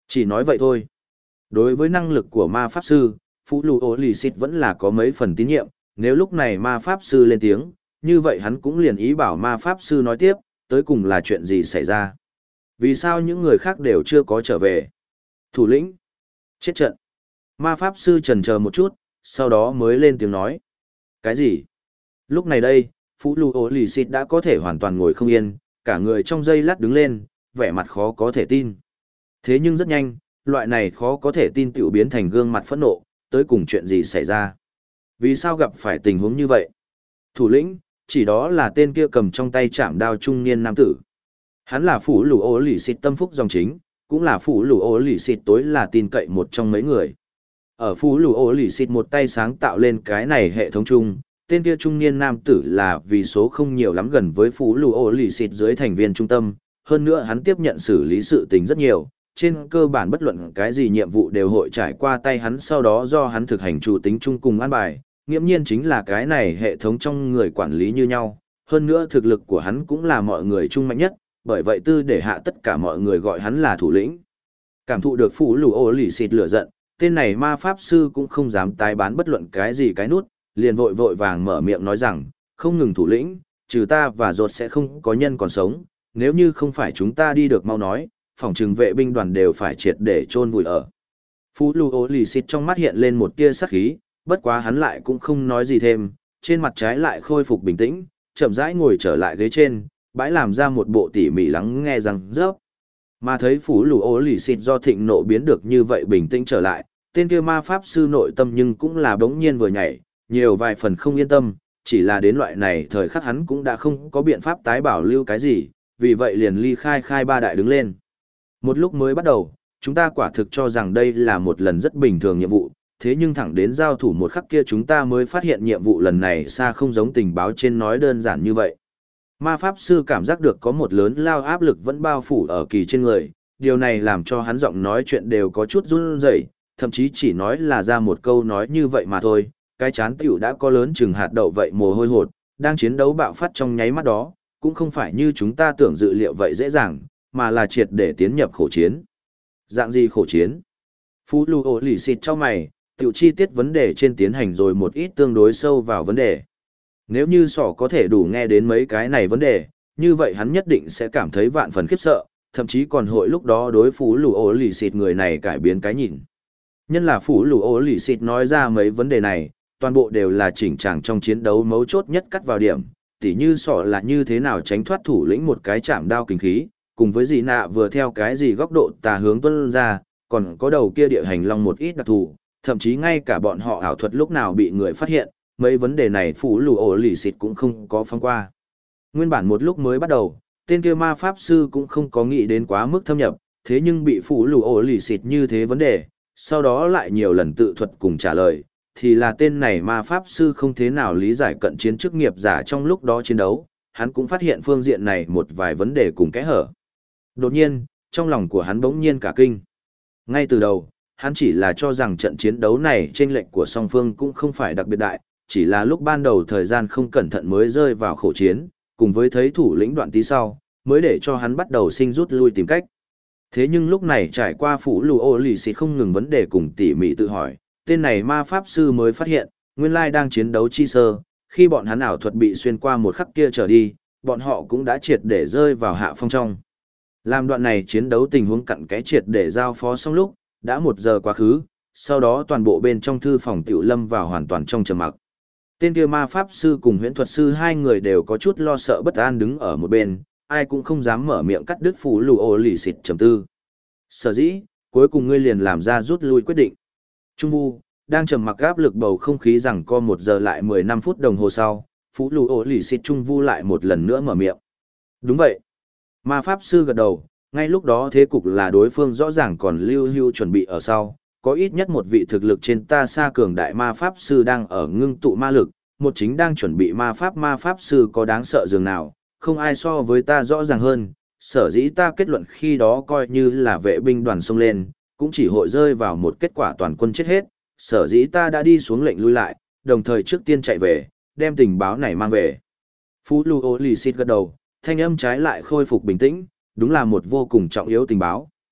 Chỉ nói vậy thôi. Đối với năng lực của ma pháp sư, Phú Lù Ô Lì Xịt vẫn là có mấy phần tín nhiệm, nếu lúc này ma pháp sư lên tiếng, như vậy hắn cũng liền ý bảo ma pháp sư nói tiếp, tới cùng là chuyện gì xảy ra. Vì sao những người khác đều chưa có trở về? Thủ lĩnh. Chết trận. Ma pháp sư chần chờ một chút, sau đó mới lên tiếng nói. Cái gì? Lúc này đây, Phú Lù Ô Lì Xịt đã có thể hoàn toàn ngồi không yên, cả người trong giây lát đứng lên, vẻ mặt khó có thể tin. Thế nhưng rất nhanh, loại này khó có thể tin tiểu biến thành gương mặt phẫn nộ, tới cùng chuyện gì xảy ra. Vì sao gặp phải tình huống như vậy? Thủ lĩnh, chỉ đó là tên kia cầm trong tay chạm đao trung niên nam tử. Hắn là Phú Lù Ô Lì Xịt tâm phúc dòng chính, cũng là Phú Lù Ô Lì Xịt tối là tin cậy một trong mấy người. Ở Phú Lù Ô Lì Xịt một tay sáng tạo lên cái này hệ thống chung, tên kia trung niên nam tử là vì số không nhiều lắm gần với Phú Lù Ô Lì Xịt dưới thành viên trung tâm, hơn nữa hắn tiếp nhận xử lý sự tình rất nhiều, trên cơ bản bất luận cái gì nhiệm vụ đều hội trải qua tay hắn, sau đó do hắn thực hành chủ tính chung cùng an bài, nghiễm nhiên chính là cái này hệ thống trong người quản lý như nhau, hơn nữa thực lực của hắn cũng là mọi người trung mạnh nhất, bởi vậy tư để hạ tất cả mọi người gọi hắn là thủ lĩnh. Cảm thụ được Phú Lù Ô Lì Xịt lửa giận, tên này ma pháp sư cũng không dám tái bán bất luận cái gì cái nút, liền vội vội vàng mở miệng nói rằng, không ngừng thủ lĩnh, trừ ta và ruột sẽ không có nhân còn sống, nếu như không phải chúng ta đi được mau nói, phòng trừng vệ binh đoàn đều phải triệt để chôn vùi ở. Phú Lù Ô Lì Xịt trong mắt hiện lên một tia sắc khí, bất quá hắn lại cũng không nói gì thêm, trên mặt trái lại khôi phục bình tĩnh, chậm rãi ngồi trở lại ghế trên, bãi làm ra một bộ tỉ mỉ lắng nghe rằng rớp. Mà thấy Phú Lù Ô Lì Xịt do thịnh nộ biến được như vậy bình tĩnh trở lại, tên kia ma pháp sư nội tâm nhưng cũng là bỗng nhiên vừa nhảy, nhiều vài phần không yên tâm, chỉ là đến loại này thời khắc hắn cũng đã không có biện pháp tái bảo lưu cái gì, vì vậy liền ly khai ba đại đứng lên. Một lúc mới bắt đầu, chúng ta quả thực cho rằng đây là một lần rất bình thường nhiệm vụ, thế nhưng thẳng đến giao thủ một khắc kia chúng ta mới phát hiện nhiệm vụ lần này xa không giống tình báo trên nói đơn giản như vậy. Ma pháp sư cảm giác được có một lớn lao áp lực vẫn bao phủ ở kỳ trên người, điều này làm cho hắn giọng nói chuyện đều có chút run rẩy, thậm chí chỉ nói là ra một câu nói như vậy mà thôi, cái chán tiểu đã có lớn chừng hạt đậu vậy mồ hôi hột, đang chiến đấu bạo phát trong nháy mắt đó, cũng không phải như chúng ta tưởng dự liệu vậy dễ dàng, mà là triệt để tiến nhập khổ chiến. Dạng gì khổ chiến? Phú Lù Ô Lì Xịt cho mày, tiểu chi tiết vấn đề trên tiến hành rồi một ít tương đối sâu vào vấn đề. Nếu như sỏ có thể đủ nghe đến mấy cái này vấn đề, như vậy hắn nhất định sẽ cảm thấy vạn phần khiếp sợ, thậm chí còn hội lúc đó đối Phú Lù Ô Lì Xịt người này cải biến cái nhìn. Nhân là Phú Lù Ô Lì Xịt nói ra mấy vấn đề này, toàn bộ đều là chỉnh tràng trong chiến đấu mấu chốt nhất cắt vào điểm, tỉ như sỏ là như thế nào tránh thoát thủ lĩnh một cái chạm đao kinh khí, cùng với gì nạ vừa theo cái gì góc độ tà hướng tuân ra, còn có đầu kia địa hành long một ít đặc thù, thậm chí ngay cả bọn họ ảo thuật lúc nào bị người phát hiện, mấy vấn đề này Phú Lù Ô Lì Xịt cũng không có phăng qua. Nguyên bản một lúc mới bắt đầu, tên kia ma pháp sư cũng không có nghĩ đến quá mức thâm nhập, thế nhưng bị Phú Lù Ô Lì Xịt như thế vấn đề, sau đó lại nhiều lần tự thuật cùng trả lời, thì là tên này ma pháp sư không thế nào lý giải cận chiến chức nghiệp giả trong lúc đó chiến đấu, hắn cũng phát hiện phương diện này một vài vấn đề cùng kẽ hở. Đột nhiên, trong lòng của hắn bỗng nhiên cả kinh. Ngay từ đầu, hắn chỉ là cho rằng trận chiến đấu này chênh lệch của song phương cũng không phải đặc biệt đại, chỉ là lúc ban đầu thời gian không cẩn thận mới rơi vào khổ chiến, cùng với thấy thủ lĩnh Đoạn Tý sau, mới để cho hắn bắt đầu sinh rút lui tìm cách. Thế nhưng lúc này trải qua Phú Lù Ô Lì Xịt không ngừng vấn đề cùng tỉ mỉ tự hỏi, tên này ma pháp sư mới phát hiện, nguyên lai đang chiến đấu chi sơ, khi bọn hắn ảo thuật bị xuyên qua một khắc kia trở đi, bọn họ cũng đã triệt để rơi vào hạ phong trong. Làm đoạn này chiến đấu tình huống cặn kẽ triệt để giao phó xong lúc, đã 1 giờ quá khứ, sau đó toàn bộ bên trong thư phòng tiểu lâm vào hoàn toàn trong trầm mặc. Tên kia ma pháp sư cùng huyễn thuật sư hai người đều có chút lo sợ bất an đứng ở một bên, ai cũng không dám mở miệng cắt đứt Phú Lù Ô Lì Xịt trầm tư. Sở dĩ, cuối cùng ngươi liền làm ra rút lui quyết định. Trung Vu, đang trầm mặc áp lực bầu không khí rằng co 1 giờ lại 15 phút đồng hồ sau, Phú Lù Ô Lì Xịt Trung Vu lại một lần nữa mở miệng. Đúng vậy. Ma pháp sư gật đầu, ngay lúc đó thế cục là đối phương rõ ràng còn lưu hưu chuẩn bị ở sau, có ít nhất một vị thực lực trên ta xa cường đại ma pháp sư đang ở ngưng tụ ma lực, một chính đang chuẩn bị ma pháp sư có đáng sợ dường nào, không ai so với ta rõ ràng hơn, sở dĩ ta kết luận khi đó coi như là vệ binh đoàn xông lên, cũng chỉ hội rơi vào một kết quả toàn quân chết hết, sở dĩ ta đã đi xuống lệnh lui lại, đồng thời trước tiên chạy về, đem tình báo này mang về. Phú Lù Ô Lì Xịt gật đầu, thanh âm trái lại khôi phục bình tĩnh, đúng là một vô cùng trọng yếu tình báo,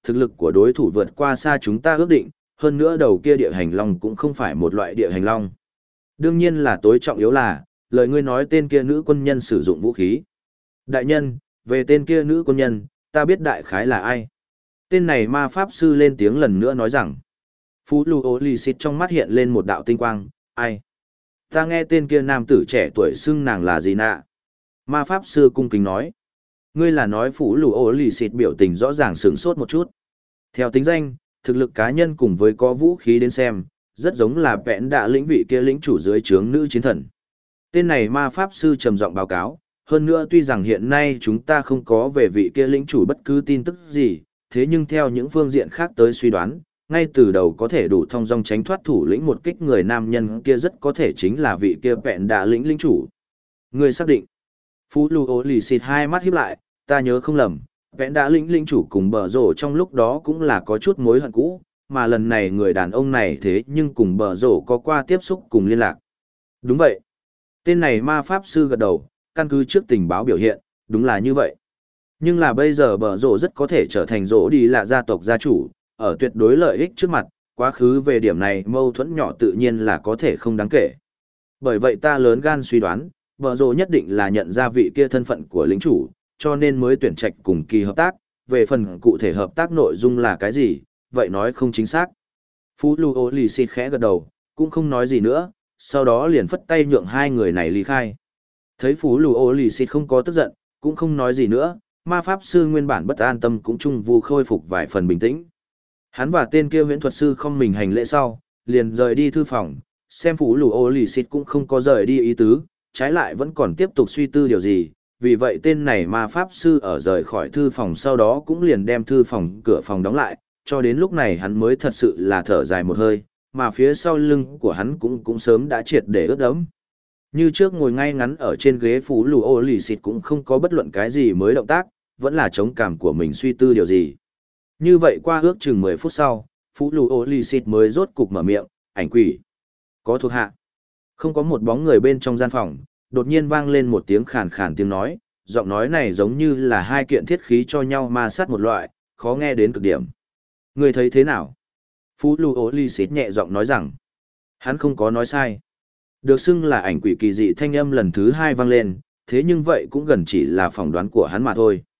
thực lực của đối thủ vượt qua xa chúng ta ước định, hơn nữa đầu kia địa hành long cũng không phải một loại địa hành long. Đương nhiên là tối trọng yếu là, lời ngươi nói tên kia nữ quân nhân sử dụng vũ khí. Đại nhân, về tên kia nữ quân nhân, ta biết đại khái là ai. Tên này ma pháp sư lên tiếng lần nữa nói rằng, Phú Lù Ô Lì Xịt trong mắt hiện lên một đạo tinh quang, ai? Ta nghe tên kia nam tử trẻ tuổi xưng nàng là gì nạ? Ma pháp sư cung kính nói, ngươi là nói Phú Lù Ô Lì Xịt biểu tình rõ ràng sửng sốt một chút. Theo tính danh, thực lực cá nhân cùng với có vũ khí đến xem, rất giống là vẹn đạ lĩnh vị kia lĩnh chủ dưới trướng nữ chiến thần. Tên này ma pháp sư trầm giọng báo cáo, hơn nữa tuy rằng hiện nay chúng ta không có về vị kia lĩnh chủ bất cứ tin tức gì, thế nhưng theo những phương diện khác tới suy đoán, ngay từ đầu có thể đủ thông dong tránh thoát thủ lĩnh một kích người nam nhân kia rất có thể chính là vị kia vẹn đạ lĩnh lĩnh chủ. Người xác định. Phú Lưu Ô Lì Xịt hai mắt híp lại, ta nhớ không lầm, vẹn đạ lĩnh chủ cùng bờ rổ trong lúc đó cũng là có chút mối hận cũ, mà lần này người đàn ông này thế nhưng cùng bờ rổ có qua tiếp xúc cùng liên lạc. Đúng vậy. Tên này ma pháp sư gật đầu, căn cứ trước tình báo biểu hiện, đúng là như vậy. Nhưng là bây giờ bờ rổ rất có thể trở thành rổ đi là gia tộc gia chủ, ở tuyệt đối lợi ích trước mặt, quá khứ về điểm này mâu thuẫn nhỏ tự nhiên là có thể không đáng kể. Bởi vậy ta lớn gan suy đoán, bờ rổ nhất định là nhận ra vị kia thân phận của lính chủ, cho nên mới tuyển trạch cùng kỳ hợp tác, về phần cụ thể hợp tác nội dung là cái gì, vậy nói không chính xác. Phú Lưu Ô Lì Xịt khẽ gật đầu, cũng không nói gì nữa, sau đó liền phất tay nhượng hai người này ly khai. Thấy Phú Lưu Ô Lì Xịt không có tức giận, cũng không nói gì nữa, ma pháp sư nguyên bản bất an tâm cũng chung vu khôi phục vài phần bình tĩnh. Hắn và tên kia huyễn thuật sư không mình hành lễ sau, liền rời đi thư phòng, xem Phú Lưu Ô Lì Xịt cũng không có rời đi ý tứ, trái lại vẫn còn tiếp tục suy tư điều gì. Vì vậy tên này ma pháp sư ở rời khỏi thư phòng sau đó cũng liền đem thư phòng cửa phòng đóng lại, cho đến lúc này hắn mới thật sự là thở dài một hơi, mà phía sau lưng của hắn cũng sớm đã triệt để ướt đẫm. Như trước ngồi ngay ngắn ở trên ghế Phú Lù Ô Lì Xịt cũng không có bất luận cái gì mới động tác, vẫn là chống cảm của mình suy tư điều gì. Như vậy qua ước chừng 10 phút sau, Phú Lù Ô Lì Xịt mới rốt cục mở miệng, ảnh quỷ. Có thuộc hạ. Không có một bóng người bên trong gian phòng, đột nhiên vang lên một tiếng khàn khàn tiếng nói, giọng nói này giống như là hai kiện thiết khí cho nhau ma sát một loại, khó nghe đến cực điểm. Người thấy thế nào? Phú Lưu Ô Lì Xịt nhẹ giọng nói rằng, hắn không có nói sai. Được xưng là ảnh quỷ kỳ dị thanh âm lần thứ hai vang lên, thế nhưng vậy cũng gần chỉ là phỏng đoán của hắn mà thôi.